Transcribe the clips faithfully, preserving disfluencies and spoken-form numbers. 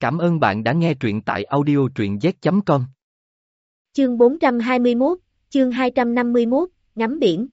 Cảm ơn bạn đã nghe truyện tại audio truyện z chấm com. Chương bốn trăm hai mươi mốt, chương hai trăm năm mươi mốt, ngắm biển.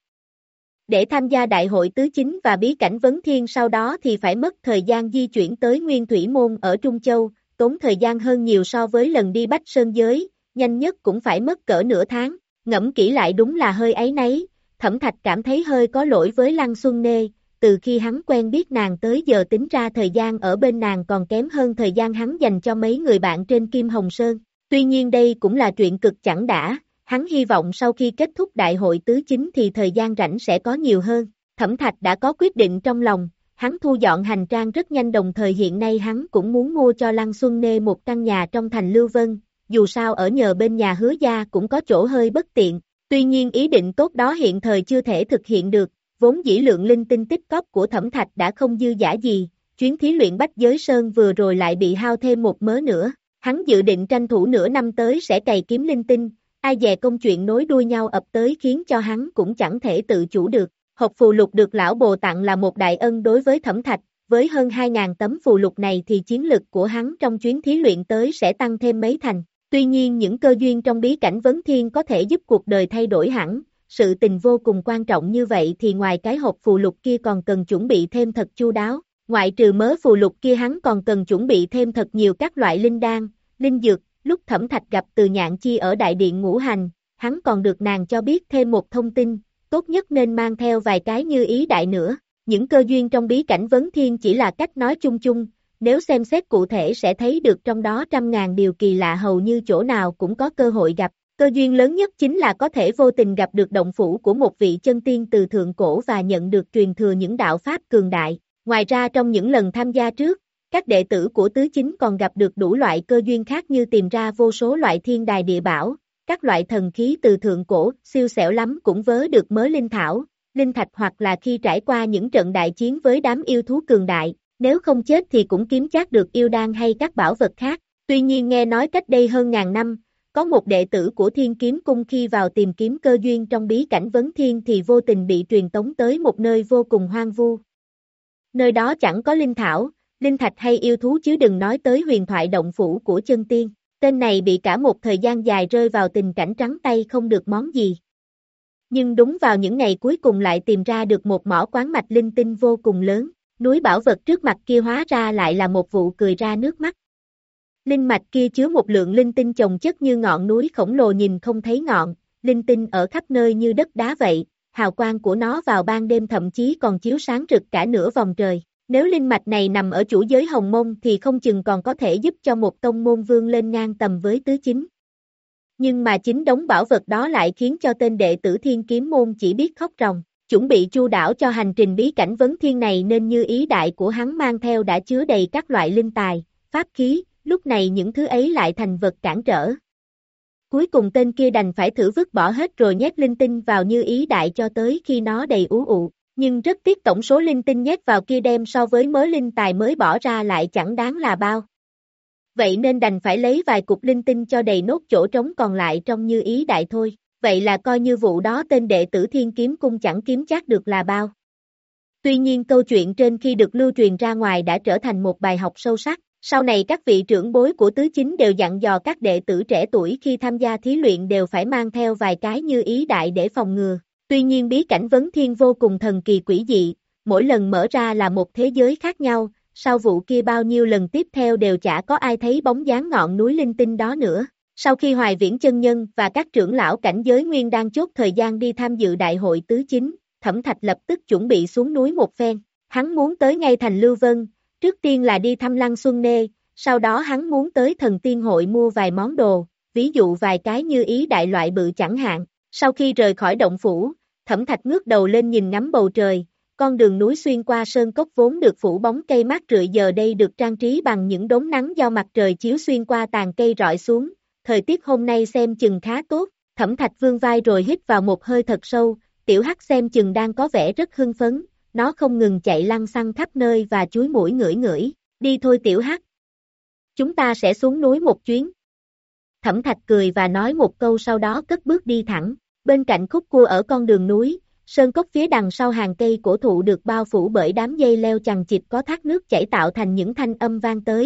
Để tham gia đại hội tứ chính và bí cảnh vấn thiên sau đó thì phải mất thời gian di chuyển tới Nguyên Thủy Môn ở Trung Châu, tốn thời gian hơn nhiều so với lần đi Bách Sơn Giới, nhanh nhất cũng phải mất cỡ nửa tháng, ngẫm kỹ lại đúng là hơi áy náy, Thẩm Thạch cảm thấy hơi có lỗi với Lăng Xuân Nê, từ khi hắn quen biết nàng tới giờ tính ra thời gian ở bên nàng còn kém hơn thời gian hắn dành cho mấy người bạn trên Kim Hồng Sơn. Tuy nhiên đây cũng là chuyện cực chẳng đã, hắn hy vọng sau khi kết thúc đại hội tứ chính thì thời gian rảnh sẽ có nhiều hơn. Thẩm Thạch đã có quyết định trong lòng, hắn thu dọn hành trang rất nhanh, đồng thời hiện nay hắn cũng muốn mua cho Lăng Xuân Nê một căn nhà trong thành Lưu Vân, dù sao ở nhờ bên nhà Hứa gia cũng có chỗ hơi bất tiện. Tuy nhiên ý định tốt đó hiện thời chưa thể thực hiện được, vốn dĩ lượng linh tinh tích cóp của Thẩm Thạch đã không dư dả gì, chuyến thí luyện Bách Giới Sơn vừa rồi lại bị hao thêm một mớ nữa. Hắn dự định tranh thủ nửa năm tới sẽ cày kiếm linh tinh, ai dè công chuyện nối đuôi nhau ập tới khiến cho hắn cũng chẳng thể tự chủ được. Hộp phù lục được lão bồ tặng là một đại ân đối với Thẩm Thạch, với hơn hai nghìn tấm phù lục này thì chiến lực của hắn trong chuyến thí luyện tới sẽ tăng thêm mấy thành. Tuy nhiên những cơ duyên trong bí cảnh vấn thiên có thể giúp cuộc đời thay đổi hẳn, sự tình vô cùng quan trọng như vậy thì ngoài cái hộp phù lục kia còn cần chuẩn bị thêm thật chu đáo. Ngoại trừ mớ phù lục kia hắn còn cần chuẩn bị thêm thật nhiều các loại linh đan, linh dược. Lúc Thẩm Thạch gặp Từ Nhạn Chi ở đại điện ngũ hành, hắn còn được nàng cho biết thêm một thông tin, tốt nhất nên mang theo vài cái như ý đại nữa. Những cơ duyên trong bí cảnh vấn thiên chỉ là cách nói chung chung, nếu xem xét cụ thể sẽ thấy được trong đó trăm ngàn điều kỳ lạ hầu như chỗ nào cũng có cơ hội gặp. Cơ duyên lớn nhất chính là có thể vô tình gặp được động phủ của một vị chân tiên từ thượng cổ và nhận được truyền thừa những đạo pháp cường đại. Ngoài ra trong những lần tham gia trước, các đệ tử của tứ chính còn gặp được đủ loại cơ duyên khác như tìm ra vô số loại thiên đài địa bảo, các loại thần khí từ thượng cổ, siêu xẻo lắm cũng vớ được mớ linh thảo, linh thạch hoặc là khi trải qua những trận đại chiến với đám yêu thú cường đại, nếu không chết thì cũng kiếm chắc được yêu đan hay các bảo vật khác. Tuy nhiên nghe nói cách đây hơn ngàn năm, có một đệ tử của Thiên Kiếm Cung khi vào tìm kiếm cơ duyên trong bí cảnh vấn thiên thì vô tình bị truyền tống tới một nơi vô cùng hoang vu. Nơi đó chẳng có linh thảo, linh thạch hay yêu thú chứ đừng nói tới huyền thoại động phủ của chân tiên. Tên này bị cả một thời gian dài rơi vào tình cảnh trắng tay không được món gì. Nhưng đúng vào những ngày cuối cùng lại tìm ra được một mỏ khoáng mạch linh tinh vô cùng lớn, núi bảo vật trước mặt kia hóa ra lại là một vụ cười ra nước mắt. Linh mạch kia chứa một lượng linh tinh chồng chất như ngọn núi khổng lồ nhìn không thấy ngọn, linh tinh ở khắp nơi như đất đá vậy, hào quang của nó vào ban đêm thậm chí còn chiếu sáng rực cả nửa vòng trời. Nếu linh mạch này nằm ở chủ giới Hồng Mông thì không chừng còn có thể giúp cho một tông môn vương lên ngang tầm với tứ chính. Nhưng mà chính đống bảo vật đó lại khiến cho tên đệ tử Thiên Kiếm môn chỉ biết khóc ròng. Chuẩn bị chu đảo cho hành trình bí cảnh vấn thiên này nên như ý đại của hắn mang theo đã chứa đầy các loại linh tài, pháp khí, lúc này những thứ ấy lại thành vật cản trở. Cuối cùng tên kia đành phải thử vứt bỏ hết rồi nhét linh tinh vào như ý đại cho tới khi nó đầy ú ụ. Nhưng rất tiếc tổng số linh tinh nhét vào kia đem so với mớ linh tài mới bỏ ra lại chẳng đáng là bao. Vậy nên đành phải lấy vài cục linh tinh cho đầy nốt chỗ trống còn lại trong như ý đại thôi. Vậy là coi như vụ đó tên đệ tử Thiên Kiếm Cung chẳng kiếm chắc được là bao. Tuy nhiên câu chuyện trên khi được lưu truyền ra ngoài đã trở thành một bài học sâu sắc. Sau này các vị trưởng bối của tứ chính đều dặn dò các đệ tử trẻ tuổi khi tham gia thí luyện đều phải mang theo vài cái như ý đại để phòng ngừa. Tuy nhiên bí cảnh vấn thiên vô cùng thần kỳ quỷ dị, mỗi lần mở ra là một thế giới khác nhau, sau vụ kia bao nhiêu lần tiếp theo đều chả có ai thấy bóng dáng ngọn núi linh tinh đó nữa. Sau khi Hoài Viễn chân nhân và các trưởng lão cảnh giới nguyên đang chốt thời gian đi tham dự đại hội tứ chính, Thẩm Thạch lập tức chuẩn bị xuống núi một phen. Hắn muốn tới ngay thành Lưu Vân, trước tiên là đi thăm Lăng Xuân Nê, sau đó hắn muốn tới thần tiên hội mua vài món đồ, ví dụ vài cái như ý đại loại bự chẳng hạn. Sau khi rời khỏi động phủ, Thẩm Thạch ngước đầu lên nhìn ngắm bầu trời, con đường núi xuyên qua sơn cốc vốn được phủ bóng cây mát rượi giờ đây được trang trí bằng những đốm nắng do mặt trời chiếu xuyên qua tàn cây rọi xuống, thời tiết hôm nay xem chừng khá tốt. Thẩm Thạch vươn vai rồi hít vào một hơi thật sâu, tiểu hắc xem chừng đang có vẻ rất hưng phấn, nó không ngừng chạy lăng xăng khắp nơi và chúi mũi ngửi ngửi, đi thôi tiểu hắc. Chúng ta sẽ xuống núi một chuyến. Thẩm Thạch cười và nói một câu sau đó cất bước đi thẳng. Bên cạnh khúc cua ở con đường núi, sơn cốc phía đằng sau hàng cây cổ thụ được bao phủ bởi đám dây leo chằng chịt có thác nước chảy tạo thành những thanh âm vang tới,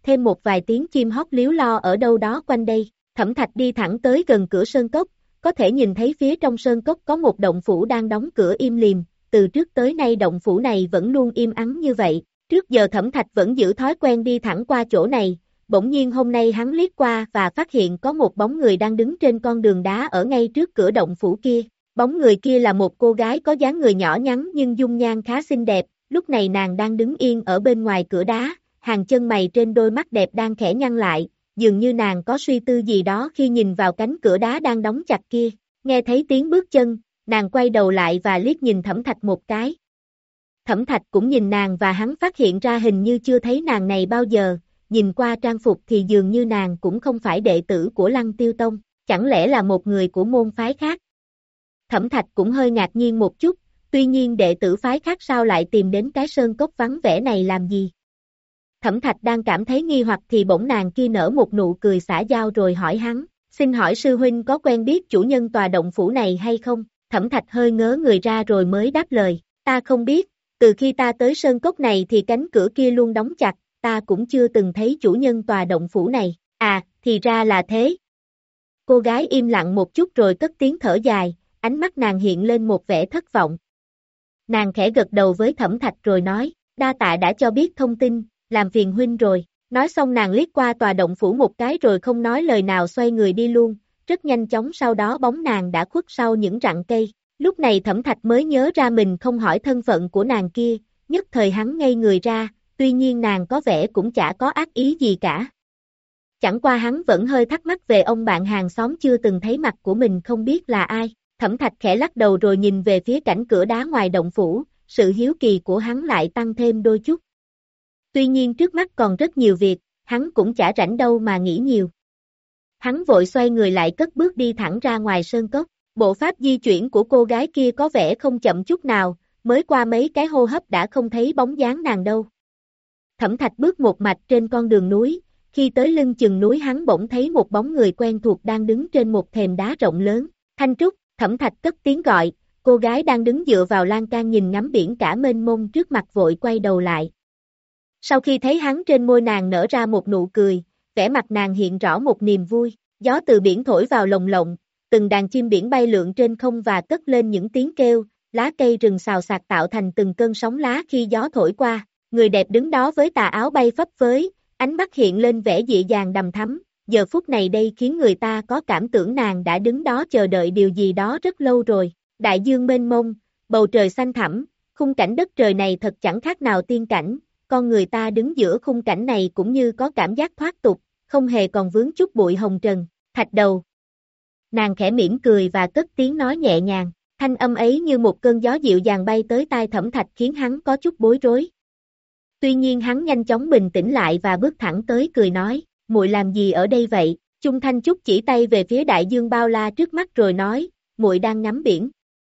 thêm một vài tiếng chim hót líu lo ở đâu đó quanh đây. Thẩm Thạch đi thẳng tới gần cửa sơn cốc, có thể nhìn thấy phía trong sơn cốc có một động phủ đang đóng cửa im lìm, từ trước tới nay động phủ này vẫn luôn im ắng như vậy. Trước giờ Thẩm Thạch vẫn giữ thói quen đi thẳng qua chỗ này, bỗng nhiên hôm nay hắn liếc qua và phát hiện có một bóng người đang đứng trên con đường đá ở ngay trước cửa động phủ kia. Bóng người kia là một cô gái có dáng người nhỏ nhắn nhưng dung nhan khá xinh đẹp, lúc này nàng đang đứng yên ở bên ngoài cửa đá, hàng chân mày trên đôi mắt đẹp đang khẽ nhăn lại, dường như nàng có suy tư gì đó khi nhìn vào cánh cửa đá đang đóng chặt kia. Nghe thấy tiếng bước chân, nàng quay đầu lại và liếc nhìn Thẩm Thạch một cái. Thẩm Thạch cũng nhìn nàng và hắn phát hiện ra hình như chưa thấy nàng này bao giờ, nhìn qua trang phục thì dường như nàng cũng không phải đệ tử của Lăng Tiêu Tông, chẳng lẽ là một người của môn phái khác. Thẩm Thạch cũng hơi ngạc nhiên một chút, tuy nhiên đệ tử phái khác sao lại tìm đến cái sơn cốc vắng vẻ này làm gì? Thẩm Thạch đang cảm thấy nghi hoặc thì bỗng nàng kia nở một nụ cười xã giao rồi hỏi hắn, xin hỏi sư huynh có quen biết chủ nhân tòa động phủ này hay không? Thẩm Thạch hơi ngớ người ra rồi mới đáp lời, ta không biết, từ khi ta tới sơn cốc này thì cánh cửa kia luôn đóng chặt, ta cũng chưa từng thấy chủ nhân tòa động phủ này. À, thì ra là thế. Cô gái im lặng một chút rồi cất tiếng thở dài, ánh mắt nàng hiện lên một vẻ thất vọng. Nàng khẽ gật đầu với Thẩm Thạch rồi nói, đa tạ đã cho biết thông tin, làm phiền huynh rồi. Nói xong nàng liếc qua tòa động phủ một cái rồi không nói lời nào xoay người đi luôn, rất nhanh chóng sau đó bóng nàng đã khuất sau những rặng cây. Lúc này Thẩm Thạch mới nhớ ra mình không hỏi thân phận của nàng kia, nhất thời hắn ngây người ra, tuy nhiên nàng có vẻ cũng chả có ác ý gì cả. Chẳng qua hắn vẫn hơi thắc mắc về ông bạn hàng xóm chưa từng thấy mặt của mình không biết là ai. Thẩm Thạch khẽ lắc đầu rồi nhìn về phía cảnh cửa đá ngoài động phủ, sự hiếu kỳ của hắn lại tăng thêm đôi chút. Tuy nhiên trước mắt còn rất nhiều việc, hắn cũng chả rảnh đâu mà nghĩ nhiều. Hắn vội xoay người lại cất bước đi thẳng ra ngoài sơn cốc. Bộ pháp di chuyển của cô gái kia có vẻ không chậm chút nào, mới qua mấy cái hô hấp đã không thấy bóng dáng nàng đâu. Thẩm Thạch bước một mạch trên con đường núi, khi tới lưng chừng núi hắn bỗng thấy một bóng người quen thuộc đang đứng trên một thềm đá rộng lớn. Thanh Trúc, Thẩm Thạch cất tiếng gọi, cô gái đang đứng dựa vào lan can nhìn ngắm biển cả mênh mông trước mặt vội quay đầu lại. Sau khi thấy hắn trên môi nàng nở ra một nụ cười, vẻ mặt nàng hiện rõ một niềm vui, gió từ biển thổi vào lồng lộng, từng đàn chim biển bay lượn trên không và cất lên những tiếng kêu, lá cây rừng xào xạc tạo thành từng cơn sóng lá khi gió thổi qua. Người đẹp đứng đó với tà áo bay phấp phới, ánh mắt hiện lên vẻ dịu dàng đằm thắm, giờ phút này đây khiến người ta có cảm tưởng nàng đã đứng đó chờ đợi điều gì đó rất lâu rồi. Đại dương mênh mông, bầu trời xanh thẳm, khung cảnh đất trời này thật chẳng khác nào tiên cảnh, con người ta đứng giữa khung cảnh này cũng như có cảm giác thoát tục, không hề còn vướng chút bụi hồng trần. Thạch Đầu. Nàng khẽ mỉm cười và cất tiếng nói nhẹ nhàng, thanh âm ấy như một cơn gió dịu dàng bay tới tai Thẩm Thạch khiến hắn có chút bối rối. Tuy nhiên hắn nhanh chóng bình tĩnh lại và bước thẳng tới cười nói, muội làm gì ở đây vậy? Chung Thanh Trúc chỉ tay về phía đại dương bao la trước mắt rồi nói, muội đang ngắm biển.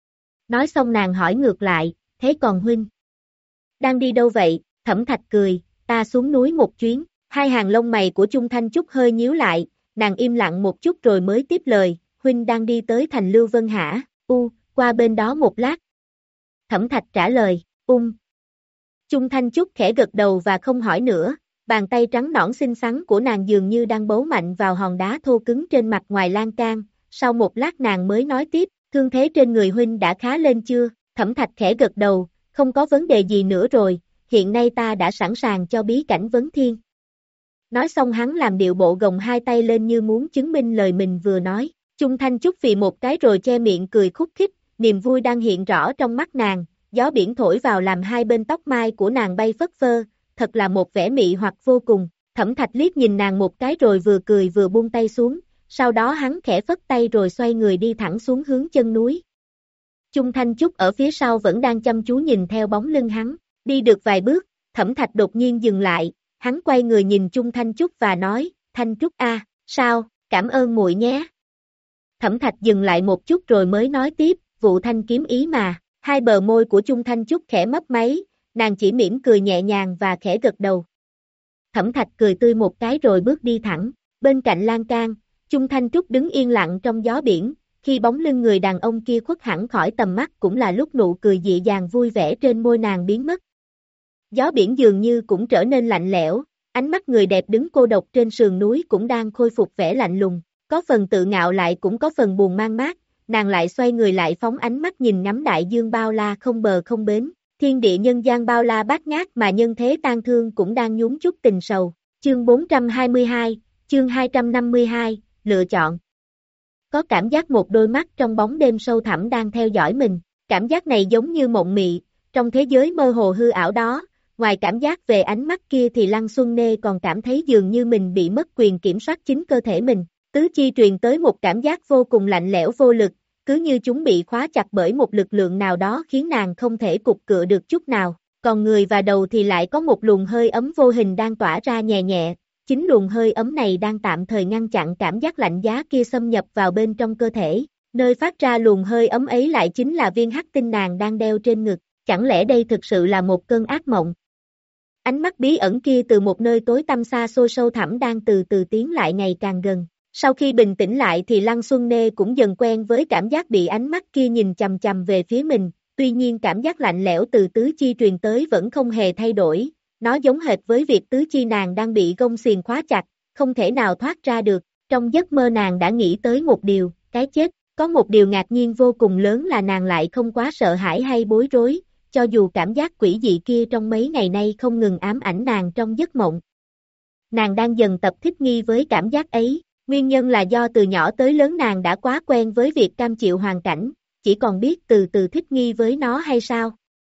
Nói xong nàng hỏi ngược lại, thế còn huynh? Đang đi đâu vậy? Thẩm Thạch cười, ta xuống núi một chuyến. Hai hàng lông mày của Chung Thanh Trúc hơi nhíu lại, nàng im lặng một chút rồi mới tiếp lời, huynh đang đi tới thành Lưu Vân hả? U, qua bên đó một lát. Thẩm Thạch trả lời, ung. Chung Thanh Trúc khẽ gật đầu và không hỏi nữa, bàn tay trắng nõn xinh xắn của nàng dường như đang bấu mạnh vào hòn đá thô cứng trên mặt ngoài lan can, sau một lát nàng mới nói tiếp, thương thế trên người huynh đã khá lên chưa? Thẩm Thạch khẽ gật đầu, không có vấn đề gì nữa rồi, hiện nay ta đã sẵn sàng cho bí cảnh vấn thiên. Nói xong hắn làm điệu bộ gồng hai tay lên như muốn chứng minh lời mình vừa nói. Chung Thanh Trúc vì một cái rồi che miệng cười khúc khích, niềm vui đang hiện rõ trong mắt nàng, gió biển thổi vào làm hai bên tóc mai của nàng bay phất phơ, thật là một vẻ mị hoặc vô cùng. Thẩm Thạch liếc nhìn nàng một cái rồi vừa cười vừa buông tay xuống, sau đó hắn khẽ phất tay rồi xoay người đi thẳng xuống hướng chân núi. Chung Thanh Trúc ở phía sau vẫn đang chăm chú nhìn theo bóng lưng hắn, đi được vài bước, Thẩm Thạch đột nhiên dừng lại, hắn quay người nhìn Chung Thanh Trúc và nói, Thanh Trúc a, à, sao, cảm ơn muội nhé. Thẩm Thạch dừng lại một chút rồi mới nói tiếp, vụ thanh kiếm ý mà. Hai bờ môi của Chung Thanh Trúc khẽ mấp máy, nàng chỉ mỉm cười nhẹ nhàng và khẽ gật đầu. Thẩm Thạch cười tươi một cái rồi bước đi thẳng, bên cạnh lan can, Chung Thanh Trúc đứng yên lặng trong gió biển, khi bóng lưng người đàn ông kia khuất hẳn khỏi tầm mắt cũng là lúc nụ cười dịu dàng vui vẻ trên môi nàng biến mất. Gió biển dường như cũng trở nên lạnh lẽo, ánh mắt người đẹp đứng cô độc trên sườn núi cũng đang khôi phục vẻ lạnh lùng, có phần tự ngạo lại cũng có phần buồn man mác, nàng lại xoay người lại phóng ánh mắt nhìn ngắm đại dương bao la không bờ không bến, thiên địa nhân gian bao la bát ngát mà nhân thế tan thương cũng đang nhúng chút tình sầu. Chương bốn trăm hai mươi hai, chương hai trăm năm mươi hai, lựa chọn. Có cảm giác một đôi mắt trong bóng đêm sâu thẳm đang theo dõi mình, cảm giác này giống như mộng mị, trong thế giới mơ hồ hư ảo đó, ngoài cảm giác về ánh mắt kia thì Lăng Xuân Nê còn cảm thấy dường như mình bị mất quyền kiểm soát chính cơ thể mình, tứ chi truyền tới một cảm giác vô cùng lạnh lẽo vô lực, cứ như chúng bị khóa chặt bởi một lực lượng nào đó khiến nàng không thể cục cựa được chút nào, còn người và đầu thì lại có một luồng hơi ấm vô hình đang tỏa ra nhẹ nhẹ, chính luồng hơi ấm này đang tạm thời ngăn chặn cảm giác lạnh giá kia xâm nhập vào bên trong cơ thể, nơi phát ra luồng hơi ấm ấy lại chính là viên hắc tinh nàng đang đeo trên ngực, chẳng lẽ đây thực sự là một cơn ác mộng? Ánh mắt bí ẩn kia từ một nơi tối tăm xa xôi sâu thẳm đang từ từ tiến lại ngày càng gần. Sau khi bình tĩnh lại thì Lăng Xuân Nê cũng dần quen với cảm giác bị ánh mắt kia nhìn chằm chằm về phía mình, tuy nhiên cảm giác lạnh lẽo từ tứ chi truyền tới vẫn không hề thay đổi, nó giống hệt với việc tứ chi nàng đang bị gông xiềng khóa chặt, không thể nào thoát ra được. Trong giấc mơ nàng đã nghĩ tới một điều, cái chết, có một điều ngạc nhiên vô cùng lớn là nàng lại không quá sợ hãi hay bối rối, cho dù cảm giác quỷ dị kia trong mấy ngày nay không ngừng ám ảnh nàng trong giấc mộng. Nàng đang dần tập thích nghi với cảm giác ấy. Nguyên nhân là do từ nhỏ tới lớn nàng đã quá quen với việc cam chịu hoàn cảnh, chỉ còn biết từ từ thích nghi với nó hay sao?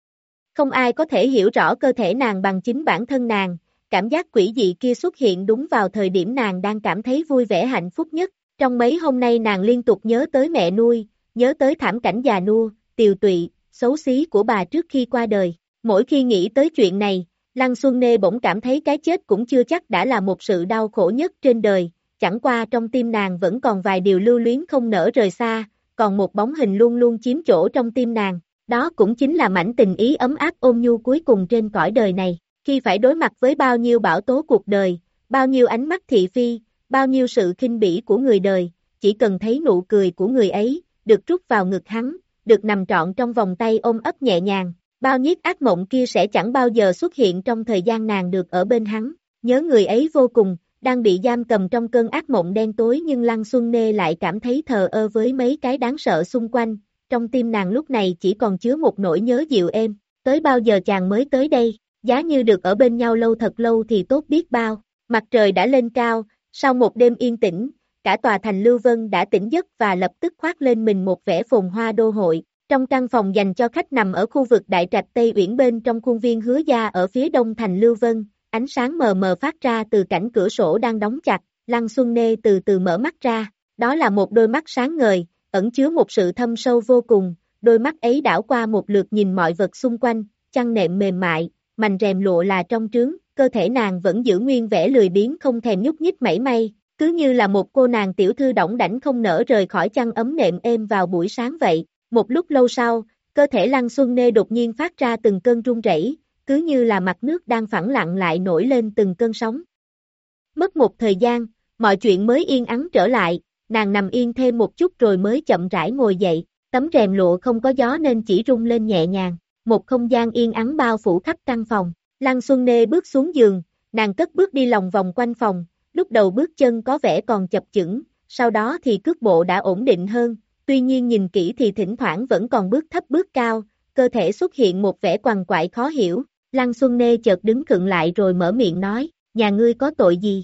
Không ai có thể hiểu rõ cơ thể nàng bằng chính bản thân nàng, cảm giác quỷ dị kia xuất hiện đúng vào thời điểm nàng đang cảm thấy vui vẻ hạnh phúc nhất. Trong mấy hôm nay nàng liên tục nhớ tới mẹ nuôi, nhớ tới thảm cảnh già nua, tiều tụy, xấu xí của bà trước khi qua đời. Mỗi khi nghĩ tới chuyện này, Lăng Xuân Nê bỗng cảm thấy cái chết cũng chưa chắc đã là một sự đau khổ nhất trên đời. Chẳng qua trong tim nàng vẫn còn vài điều lưu luyến không nỡ rời xa, còn một bóng hình luôn luôn chiếm chỗ trong tim nàng, đó cũng chính là mảnh tình ý ấm áp ôn nhu cuối cùng trên cõi đời này, khi phải đối mặt với bao nhiêu bão tố cuộc đời, bao nhiêu ánh mắt thị phi, bao nhiêu sự khinh bỉ của người đời, chỉ cần thấy nụ cười của người ấy, được trút vào ngực hắn, được nằm trọn trong vòng tay ôm ấp nhẹ nhàng, bao nhiết ác mộng kia sẽ chẳng bao giờ xuất hiện trong thời gian nàng được ở bên hắn, nhớ người ấy vô cùng. Đang bị giam cầm trong cơn ác mộng đen tối nhưng Lăng Xuân Nê lại cảm thấy thờ ơ với mấy cái đáng sợ xung quanh, trong tim nàng lúc này chỉ còn chứa một nỗi nhớ dịu êm, tới bao giờ chàng mới tới đây, giá như được ở bên nhau lâu thật lâu thì tốt biết bao. Mặt trời đã lên cao, sau một đêm yên tĩnh, cả tòa thành Lưu Vân đã tỉnh giấc và lập tức khoác lên mình một vẻ phồn hoa đô hội. Trong căn phòng dành cho khách nằm ở khu vực Đại Trạch Tây Uyển bên trong khuôn viên Hứa Gia ở phía đông thành Lưu Vân, ánh sáng mờ mờ phát ra từ cảnh cửa sổ đang đóng chặt, Lăng Xuân Nê từ từ mở mắt ra, đó là một đôi mắt sáng ngời, ẩn chứa một sự thâm sâu vô cùng, đôi mắt ấy đảo qua một lượt nhìn mọi vật xung quanh, chăn nệm mềm mại, mành rèm lụa là trong trướng, cơ thể nàng vẫn giữ nguyên vẻ lười biếng không thèm nhúc nhích mảy may, cứ như là một cô nàng tiểu thư đỏng đảnh không nỡ rời khỏi chăn ấm nệm êm vào buổi sáng vậy. Một lúc lâu sau, cơ thể Lăng Xuân Nê đột nhiên phát ra từng cơn run rẩy, cứ như là mặt nước đang phẳng lặng lại nổi lên từng cơn sóng. Mất một thời gian, mọi chuyện mới yên ắng trở lại, nàng nằm yên thêm một chút rồi mới chậm rãi ngồi dậy, tấm rèm lụa không có gió nên chỉ rung lên nhẹ nhàng, một không gian yên ắng bao phủ khắp căn phòng. Lăng Xuân Nê bước xuống giường, nàng cất bước đi lòng vòng quanh phòng, lúc đầu bước chân có vẻ còn chập chững, sau đó thì cước bộ đã ổn định hơn, tuy nhiên nhìn kỹ thì thỉnh thoảng vẫn còn bước thấp bước cao, cơ thể xuất hiện một vẻ quằn quại khó hiểu. Lăng Xuân Nê chợt đứng khựng lại rồi mở miệng nói, nhà ngươi có tội gì?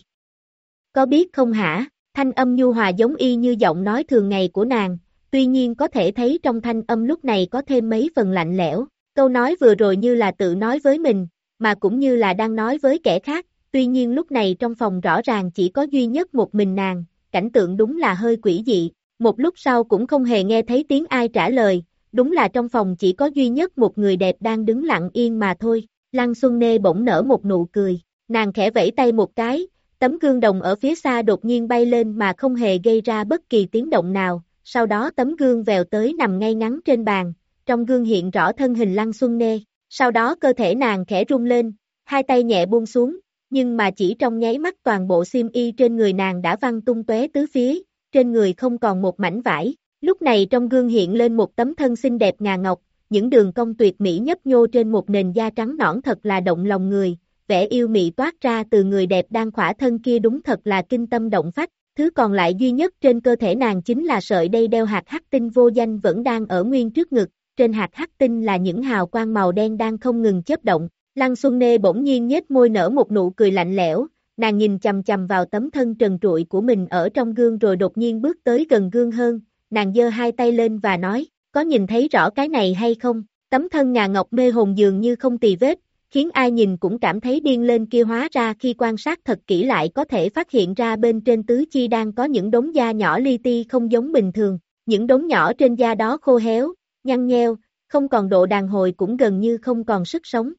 Có biết không hả? Thanh âm nhu hòa giống y như giọng nói thường ngày của nàng, tuy nhiên có thể thấy trong thanh âm lúc này có thêm mấy phần lạnh lẽo, câu nói vừa rồi như là tự nói với mình, mà cũng như là đang nói với kẻ khác, tuy nhiên lúc này trong phòng rõ ràng chỉ có duy nhất một mình nàng, cảnh tượng đúng là hơi quỷ dị, một lúc sau cũng không hề nghe thấy tiếng ai trả lời, đúng là trong phòng chỉ có duy nhất một người đẹp đang đứng lặng yên mà thôi. Lăng Xuân Nê bỗng nở một nụ cười, nàng khẽ vẫy tay một cái, tấm gương đồng ở phía xa đột nhiên bay lên mà không hề gây ra bất kỳ tiếng động nào, sau đó tấm gương vèo tới nằm ngay ngắn trên bàn, trong gương hiện rõ thân hình Lăng Xuân Nê, sau đó cơ thể nàng khẽ rung lên, hai tay nhẹ buông xuống, nhưng mà chỉ trong nháy mắt toàn bộ xiêm y trên người nàng đã văng tung tóe tứ phía, trên người không còn một mảnh vải, lúc này trong gương hiện lên một tấm thân xinh đẹp ngà ngọc, những đường cong tuyệt mỹ nhấp nhô trên một nền da trắng nõn thật là động lòng người, vẻ yêu mị toát ra từ người đẹp đang khỏa thân kia đúng thật là kinh tâm động phách. Thứ còn lại duy nhất trên cơ thể nàng chính là sợi dây đeo hạt hắc tinh vô danh vẫn đang ở nguyên trước ngực, trên hạt hắc tinh là những hào quang màu đen đang không ngừng chớp động. Lăng Xuân Nê bỗng nhiên nhếch môi nở một nụ cười lạnh lẽo, nàng nhìn chằm chằm vào tấm thân trần trụi của mình ở trong gương rồi đột nhiên bước tới gần gương hơn, nàng giơ hai tay lên và nói, có nhìn thấy rõ cái này hay không? Tấm thân ngà ngọc mê hồn dường như không tì vết, khiến ai nhìn cũng cảm thấy điên lên kia, hóa ra khi quan sát thật kỹ lại có thể phát hiện ra bên trên tứ chi đang có những đốm da nhỏ li ti không giống bình thường, những đốm nhỏ trên da đó khô héo, nhăn nheo, không còn độ đàn hồi cũng gần như không còn sức sống.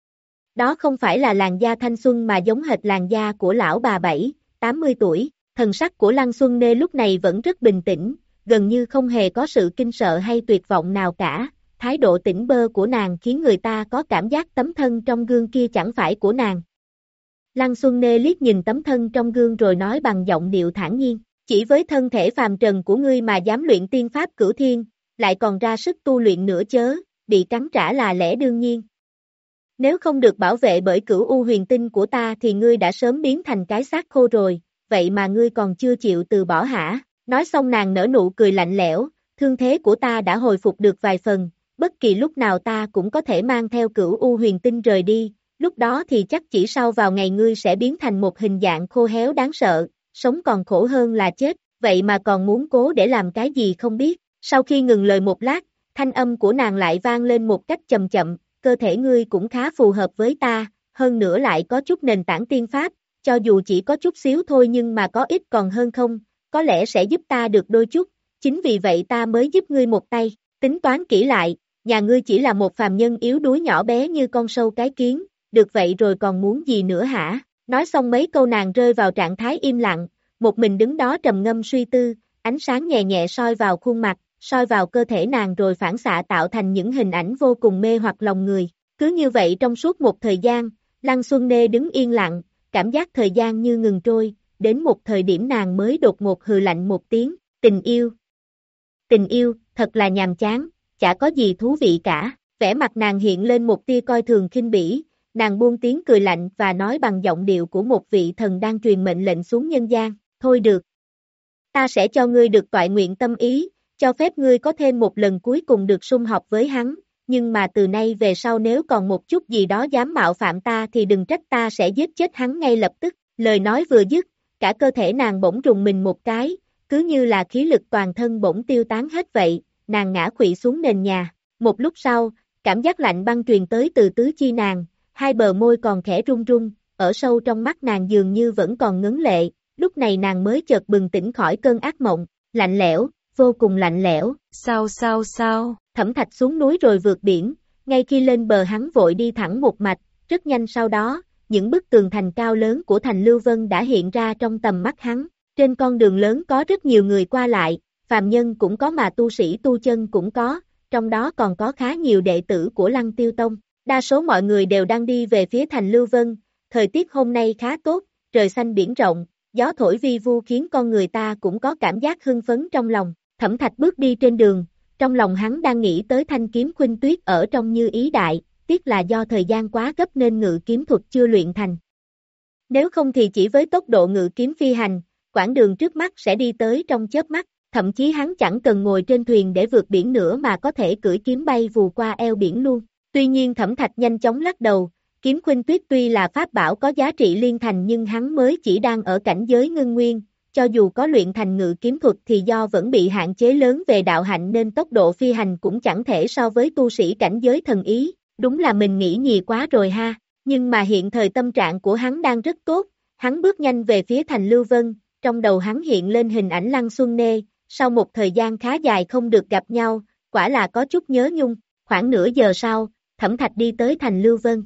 Đó không phải là làn da thanh xuân mà giống hệt làn da của lão bà bảy, tám mươi tuổi, thần sắc của Lăng Xuân Nê lúc này vẫn rất bình tĩnh, gần như không hề có sự kinh sợ hay tuyệt vọng nào cả. Thái độ tỉnh bơ của nàng khiến người ta có cảm giác tấm thân trong gương kia chẳng phải của nàng. Lăng Xuân Nê liếc nhìn tấm thân trong gương rồi nói bằng giọng điệu thản nhiên, chỉ với thân thể phàm trần của ngươi mà dám luyện tiên pháp cửu thiên, lại còn ra sức tu luyện nữa chớ, bị cắn trả là lẽ đương nhiên. Nếu không được bảo vệ bởi cửu u huyền tinh của ta thì ngươi đã sớm biến thành cái xác khô rồi, vậy mà ngươi còn chưa chịu từ bỏ hả? Nói xong nàng nở nụ cười lạnh lẽo, thương thế của ta đã hồi phục được vài phần. Bất kỳ lúc nào ta cũng có thể mang theo cửu u huyền tinh rời đi, lúc đó thì chắc chỉ sau vào ngày ngươi sẽ biến thành một hình dạng khô héo đáng sợ, sống còn khổ hơn là chết, vậy mà còn muốn cố để làm cái gì không biết. Sau khi ngừng lời một lát, thanh âm của nàng lại vang lên một cách chậm chậm, cơ thể ngươi cũng khá phù hợp với ta, hơn nữa lại có chút nền tảng tiên pháp, cho dù chỉ có chút xíu thôi nhưng mà có ít còn hơn không, có lẽ sẽ giúp ta được đôi chút, chính vì vậy ta mới giúp ngươi một tay, tính toán kỹ lại. Nhà ngươi chỉ là một phàm nhân yếu đuối nhỏ bé như con sâu cái kiến, được vậy rồi còn muốn gì nữa hả? Nói xong mấy câu nàng rơi vào trạng thái im lặng, một mình đứng đó trầm ngâm suy tư, ánh sáng nhẹ nhẹ soi vào khuôn mặt, soi vào cơ thể nàng rồi phản xạ tạo thành những hình ảnh vô cùng mê hoặc lòng người. Cứ như vậy trong suốt một thời gian, Lăng Xuân Nê đứng yên lặng, cảm giác thời gian như ngừng trôi, đến một thời điểm nàng mới đột ngột hừ lạnh một tiếng, tình yêu. Tình yêu, thật là nhàm chán. Chả có gì thú vị cả, vẻ mặt nàng hiện lên một tia coi thường khinh bỉ, nàng buông tiếng cười lạnh và nói bằng giọng điệu của một vị thần đang truyền mệnh lệnh xuống nhân gian, thôi được. Ta sẽ cho ngươi được toại nguyện tâm ý, cho phép ngươi có thêm một lần cuối cùng được sum họp với hắn, nhưng mà từ nay về sau nếu còn một chút gì đó dám mạo phạm ta thì đừng trách ta sẽ giết chết hắn ngay lập tức. Lời nói vừa dứt, cả cơ thể nàng bỗng rùng mình một cái, cứ như là khí lực toàn thân bỗng tiêu tán hết vậy. Nàng ngã khuỵu xuống nền nhà, một lúc sau, cảm giác lạnh băng truyền tới từ tứ chi nàng, hai bờ môi còn khẽ run run, ở sâu trong mắt nàng dường như vẫn còn ngấn lệ, lúc này nàng mới chợt bừng tỉnh khỏi cơn ác mộng, lạnh lẽo, vô cùng lạnh lẽo, sao sao sao, Thẩm Thạch xuống núi rồi vượt biển, ngay khi lên bờ hắn vội đi thẳng một mạch, rất nhanh sau đó, những bức tường thành cao lớn của thành Lưu Vân đã hiện ra trong tầm mắt hắn, trên con đường lớn có rất nhiều người qua lại, phàm nhân cũng có mà tu sĩ tu chân cũng có, trong đó còn có khá nhiều đệ tử của Lăng Tiêu Tông. Đa số mọi người đều đang đi về phía thành Lưu Vân, thời tiết hôm nay khá tốt, trời xanh biển rộng, gió thổi vi vu khiến con người ta cũng có cảm giác hưng phấn trong lòng. Thẩm Thạch bước đi trên đường, trong lòng hắn đang nghĩ tới thanh kiếm khuynh tuyết ở trong Như Ý Đại, tiếc là do thời gian quá gấp nên ngự kiếm thuật chưa luyện thành. Nếu không thì chỉ với tốc độ ngự kiếm phi hành, quãng đường trước mắt sẽ đi tới trong chớp mắt. Thậm chí hắn chẳng cần ngồi trên thuyền để vượt biển nữa mà có thể cưỡi kiếm bay vù qua eo biển luôn. Tuy nhiên Thẩm Thạch nhanh chóng lắc đầu, kiếm khuynh tuyết tuy là pháp bảo có giá trị liên thành nhưng hắn mới chỉ đang ở cảnh giới ngưng nguyên, cho dù có luyện thành ngự kiếm thuật thì do vẫn bị hạn chế lớn về đạo hạnh nên tốc độ phi hành cũng chẳng thể so với tu sĩ cảnh giới thần ý, đúng là mình nghĩ nhiều quá rồi ha, nhưng mà hiện thời tâm trạng của hắn đang rất tốt, hắn bước nhanh về phía thành Lưu Vân, trong đầu hắn hiện lên hình ảnh Lăng Xuân Nê. Sau một thời gian khá dài không được gặp nhau, quả là có chút nhớ nhung, khoảng nửa giờ sau, Thẩm Thạch đi tới thành Lưu Vân.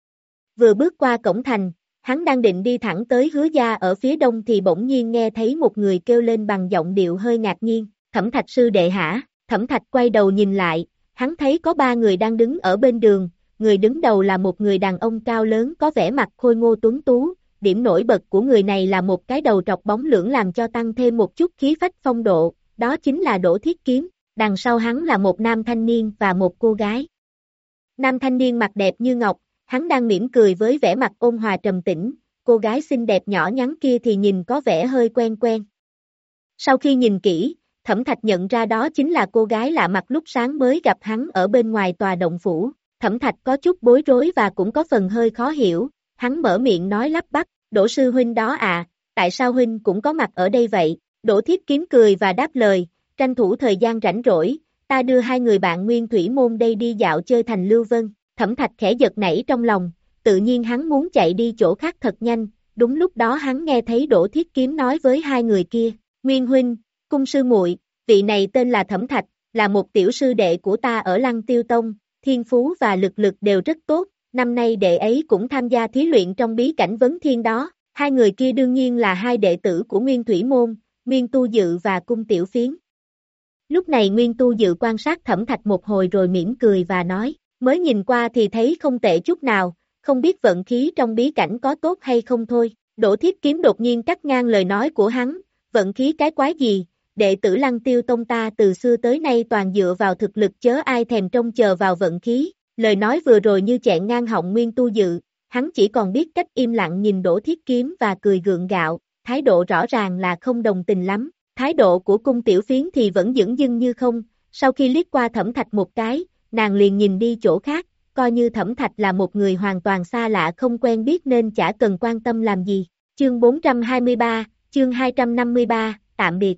Vừa bước qua cổng thành, hắn đang định đi thẳng tới Hứa gia ở phía đông thì bỗng nhiên nghe thấy một người kêu lên bằng giọng điệu hơi ngạc nhiên, Thẩm Thạch sư đệ hả? Thẩm Thạch quay đầu nhìn lại, hắn thấy có ba người đang đứng ở bên đường, người đứng đầu là một người đàn ông cao lớn có vẻ mặt khôi ngô tuấn tú. Điểm nổi bật của người này là một cái đầu trọc bóng lưỡng làm cho tăng thêm một chút khí phách phong độ, đó chính là Đỗ Thiết Kiếm, đằng sau hắn là một nam thanh niên và một cô gái. Nam thanh niên mặt đẹp như ngọc, hắn đang mỉm cười với vẻ mặt ôn hòa trầm tĩnh, cô gái xinh đẹp nhỏ nhắn kia thì nhìn có vẻ hơi quen quen. Sau khi nhìn kỹ, Thẩm Thạch nhận ra đó chính là cô gái lạ mặt lúc sáng mới gặp hắn ở bên ngoài tòa động phủ. Thẩm Thạch có chút bối rối và cũng có phần hơi khó hiểu, hắn mở miệng nói lắp bắp, Đỗ sư huynh đó à, tại sao huynh cũng có mặt ở đây vậy? Đỗ Thiết Kiếm cười và đáp lời, tranh thủ thời gian rảnh rỗi, ta đưa hai người bạn Nguyên Thủy Môn đây đi dạo chơi thành Lưu Vân. Thẩm Thạch khẽ giật nảy trong lòng, tự nhiên hắn muốn chạy đi chỗ khác thật nhanh, đúng lúc đó hắn nghe thấy Đỗ Thiết Kiếm nói với hai người kia, Nguyên huynh, cung sư muội, vị này tên là Thẩm Thạch, là một tiểu sư đệ của ta ở Lăng Tiêu Tông, thiên phú và lực lực đều rất tốt, năm nay đệ ấy cũng tham gia thí luyện trong bí cảnh vấn thiên đó. Hai người kia đương nhiên là hai đệ tử của Nguyên Thủy Môn, Nguyên Tu Dự và Cung Tiểu Phiến. Lúc này Nguyên Tu Dự quan sát Thẩm Thạch một hồi rồi mỉm cười và nói, mới nhìn qua thì thấy không tệ chút nào, không biết vận khí trong bí cảnh có tốt hay không thôi. Đỗ Thiết Kiếm đột nhiên cắt ngang lời nói của hắn, vận khí cái quái gì, đệ tử Lăng Tiêu Tông ta từ xưa tới nay toàn dựa vào thực lực chớ ai thèm trông chờ vào vận khí. Lời nói vừa rồi như chẹn ngang họng Nguyên Tu Dự, hắn chỉ còn biết cách im lặng nhìn Đỗ Thiết Kiếm và cười gượng gạo, thái độ rõ ràng là không đồng tình lắm. Thái độ của Cung Tiểu Phiến thì vẫn dửng dưng như không, sau khi liếc qua Thẩm Thạch một cái, nàng liền nhìn đi chỗ khác, coi như Thẩm Thạch là một người hoàn toàn xa lạ không quen biết nên chả cần quan tâm làm gì. Chương bốn trăm hai mươi ba, chương hai trăm năm mươi ba, tạm biệt.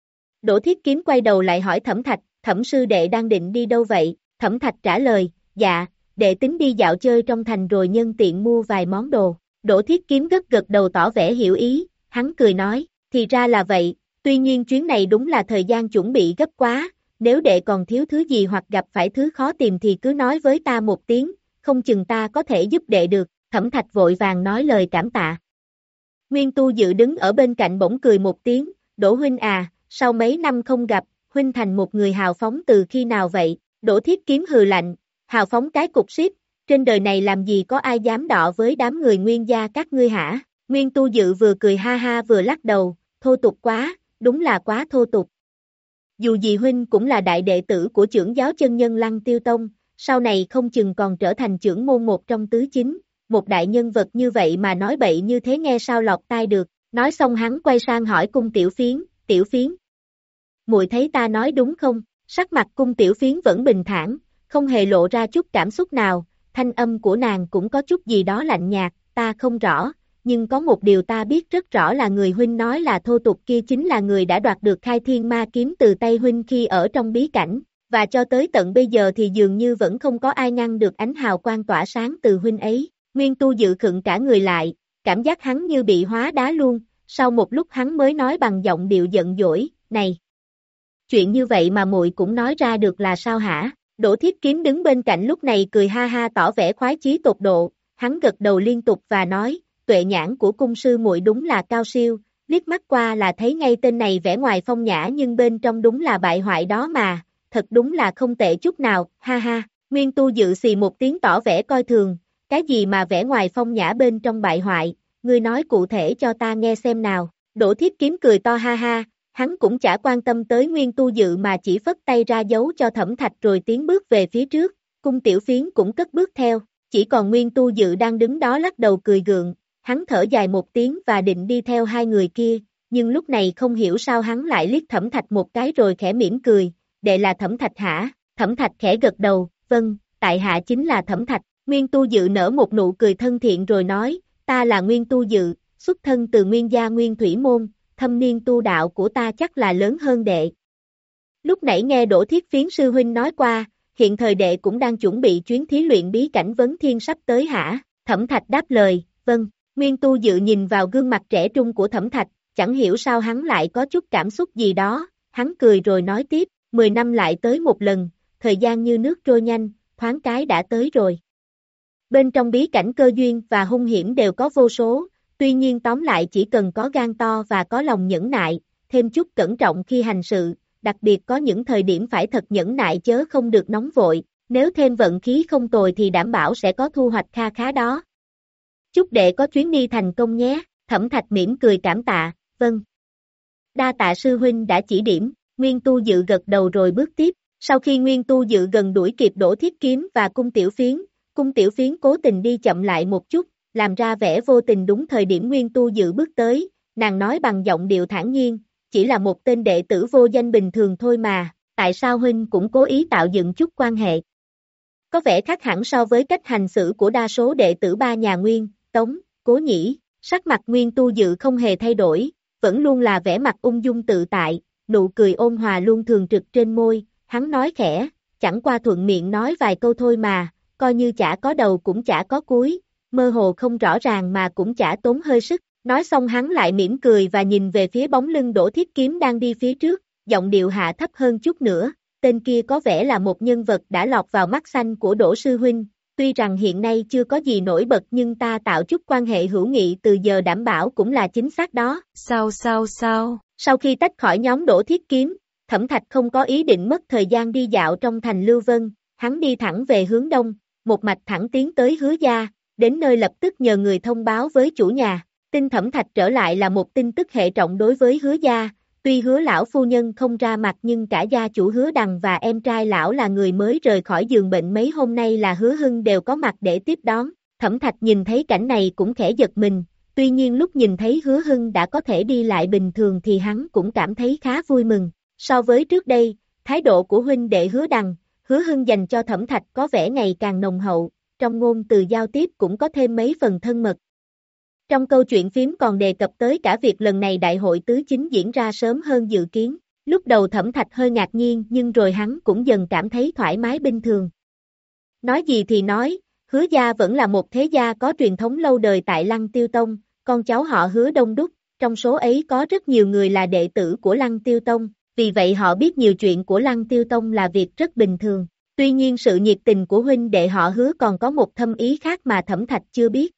Đỗ Thiết Kiếm quay đầu lại hỏi Thẩm Thạch, Thẩm sư đệ đang định đi đâu vậy? Thẩm Thạch trả lời, dạ, đệ tính đi dạo chơi trong thành rồi nhân tiện mua vài món đồ. Đỗ Thiết Kiếm gật gật đầu tỏ vẻ hiểu ý, hắn cười nói, thì ra là vậy, tuy nhiên chuyến này đúng là thời gian chuẩn bị gấp quá, nếu đệ còn thiếu thứ gì hoặc gặp phải thứ khó tìm thì cứ nói với ta một tiếng, không chừng ta có thể giúp đệ được. Thẩm Thạch vội vàng nói lời cảm tạ. Nguyên Tu Dự đứng ở bên cạnh bỗng cười một tiếng, Đỗ huynh à, sau mấy năm không gặp, huynh thành một người hào phóng từ khi nào vậy? Đỗ Thiết Kiếm hừ lạnh, hào phóng cái cục xít, trên đời này làm gì có ai dám đọ với đám người Nguyên gia các ngươi hả? Nguyên Tu Dự vừa cười ha ha vừa lắc đầu, thô tục quá, đúng là quá thô tục. Dù gì huynh cũng là đại đệ tử của trưởng giáo chân nhân Lăng Tiêu Tông, sau này không chừng còn trở thành trưởng môn một trong tứ chính, một đại nhân vật như vậy mà nói bậy như thế nghe sao lọt tai được. Nói xong hắn quay sang hỏi Cung Tiểu Phiến, Tiểu Phiến, muội thấy ta nói đúng không? Sắc mặt Cung Tiểu Phiến vẫn bình thản, không hề lộ ra chút cảm xúc nào, thanh âm của nàng cũng có chút gì đó lạnh nhạt, ta không rõ, nhưng có một điều ta biết rất rõ là người huynh nói là thô tục kia chính là người đã đoạt được Khai Thiên Ma Kiếm từ tay huynh khi ở trong bí cảnh, và cho tới tận bây giờ thì dường như vẫn không có ai ngăn được ánh hào quang tỏa sáng từ huynh ấy. Nguyên Tu Dự khựng cả người lại, cảm giác hắn như bị hóa đá luôn, sau một lúc hắn mới nói bằng giọng điệu giận dỗi, này, chuyện như vậy mà muội cũng nói ra được là sao hả? Đỗ Thiết Kiếm đứng bên cạnh lúc này cười ha ha tỏ vẻ khoái chí tột độ, hắn gật đầu liên tục và nói, tuệ nhãn của cung sư muội đúng là cao siêu, liếc mắt qua là thấy ngay tên này vẻ ngoài phong nhã nhưng bên trong đúng là bại hoại đó mà, thật đúng là không tệ chút nào, ha ha. Nguyên Tu Dự xì một tiếng tỏ vẻ coi thường, cái gì mà vẻ ngoài phong nhã bên trong bại hoại, ngươi nói cụ thể cho ta nghe xem nào. Đỗ Thiết Kiếm cười to ha ha, hắn cũng chả quan tâm tới Nguyên Tu Dự mà chỉ phất tay ra dấu cho Thẩm Thạch rồi tiến bước về phía trước, Cung Tiểu Phiến cũng cất bước theo, chỉ còn Nguyên Tu Dự đang đứng đó lắc đầu cười gượng, hắn thở dài một tiếng và định đi theo hai người kia, nhưng lúc này không hiểu sao hắn lại liếc Thẩm Thạch một cái rồi khẽ mỉm cười, đệ là Thẩm Thạch hả? Thẩm Thạch khẽ gật đầu, vâng, tại hạ chính là Thẩm Thạch. Nguyên Tu Dự nở một nụ cười thân thiện rồi nói, ta là Nguyên Tu Dự, xuất thân từ Nguyên gia Nguyên Thủy Môn, thâm niên tu đạo của ta chắc là lớn hơn đệ. Lúc nãy nghe Đỗ Thiết Phiến sư huynh nói qua, hiện thời đệ cũng đang chuẩn bị chuyến thí luyện bí cảnh vấn thiên sắp tới hả? Thẩm Thạch đáp lời, vâng. Nguyên Tu Dự nhìn vào gương mặt trẻ trung của Thẩm Thạch, chẳng hiểu sao hắn lại có chút cảm xúc gì đó, hắn cười rồi nói tiếp, mười năm lại tới một lần, thời gian như nước trôi nhanh, thoáng cái đã tới rồi. Bên trong bí cảnh cơ duyên và hung hiểm đều có vô số, tuy nhiên tóm lại chỉ cần có gan to và có lòng nhẫn nại, thêm chút cẩn trọng khi hành sự, đặc biệt có những thời điểm phải thật nhẫn nại chớ không được nóng vội, nếu thêm vận khí không tồi thì đảm bảo sẽ có thu hoạch kha khá đó. Chúc đệ có chuyến đi thành công nhé. Thẩm Thạch mỉm cười cảm tạ, vâng. Đa tạ sư huynh đã chỉ điểm, Nguyên Tu Dự gật đầu rồi bước tiếp, sau khi Nguyên Tu Dự gần đuổi kịp Đỗ Thiết Kiếm và Cung Tiểu Phiến, Cung Tiểu Phiến cố tình đi chậm lại một chút, làm ra vẻ vô tình đúng thời điểm Nguyên Tu Dự bước tới, nàng nói bằng giọng điệu thản nhiên, chỉ là một tên đệ tử vô danh bình thường thôi mà, tại sao huynh cũng cố ý tạo dựng chút quan hệ? Có vẻ khác hẳn so với cách hành xử của đa số đệ tử ba nhà Nguyên, Tống, Cố Nhĩ, sắc mặt Nguyên Tu Dự không hề thay đổi, vẫn luôn là vẻ mặt ung dung tự tại, nụ cười ôn hòa luôn thường trực trên môi, hắn nói khẽ, chẳng qua thuận miệng nói vài câu thôi mà, coi như chả có đầu cũng chả có cuối, mơ hồ không rõ ràng mà cũng chả tốn hơi sức, nói xong hắn lại mỉm cười và nhìn về phía bóng lưng Đỗ Thiết Kiếm đang đi phía trước, giọng điệu hạ thấp hơn chút nữa, tên kia có vẻ là một nhân vật đã lọt vào mắt xanh của Đỗ Sư Huynh, tuy rằng hiện nay chưa có gì nổi bật nhưng ta tạo chút quan hệ hữu nghị từ giờ đảm bảo cũng là chính xác đó. Sao sao sao? Sau khi tách khỏi nhóm Đỗ Thiết Kiếm, Thẩm Thạch không có ý định mất thời gian đi dạo trong thành Lưu Vân, hắn đi thẳng về hướng đông, một mạch thẳng tiến tới Hứa gia, đến nơi lập tức nhờ người thông báo với chủ nhà. Tin Thẩm Thạch trở lại là một tin tức hệ trọng đối với Hứa gia, tuy Hứa lão phu nhân không ra mặt nhưng cả gia chủ Hứa Đằng và em trai lão là người mới rời khỏi giường bệnh mấy hôm nay là Hứa Hưng đều có mặt để tiếp đón. Thẩm Thạch nhìn thấy cảnh này cũng khẽ giật mình, tuy nhiên lúc nhìn thấy Hứa Hưng đã có thể đi lại bình thường thì hắn cũng cảm thấy khá vui mừng. So với trước đây, thái độ của huynh đệ Hứa Đằng, Hứa Hưng dành cho Thẩm Thạch có vẻ ngày càng nồng hậu, trong ngôn từ giao tiếp cũng có thêm mấy phần thân mật. Trong câu chuyện phím còn đề cập tới cả việc lần này đại hội tứ chính diễn ra sớm hơn dự kiến, lúc đầu Thẩm Thạch hơi ngạc nhiên nhưng rồi hắn cũng dần cảm thấy thoải mái bình thường. Nói gì thì nói, Hứa gia vẫn là một thế gia có truyền thống lâu đời tại Lăng Tiêu Tông, con cháu họ Hứa đông đúc, trong số ấy có rất nhiều người là đệ tử của Lăng Tiêu Tông, vì vậy họ biết nhiều chuyện của Lăng Tiêu Tông là việc rất bình thường. Tuy nhiên sự nhiệt tình của huynh đệ họ Hứa còn có một thâm ý khác mà Thẩm Thạch chưa biết.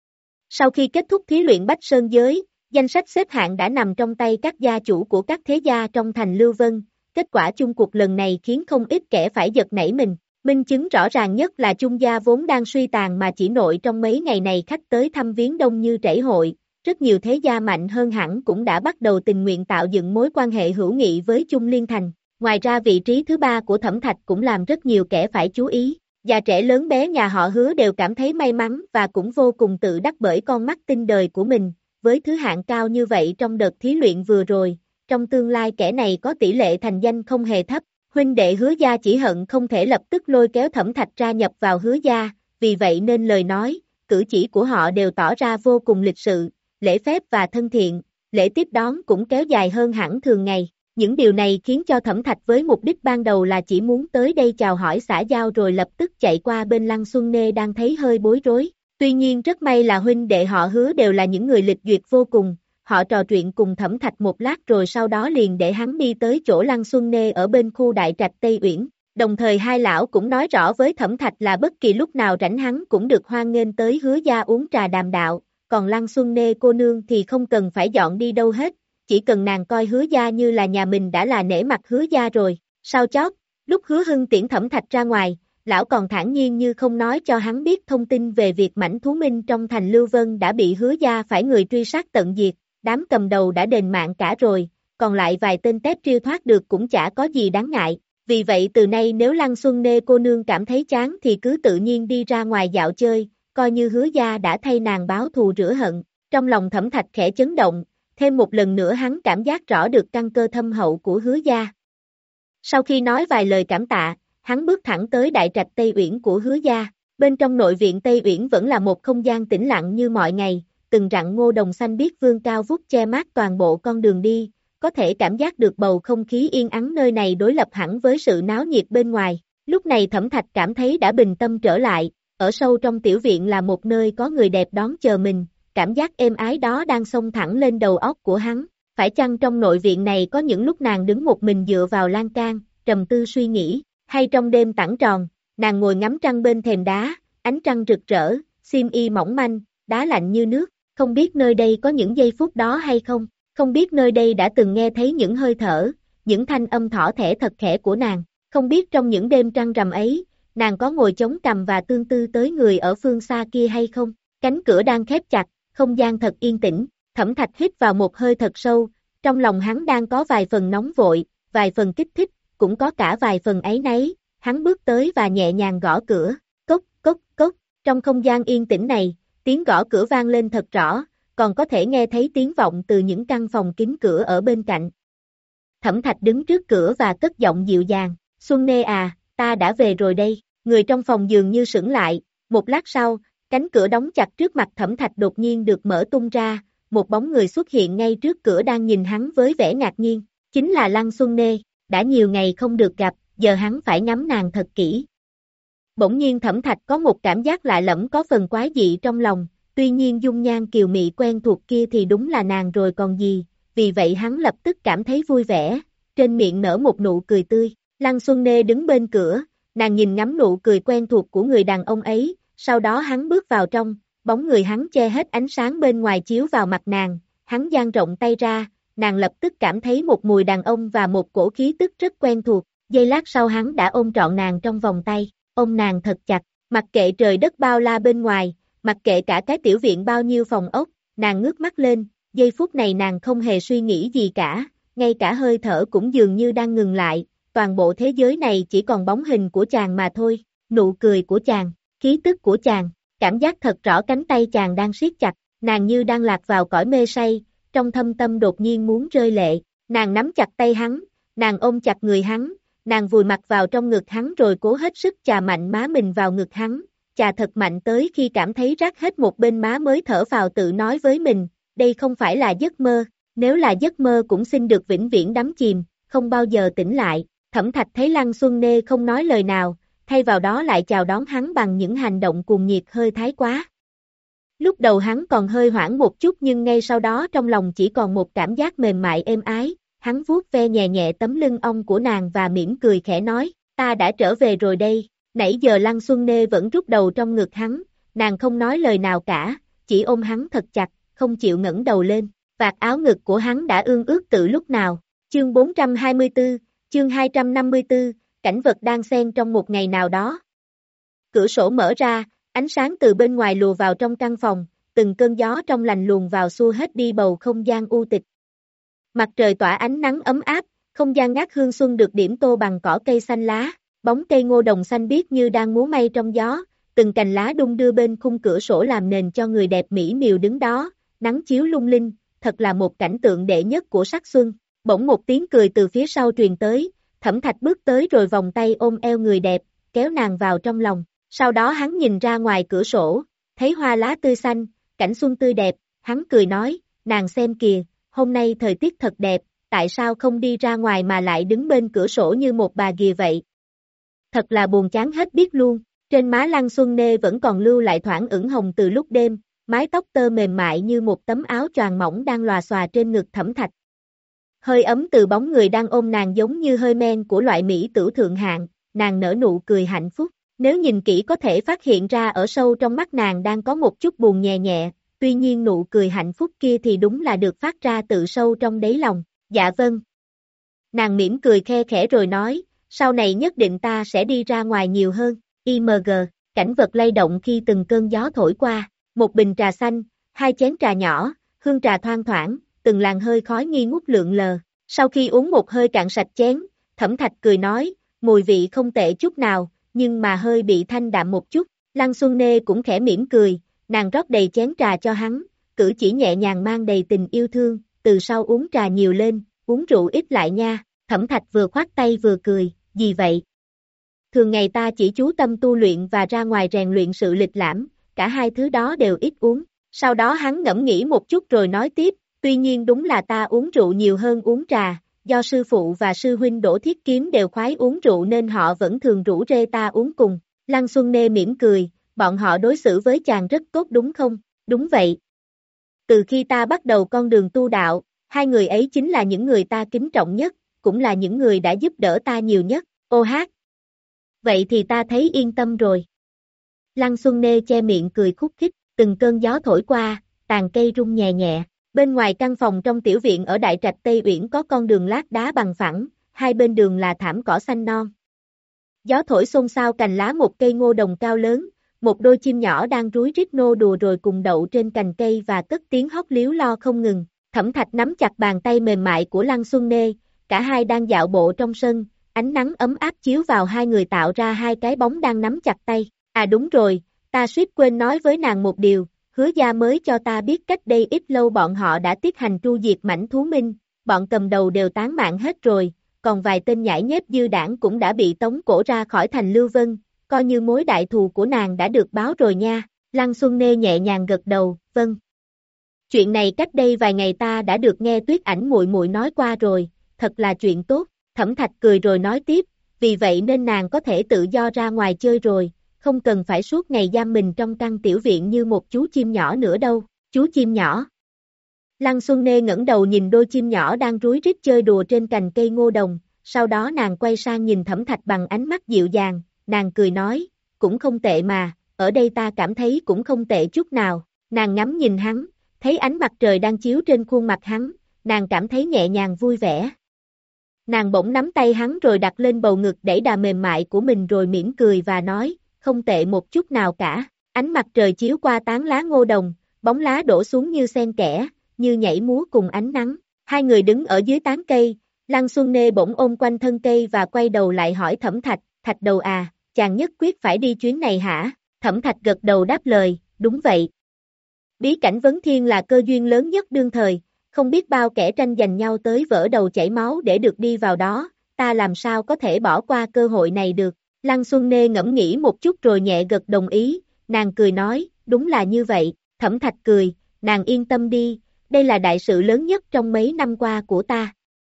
Sau khi kết thúc thí luyện Bách Sơn Giới, danh sách xếp hạng đã nằm trong tay các gia chủ của các thế gia trong thành Lưu Vân, kết quả chung cuộc lần này khiến không ít kẻ phải giật nảy mình. Minh chứng rõ ràng nhất là Chung gia vốn đang suy tàn mà chỉ nội trong mấy ngày này khách tới thăm viếng đông như trảy hội, rất nhiều thế gia mạnh hơn hẳn cũng đã bắt đầu tình nguyện tạo dựng mối quan hệ hữu nghị với Chung Liên Thành. Ngoài ra vị trí thứ ba của Thẩm Thạch cũng làm rất nhiều kẻ phải chú ý. Già trẻ lớn bé nhà họ Hứa đều cảm thấy may mắn và cũng vô cùng tự đắc bởi con mắt tinh đời của mình, với thứ hạng cao như vậy trong đợt thí luyện vừa rồi, trong tương lai kẻ này có tỷ lệ thành danh không hề thấp. Huynh đệ Hứa gia chỉ hận không thể lập tức lôi kéo Thẩm Thạch ra nhập vào Hứa gia, vì vậy nên lời nói, cử chỉ của họ đều tỏ ra vô cùng lịch sự, lễ phép và thân thiện, lễ tiếp đón cũng kéo dài hơn hẳn thường ngày. Những điều này khiến cho Thẩm Thạch với mục đích ban đầu là chỉ muốn tới đây chào hỏi xã giao rồi lập tức chạy qua bên Lăng Xuân Nê đang thấy hơi bối rối. Tuy nhiên rất may là huynh đệ họ Hứa đều là những người lịch duyệt vô cùng, họ trò chuyện cùng Thẩm Thạch một lát rồi sau đó liền để hắn đi tới chỗ Lăng Xuân Nê ở bên khu đại trạch Tây Uyển. Đồng thời hai lão cũng nói rõ với Thẩm Thạch là bất kỳ lúc nào rảnh hắn cũng được hoan nghênh tới Hứa gia uống trà đàm đạo, còn Lăng Xuân Nê cô nương thì không cần phải dọn đi đâu hết. Chỉ cần nàng coi Hứa gia như là nhà mình đã là nể mặt Hứa gia rồi. Sau chót, lúc Hứa Hưng tiễn Thẩm Thạch ra ngoài, lão còn thản nhiên như không nói cho hắn biết thông tin về việc mảnh thú minh trong thành Lưu Vân đã bị Hứa gia phải người truy sát tận diệt, đám cầm đầu đã đền mạng cả rồi, còn lại vài tên tép triêu thoát được cũng chả có gì đáng ngại. Vì vậy từ nay nếu Lăng Xuân Nê cô nương cảm thấy chán thì cứ tự nhiên đi ra ngoài dạo chơi, coi như Hứa gia đã thay nàng báo thù rửa hận. Trong lòng Thẩm Thạch khẽ chấn động. Thêm một lần nữa hắn cảm giác rõ được căn cơ thâm hậu của Hứa gia. Sau khi nói vài lời cảm tạ, hắn bước thẳng tới đại trạch Tây Uyển của Hứa gia. Bên trong nội viện Tây Uyển vẫn là một không gian tĩnh lặng như mọi ngày, từng rặng ngô đồng xanh biếc vươn cao vút che mát toàn bộ con đường đi, có thể cảm giác được bầu không khí yên ắng nơi này đối lập hẳn với sự náo nhiệt bên ngoài. Lúc này Thẩm Thạch cảm thấy đã bình tâm trở lại, ở sâu trong tiểu viện là một nơi có người đẹp đón chờ mình. Cảm giác êm ái đó đang xông thẳng lên đầu óc của hắn, phải chăng trong nội viện này có những lúc nàng đứng một mình dựa vào lan can, trầm tư suy nghĩ, hay trong đêm tảng tròn, nàng ngồi ngắm trăng bên thềm đá, ánh trăng rực rỡ, xiêm y mỏng manh, đá lạnh như nước, không biết nơi đây có những giây phút đó hay không, không biết nơi đây đã từng nghe thấy những hơi thở, những thanh âm thỏ thẻ thật khẽ của nàng, không biết trong những đêm trăng rằm ấy, nàng có ngồi chống cằm và tương tư tới người ở phương xa kia hay không, cánh cửa đang khép chặt. Không gian thật yên tĩnh, Thẩm Thạch hít vào một hơi thật sâu, trong lòng hắn đang có vài phần nóng vội, vài phần kích thích, cũng có cả vài phần áy náy, hắn bước tới và nhẹ nhàng gõ cửa, cốc, cốc, cốc, Trong không gian yên tĩnh này, tiếng gõ cửa vang lên thật rõ, còn có thể nghe thấy tiếng vọng từ những căn phòng kín cửa ở bên cạnh. Thẩm Thạch đứng trước cửa và cất giọng dịu dàng, Xuân Nê à, ta đã về rồi đây. Người trong phòng dường như sững lại, một lát sau, cánh cửa đóng chặt trước mặt Thẩm Thạch đột nhiên được mở tung ra, một bóng người xuất hiện ngay trước cửa đang nhìn hắn với vẻ ngạc nhiên, chính là Lăng Xuân Nê, đã nhiều ngày không được gặp, giờ hắn phải ngắm nàng thật kỹ. Bỗng nhiên Thẩm Thạch có một cảm giác lạ lẫm có phần quái dị trong lòng, tuy nhiên dung nhan kiều mị quen thuộc kia thì đúng là nàng rồi còn gì, vì vậy hắn lập tức cảm thấy vui vẻ, trên miệng nở một nụ cười tươi. Lăng Xuân Nê đứng bên cửa, nàng nhìn ngắm nụ cười quen thuộc của người đàn ông ấy, sau đó hắn bước vào trong, bóng người hắn che hết ánh sáng bên ngoài chiếu vào mặt nàng, hắn dang rộng tay ra, nàng lập tức cảm thấy một mùi đàn ông và một cổ khí tức rất quen thuộc, giây lát sau hắn đã ôm trọn nàng trong vòng tay, ôm nàng thật chặt, mặc kệ trời đất bao la bên ngoài, mặc kệ cả cái tiểu viện bao nhiêu phòng ốc, nàng ngước mắt lên, giây phút này nàng không hề suy nghĩ gì cả, ngay cả hơi thở cũng dường như đang ngừng lại, toàn bộ thế giới này chỉ còn bóng hình của chàng mà thôi, nụ cười của chàng, khí tức của chàng, cảm giác thật rõ cánh tay chàng đang siết chặt, nàng như đang lạc vào cõi mê say, trong thâm tâm đột nhiên muốn rơi lệ, nàng nắm chặt tay hắn, nàng ôm chặt người hắn, nàng vùi mặt vào trong ngực hắn rồi cố hết sức chà mạnh má mình vào ngực hắn, chà thật mạnh tới khi cảm thấy rát hết một bên má mới thở phào tự nói với mình, đây không phải là giấc mơ, nếu là giấc mơ cũng xin được vĩnh viễn đắm chìm, không bao giờ tỉnh lại. Thẩm Thạch thấy Lăng Xuân Nê không nói lời nào, thay vào đó lại chào đón hắn bằng những hành động cuồng nhiệt hơi thái quá. Lúc đầu hắn còn hơi hoảng một chút nhưng ngay sau đó trong lòng chỉ còn một cảm giác mềm mại êm ái, hắn vuốt ve nhẹ nhẹ tấm lưng ong của nàng và mỉm cười khẽ nói, ta đã trở về rồi đây, nãy giờ Lăng Xuân Nê vẫn rút đầu trong ngực hắn, nàng không nói lời nào cả, chỉ ôm hắn thật chặt, không chịu ngẩng đầu lên, vạt áo ngực của hắn đã ương ướt từ lúc nào, chương bốn trăm hai mươi tư, chương hai trăm năm mươi tư, cảnh vật đang xen trong một ngày nào đó. Cửa sổ mở ra, ánh sáng từ bên ngoài lùa vào trong căn phòng, từng cơn gió trong lành luồn vào xua hết đi bầu không gian u tịch. Mặt trời tỏa ánh nắng ấm áp, không gian ngát hương xuân được điểm tô bằng cỏ cây xanh lá, bóng cây ngô đồng xanh biếc như đang múa may trong gió, từng cành lá đung đưa bên khung cửa sổ làm nền cho người đẹp mỹ miều đứng đó, nắng chiếu lung linh, thật là một cảnh tượng đệ nhất của sắc xuân. Bỗng một tiếng cười từ phía sau truyền tới, Thẩm Thạch bước tới rồi vòng tay ôm eo người đẹp, kéo nàng vào trong lòng, sau đó hắn nhìn ra ngoài cửa sổ, thấy hoa lá tươi xanh, cảnh xuân tươi đẹp, hắn cười nói, nàng xem kìa, hôm nay thời tiết thật đẹp, tại sao không đi ra ngoài mà lại đứng bên cửa sổ như một bà ghìa vậy? Thật là buồn chán hết biết luôn, trên má Lăng Xuân Nê vẫn còn lưu lại thoảng ửng hồng từ lúc đêm, mái tóc tơ mềm mại như một tấm áo choàng mỏng đang lòa xòa trên ngực Thẩm Thạch. Hơi ấm từ bóng người đang ôm nàng giống như hơi men của loại mỹ tử thượng hạng, nàng nở nụ cười hạnh phúc, nếu nhìn kỹ có thể phát hiện ra ở sâu trong mắt nàng đang có một chút buồn nhẹ nhẹ, tuy nhiên nụ cười hạnh phúc kia thì đúng là được phát ra từ sâu trong đáy lòng, dạ vâng. Nàng mỉm cười khe khẽ rồi nói, sau này nhất định ta sẽ đi ra ngoài nhiều hơn, i em giê, cảnh vật lay động khi từng cơn gió thổi qua, một bình trà xanh, hai chén trà nhỏ, hương trà thoang thoảng, từng làn hơi khói nghi ngút lượn lờ, sau khi uống một hơi cạn sạch chén, Thẩm Thạch cười nói, mùi vị không tệ chút nào, nhưng mà hơi bị thanh đạm một chút, Lăng Xuân Nê cũng khẽ mỉm cười, nàng rót đầy chén trà cho hắn, cử chỉ nhẹ nhàng mang đầy tình yêu thương, từ sau uống trà nhiều lên, uống rượu ít lại nha, Thẩm Thạch vừa khoát tay vừa cười, gì vậy? Thường ngày ta chỉ chú tâm tu luyện và ra ngoài rèn luyện sự lịch lãm, cả hai thứ đó đều ít uống, sau đó hắn ngẫm nghĩ một chút rồi nói tiếp, tuy nhiên đúng là ta uống rượu nhiều hơn uống trà, do sư phụ và sư huynh Đỗ Thiết Kiếm đều khoái uống rượu nên họ vẫn thường rủ rê ta uống cùng. Lăng Xuân Nê mỉm cười, bọn họ đối xử với chàng rất tốt đúng không? Đúng vậy. Từ khi ta bắt đầu con đường tu đạo, hai người ấy chính là những người ta kính trọng nhất, cũng là những người đã giúp đỡ ta nhiều nhất. Ô hát. Vậy thì ta thấy yên tâm rồi. Lăng Xuân Nê che miệng cười khúc khích, từng cơn gió thổi qua, tàn cây rung nhẹ nhẹ. Bên ngoài căn phòng trong tiểu viện ở Đại Trạch Tây Uyển có con đường lát đá bằng phẳng, hai bên đường là thảm cỏ xanh non. Gió thổi xôn xao cành lá một cây ngô đồng cao lớn, một đôi chim nhỏ đang rúi rít nô đùa rồi cùng đậu trên cành cây và cất tiếng hót líu lo không ngừng. Thẩm Thạch nắm chặt bàn tay mềm mại của Lăng Xuân Nê, cả hai đang dạo bộ trong sân, ánh nắng ấm áp chiếu vào hai người tạo ra hai cái bóng đang nắm chặt tay. À đúng rồi, ta suýt quên nói với nàng một điều, Hứa gia mới cho ta biết cách đây ít lâu bọn họ đã tiết hành tru diệt mãnh thú minh, bọn cầm đầu đều tán mạng hết rồi, còn vài tên nhãi nhép dư đảng cũng đã bị tống cổ ra khỏi thành Lưu Vân, coi như mối đại thù của nàng đã được báo rồi nha. Lăng Xuân Nê nhẹ nhàng gật đầu, vâng. Chuyện này cách đây vài ngày ta đã được nghe Tuyết Ảnh muội muội nói qua rồi, thật là chuyện tốt. Thẩm Thạch cười rồi nói tiếp, vì vậy nên nàng có thể tự do ra ngoài chơi rồi, không cần phải suốt ngày giam mình trong căn tiểu viện như một chú chim nhỏ nữa đâu. Chú chim nhỏ. Lăng Xuân Nê ngẩng đầu nhìn đôi chim nhỏ đang rúi rít chơi đùa trên cành cây ngô đồng, sau đó nàng quay sang nhìn Thẩm Thạch bằng ánh mắt dịu dàng, nàng cười nói, cũng không tệ mà, ở đây ta cảm thấy cũng không tệ chút nào. Nàng ngắm nhìn hắn, thấy ánh mặt trời đang chiếu trên khuôn mặt hắn, nàng cảm thấy nhẹ nhàng vui vẻ. Nàng bỗng nắm tay hắn rồi đặt lên bầu ngực đẩy đà mềm mại của mình rồi mỉm cười và nói, không tệ một chút nào cả. Ánh mặt trời chiếu qua tán lá ngô đồng, bóng lá đổ xuống như xen kẽ, như nhảy múa cùng ánh nắng. Hai người đứng ở dưới tán cây, Lăng Xuân Nê bỗng ôm quanh thân cây và quay đầu lại hỏi Thẩm Thạch, Thạch đầu à, chàng nhất quyết phải đi chuyến này hả? Thẩm Thạch gật đầu đáp lời, đúng vậy. Bí cảnh vấn thiên là cơ duyên lớn nhất đương thời, không biết bao kẻ tranh giành nhau tới vỡ đầu chảy máu để được đi vào đó, ta làm sao có thể bỏ qua cơ hội này được. Lăng Xuân Nê ngẫm nghĩ một chút rồi nhẹ gật đồng ý, nàng cười nói, đúng là như vậy. Thẩm Thạch cười, nàng yên tâm đi, đây là đại sự lớn nhất trong mấy năm qua của ta.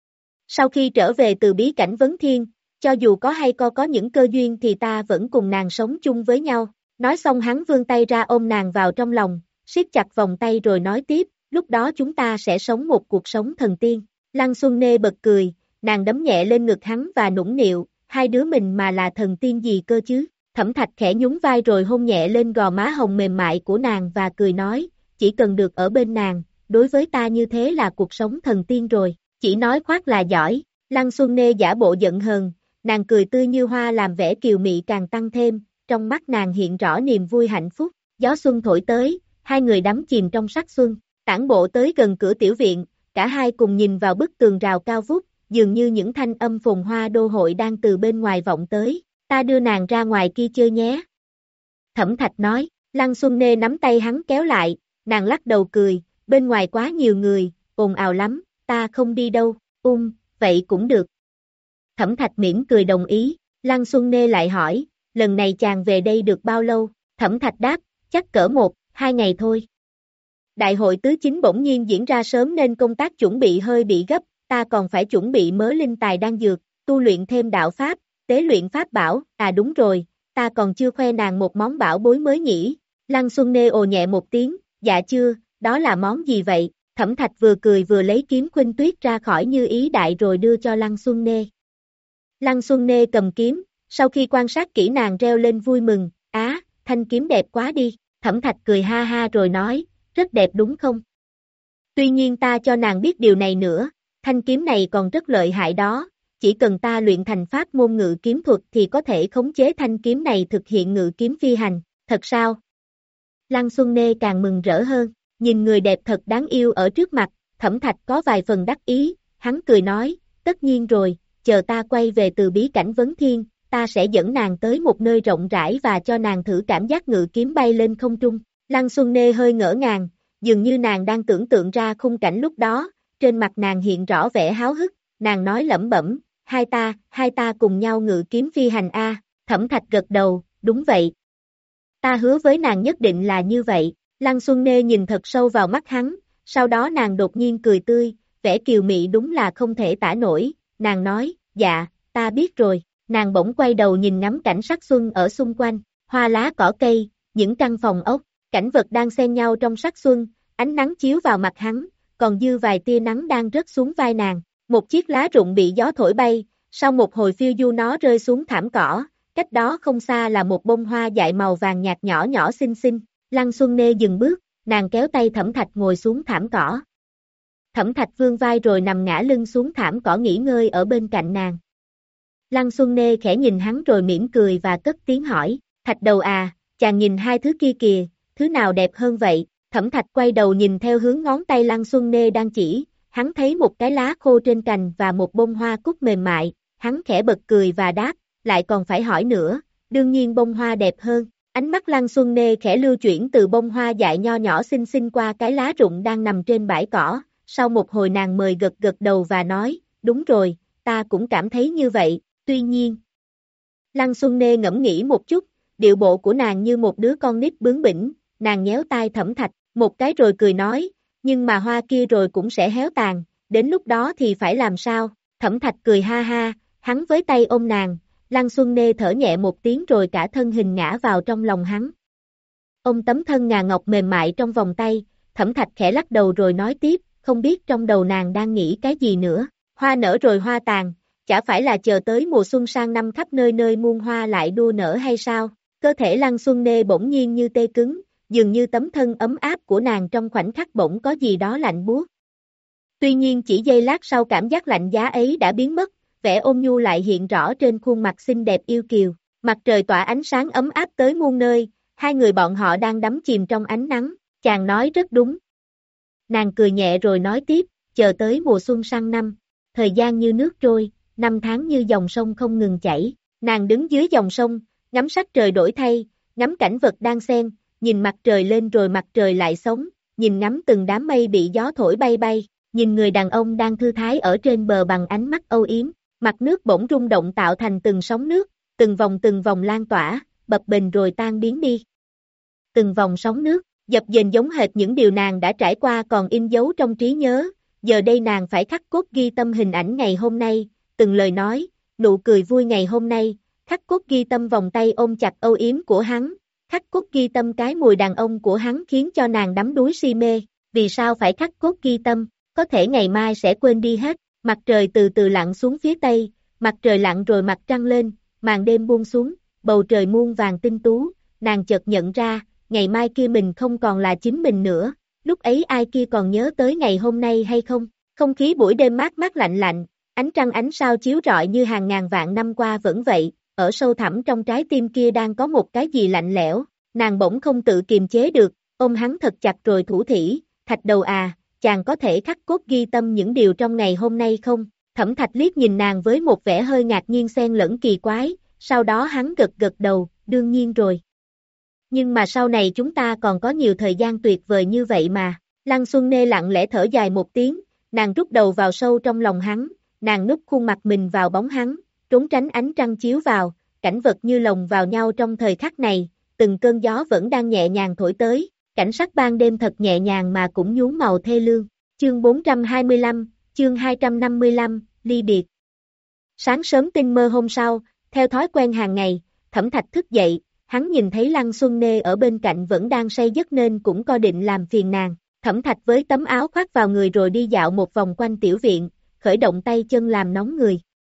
Sau khi trở về từ bí cảnh vấn thiên, cho dù có hay co có những cơ duyên thì ta vẫn cùng nàng sống chung với nhau. Nói xong hắn vươn tay ra ôm nàng vào trong lòng, siết chặt vòng tay rồi nói tiếp, lúc đó chúng ta sẽ sống một cuộc sống thần tiên. Lăng Xuân Nê bật cười, nàng đấm nhẹ lên ngực hắn và nũng nịu, hai đứa mình mà là thần tiên gì cơ chứ. Thẩm Thạch khẽ nhún vai rồi hôn nhẹ lên gò má hồng mềm mại của nàng và cười nói, chỉ cần được ở bên nàng, đối với ta như thế là cuộc sống thần tiên rồi, chỉ nói khoác là giỏi. Lăng Xuân Nê giả bộ giận hờn, nàng cười tươi như hoa làm vẻ kiều mị càng tăng thêm, trong mắt nàng hiện rõ niềm vui hạnh phúc. Gió xuân thổi tới, hai người đắm chìm trong sắc xuân, tản bộ tới gần cửa tiểu viện, cả hai cùng nhìn vào bức tường rào cao vút, dường như những thanh âm phồn hoa đô hội đang từ bên ngoài vọng tới, ta đưa nàng ra ngoài kia chơi nhé. Thẩm Thạch nói, Lăng Xuân Nê nắm tay hắn kéo lại, nàng lắc đầu cười, bên ngoài quá nhiều người, ồn ào lắm, ta không đi đâu, um, vậy cũng được. Thẩm Thạch mỉm cười đồng ý, Lăng Xuân Nê lại hỏi, lần này chàng về đây được bao lâu? Thẩm Thạch đáp, chắc cỡ một, hai ngày thôi. Đại hội tứ chính bỗng nhiên diễn ra sớm nên công tác chuẩn bị hơi bị gấp, ta còn phải chuẩn bị mớ linh tài đan dược, tu luyện thêm đạo pháp, tế luyện pháp bảo, à đúng rồi, ta còn chưa khoe nàng một món bảo bối mới nhỉ. Lăng Xuân Nê ồ nhẹ một tiếng, dạ chưa, đó là món gì vậy? Thẩm Thạch vừa cười vừa lấy kiếm khuynh tuyết ra khỏi như ý đại rồi đưa cho Lăng Xuân Nê. Lăng Xuân Nê cầm kiếm, sau khi quan sát kỹ nàng reo lên vui mừng, á, thanh kiếm đẹp quá đi. Thẩm Thạch cười ha ha rồi nói, rất đẹp đúng không? Tuy nhiên ta cho nàng biết điều này nữa, thanh kiếm này còn rất lợi hại đó, chỉ cần ta luyện thành pháp môn ngự kiếm thuật thì có thể khống chế thanh kiếm này thực hiện ngự kiếm phi hành, thật sao? Lăng Xuân Nê càng mừng rỡ hơn, nhìn người đẹp thật đáng yêu ở trước mặt, Thẩm Thạch có vài phần đắc ý, hắn cười nói, tất nhiên rồi, chờ ta quay về từ bí cảnh vấn thiên, ta sẽ dẫn nàng tới một nơi rộng rãi và cho nàng thử cảm giác ngự kiếm bay lên không trung. Lăng Xuân Nê hơi ngỡ ngàng, dường như nàng đang tưởng tượng ra khung cảnh lúc đó, trên mặt nàng hiện rõ vẻ háo hức, nàng nói lẩm bẩm, hai ta, hai ta cùng nhau ngự kiếm phi hành a. Thẩm Thạch gật đầu, đúng vậy. Ta hứa với nàng nhất định là như vậy. Lăng Xuân Nê nhìn thật sâu vào mắt hắn, sau đó nàng đột nhiên cười tươi, vẻ kiều mị đúng là không thể tả nổi, nàng nói, dạ, ta biết rồi. Nàng bỗng quay đầu nhìn ngắm cảnh sắc xuân ở xung quanh, hoa lá cỏ cây, những căn phòng ốc, cảnh vật đang xen nhau trong sắc xuân, ánh nắng chiếu vào mặt hắn, còn dư vài tia nắng đang rớt xuống vai nàng. Một chiếc lá rụng bị gió thổi bay, sau một hồi phiêu du nó rơi xuống thảm cỏ, cách đó không xa là một bông hoa dại màu vàng nhạt nhỏ nhỏ xinh xinh. Lăng Xuân Nê dừng bước, nàng kéo tay Thẩm Thạch ngồi xuống thảm cỏ. Thẩm Thạch vươn vai rồi nằm ngã lưng xuống thảm cỏ nghỉ ngơi ở bên cạnh nàng. Lăng Xuân Nê khẽ nhìn hắn rồi mỉm cười và cất tiếng hỏi, Thạch đầu à, chàng nhìn hai thứ kia kìa, thứ nào đẹp hơn vậy? Thẩm Thạch quay đầu nhìn theo hướng ngón tay Lăng Xuân Nê đang chỉ, hắn thấy một cái lá khô trên cành và một bông hoa cúc mềm mại, hắn khẽ bật cười và đáp, lại còn phải hỏi nữa, đương nhiên bông hoa đẹp hơn. Ánh mắt Lăng Xuân Nê khẽ lưu chuyển từ bông hoa dại nho nhỏ xinh xinh qua cái lá rụng đang nằm trên bãi cỏ, sau một hồi nàng mời gật gật đầu và nói, đúng rồi, ta cũng cảm thấy như vậy, tuy nhiên. Lăng Xuân Nê ngẫm nghĩ một chút, điệu bộ của nàng như một đứa con nít bướng bỉnh, nàng nhéo tai Thẩm Thạch, một cái rồi cười nói, nhưng mà hoa kia rồi cũng sẽ héo tàn, đến lúc đó thì phải làm sao? Thẩm Thạch cười ha ha, hắn với tay ôm nàng, Lăng Xuân Nê thở nhẹ một tiếng rồi cả thân hình ngã vào trong lòng hắn. Ôm tấm thân ngà ngọc mềm mại trong vòng tay, Thẩm Thạch khẽ lắc đầu rồi nói tiếp, không biết trong đầu nàng đang nghĩ cái gì nữa, hoa nở rồi hoa tàn, chả phải là chờ tới mùa xuân sang năm khắp nơi nơi muôn hoa lại đua nở hay sao? Cơ thể Lăng Xuân Nê bỗng nhiên như tê cứng, dường như tấm thân ấm áp của nàng trong khoảnh khắc bỗng có gì đó lạnh buốt. Tuy nhiên chỉ giây lát sau cảm giác lạnh giá ấy đã biến mất, vẻ ôn nhu lại hiện rõ trên khuôn mặt xinh đẹp yêu kiều. Mặt trời tỏa ánh sáng ấm áp tới muôn nơi, hai người bọn họ đang đắm chìm trong ánh nắng, chàng nói rất đúng. Nàng cười nhẹ rồi nói tiếp, chờ tới mùa xuân sang năm, thời gian như nước trôi, năm tháng như dòng sông không ngừng chảy, nàng đứng dưới dòng sông, ngắm sắc trời đổi thay, ngắm cảnh vật đang xen, nhìn mặt trời lên rồi mặt trời lại sống, nhìn ngắm từng đám mây bị gió thổi bay bay, nhìn người đàn ông đang thư thái ở trên bờ bằng ánh mắt âu yếm, mặt nước bỗng rung động tạo thành từng sóng nước, từng vòng từng vòng lan tỏa, bập bềnh rồi tan biến đi. Từng vòng sóng nước, dập dềnh giống hệt những điều nàng đã trải qua còn in dấu trong trí nhớ, giờ đây nàng phải khắc cốt ghi tâm hình ảnh ngày hôm nay, từng lời nói, nụ cười vui ngày hôm nay, khắc cốt ghi tâm vòng tay ôm chặt âu yếm của hắn, khắc cốt ghi tâm cái mùi đàn ông của hắn khiến cho nàng đắm đuối si mê, vì sao phải khắc cốt ghi tâm, có thể ngày mai sẽ quên đi hết, mặt trời từ từ lặn xuống phía tây, mặt trời lặn rồi mặt trăng lên, màn đêm buông xuống, bầu trời muôn vàng tinh tú, nàng chợt nhận ra, ngày mai kia mình không còn là chính mình nữa, lúc ấy ai kia còn nhớ tới ngày hôm nay hay không, không khí buổi đêm mát mát lạnh lạnh, ánh trăng ánh sao chiếu rọi như hàng ngàn vạn năm qua vẫn vậy, ở sâu thẳm trong trái tim kia đang có một cái gì lạnh lẽo, nàng bỗng không tự kiềm chế được, ôm hắn thật chặt rồi thủ thỉ, Thạch đầu à, chàng có thể khắc cốt ghi tâm những điều trong ngày hôm nay không? Thẩm Thạch liếc nhìn nàng với một vẻ hơi ngạc nhiên xen lẫn kỳ quái, sau đó hắn gật gật đầu, đương nhiên rồi. Nhưng mà sau này chúng ta còn có nhiều thời gian tuyệt vời như vậy mà. Lăng Xuân Nê lặng lẽ thở dài một tiếng, nàng rút đầu vào sâu trong lòng hắn, nàng núp khuôn mặt mình vào bóng hắn, trốn tránh ánh trăng chiếu vào, cảnh vật như lồng vào nhau trong thời khắc này, từng cơn gió vẫn đang nhẹ nhàng thổi tới, cảnh sắc ban đêm thật nhẹ nhàng mà cũng nhuốm màu thê lương. Chương bốn trăm hai mươi lăm, chương hai trăm năm mươi lăm, ly biệt. Sáng sớm tinh mơ hôm sau, theo thói quen hàng ngày, Thẩm Thạch thức dậy, hắn nhìn thấy Lăng Xuân Nê ở bên cạnh vẫn đang say giấc nên cũng co định làm phiền nàng. Thẩm Thạch với tấm áo khoác vào người rồi đi dạo một vòng quanh tiểu viện, khởi động tay chân làm nóng người.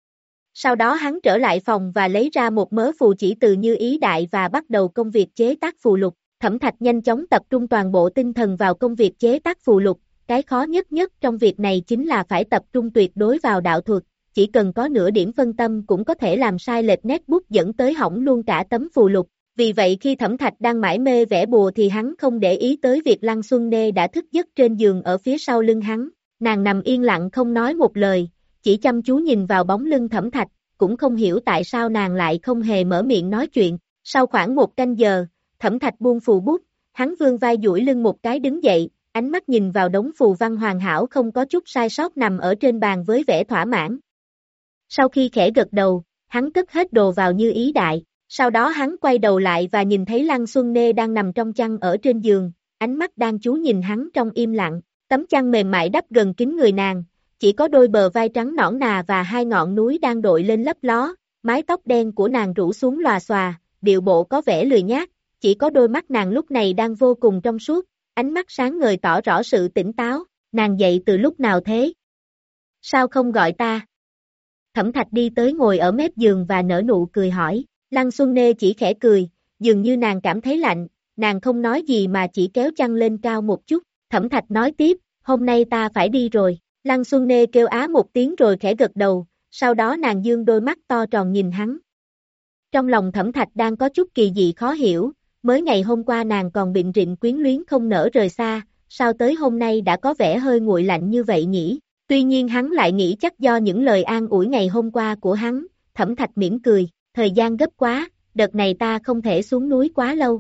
Sau đó hắn trở lại phòng và lấy ra một mớ phù chỉ từ Như Ý Đại và bắt đầu công việc chế tác phù lục. Thẩm Thạch nhanh chóng tập trung toàn bộ tinh thần vào công việc chế tác phù lục, cái khó nhất nhất trong việc này chính là phải tập trung tuyệt đối vào đạo thuật, chỉ cần có nửa điểm phân tâm cũng có thể làm sai lệch nét bút dẫn tới hỏng luôn cả tấm phù lục. Vì vậy khi Thẩm Thạch đang mải mê vẽ bùa thì hắn không để ý tới việc Lăng Xuân Nê đã thức giấc trên giường ở phía sau lưng hắn, nàng nằm yên lặng không nói một lời, chỉ chăm chú nhìn vào bóng lưng Thẩm Thạch, cũng không hiểu tại sao nàng lại không hề mở miệng nói chuyện. Sau khoảng một canh giờ, Thẩm Thạch buông phù bút, hắn vươn vai duỗi lưng một cái đứng dậy, ánh mắt nhìn vào đống phù văn hoàn hảo không có chút sai sót nằm ở trên bàn với vẻ thỏa mãn. Sau khi khẽ gật đầu, hắn cất hết đồ vào Như Ý Đại, sau đó hắn quay đầu lại và nhìn thấy Lăng Xuân Nê đang nằm trong chăn ở trên giường, ánh mắt đang chú nhìn hắn trong im lặng, tấm chăn mềm mại đắp gần kín người nàng, chỉ có đôi bờ vai trắng nõn nà và hai ngọn núi đang đội lên lấp ló, mái tóc đen của nàng rủ xuống lòa xòa, điệu bộ có vẻ lười nhác, chỉ có đôi mắt nàng lúc này đang vô cùng trong suốt, ánh mắt sáng ngời tỏ rõ sự tỉnh táo, nàng dậy từ lúc nào thế? Sao không gọi ta? Thẩm Thạch đi tới ngồi ở mép giường và nở nụ cười hỏi, Lăng Xuân Nê chỉ khẽ cười, dường như nàng cảm thấy lạnh, nàng không nói gì mà chỉ kéo chăn lên cao một chút, Thẩm Thạch nói tiếp, hôm nay ta phải đi rồi, Lăng Xuân Nê kêu á một tiếng rồi khẽ gật đầu, sau đó nàng dương đôi mắt to tròn nhìn hắn. Trong lòng Thẩm Thạch đang có chút kỳ dị khó hiểu, mới ngày hôm qua nàng còn bịn rịn quyến luyến không nỡ rời xa, sao tới hôm nay đã có vẻ hơi nguội lạnh như vậy nhỉ? Tuy nhiên hắn lại nghĩ chắc do những lời an ủi ngày hôm qua của hắn, Thẩm Thạch mỉm cười, thời gian gấp quá, đợt này ta không thể xuống núi quá lâu.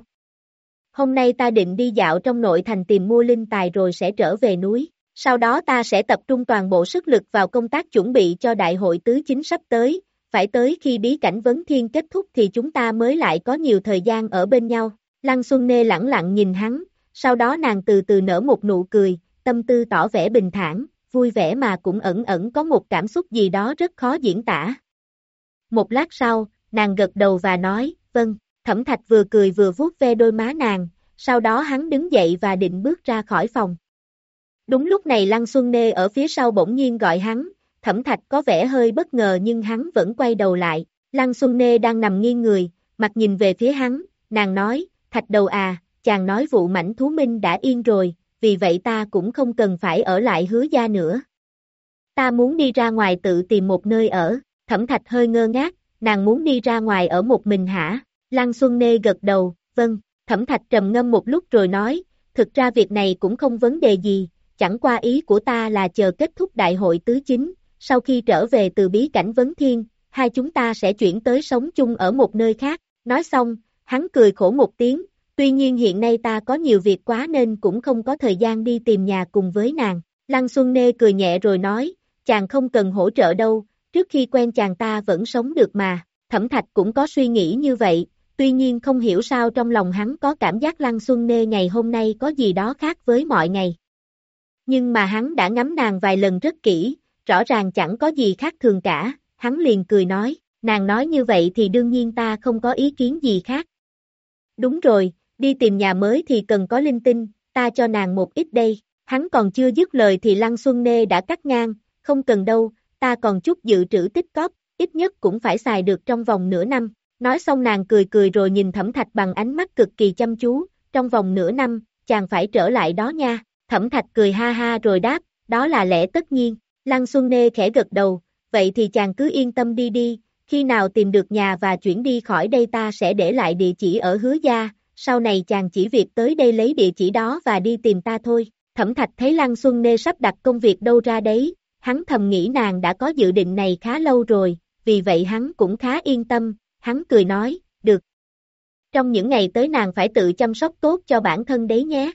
Hôm nay ta định đi dạo trong nội thành tìm mua linh tài rồi sẽ trở về núi. Sau đó ta sẽ tập trung toàn bộ sức lực vào công tác chuẩn bị cho đại hội tứ chính sắp tới, phải tới khi bí cảnh vấn thiên kết thúc thì chúng ta mới lại có nhiều thời gian ở bên nhau. Lăng Xuân Nê lẳng lặng nhìn hắn, sau đó nàng từ từ nở một nụ cười, tâm tư tỏ vẻ bình thản, vui vẻ mà cũng ẩn ẩn có một cảm xúc gì đó rất khó diễn tả. Một lát sau, nàng gật đầu và nói, vâng. Thẩm Thạch vừa cười vừa vuốt ve đôi má nàng, sau đó hắn đứng dậy và định bước ra khỏi phòng. Đúng lúc này Lăng Xuân Nê ở phía sau bỗng nhiên gọi hắn, Thẩm Thạch có vẻ hơi bất ngờ nhưng hắn vẫn quay đầu lại. Lăng Xuân Nê đang nằm nghiêng người, mặt nhìn về phía hắn, nàng nói, Thạch đầu à, chàng nói vụ mãnh thú minh đã yên rồi, vì vậy ta cũng không cần phải ở lại Hứa gia nữa. Ta muốn đi ra ngoài tự tìm một nơi ở. Thẩm Thạch hơi ngơ ngác, nàng muốn đi ra ngoài ở một mình hả? Lăng Xuân Nê gật đầu, vâng. Thẩm Thạch trầm ngâm một lúc rồi nói, thực ra việc này cũng không vấn đề gì, chẳng qua ý của ta là chờ kết thúc đại hội tứ chính, sau khi trở về từ bí cảnh vấn thiên, hai chúng ta sẽ chuyển tới sống chung ở một nơi khác. Nói xong, hắn cười khổ một tiếng, tuy nhiên hiện nay ta có nhiều việc quá nên cũng không có thời gian đi tìm nhà cùng với nàng. Lăng Xuân Nê cười nhẹ rồi nói, chàng không cần hỗ trợ đâu, trước khi quen chàng ta vẫn sống được mà. Thẩm Thạch cũng có suy nghĩ như vậy, tuy nhiên không hiểu sao trong lòng hắn có cảm giác Lăng Xuân Nê ngày hôm nay có gì đó khác với mọi ngày. Nhưng mà hắn đã ngắm nàng vài lần rất kỹ, rõ ràng chẳng có gì khác thường cả, hắn liền cười nói, nàng nói như vậy thì đương nhiên ta không có ý kiến gì khác. Đúng rồi, đi tìm nhà mới thì cần có linh tinh, ta cho nàng một ít đây. Hắn còn chưa dứt lời thì Lăng Xuân Nê đã cắt ngang, không cần đâu, ta còn chút dự trữ tích cóp, ít nhất cũng phải xài được trong vòng nửa năm. Nói xong nàng cười cười rồi nhìn Thẩm Thạch bằng ánh mắt cực kỳ chăm chú, trong vòng nửa năm, chàng phải trở lại đó nha. Thẩm Thạch cười ha ha rồi đáp, đó là lẽ tất nhiên. Lăng Xuân Nê khẽ gật đầu, vậy thì chàng cứ yên tâm đi đi, khi nào tìm được nhà và chuyển đi khỏi đây ta sẽ để lại địa chỉ ở Hứa gia, sau này chàng chỉ việc tới đây lấy địa chỉ đó và đi tìm ta thôi. Thẩm Thạch thấy Lăng Xuân Nê sắp đặt công việc đâu ra đấy, hắn thầm nghĩ nàng đã có dự định này khá lâu rồi, vì vậy hắn cũng khá yên tâm, hắn cười nói, được. Trong những ngày tới nàng phải tự chăm sóc tốt cho bản thân đấy nhé.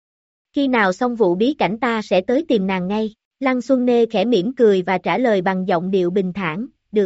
Khi nào xong vụ bí cảnh ta sẽ tới tìm nàng ngay. Lăng Xuân Nê khẽ mỉm cười và trả lời bằng giọng điệu bình thản, được.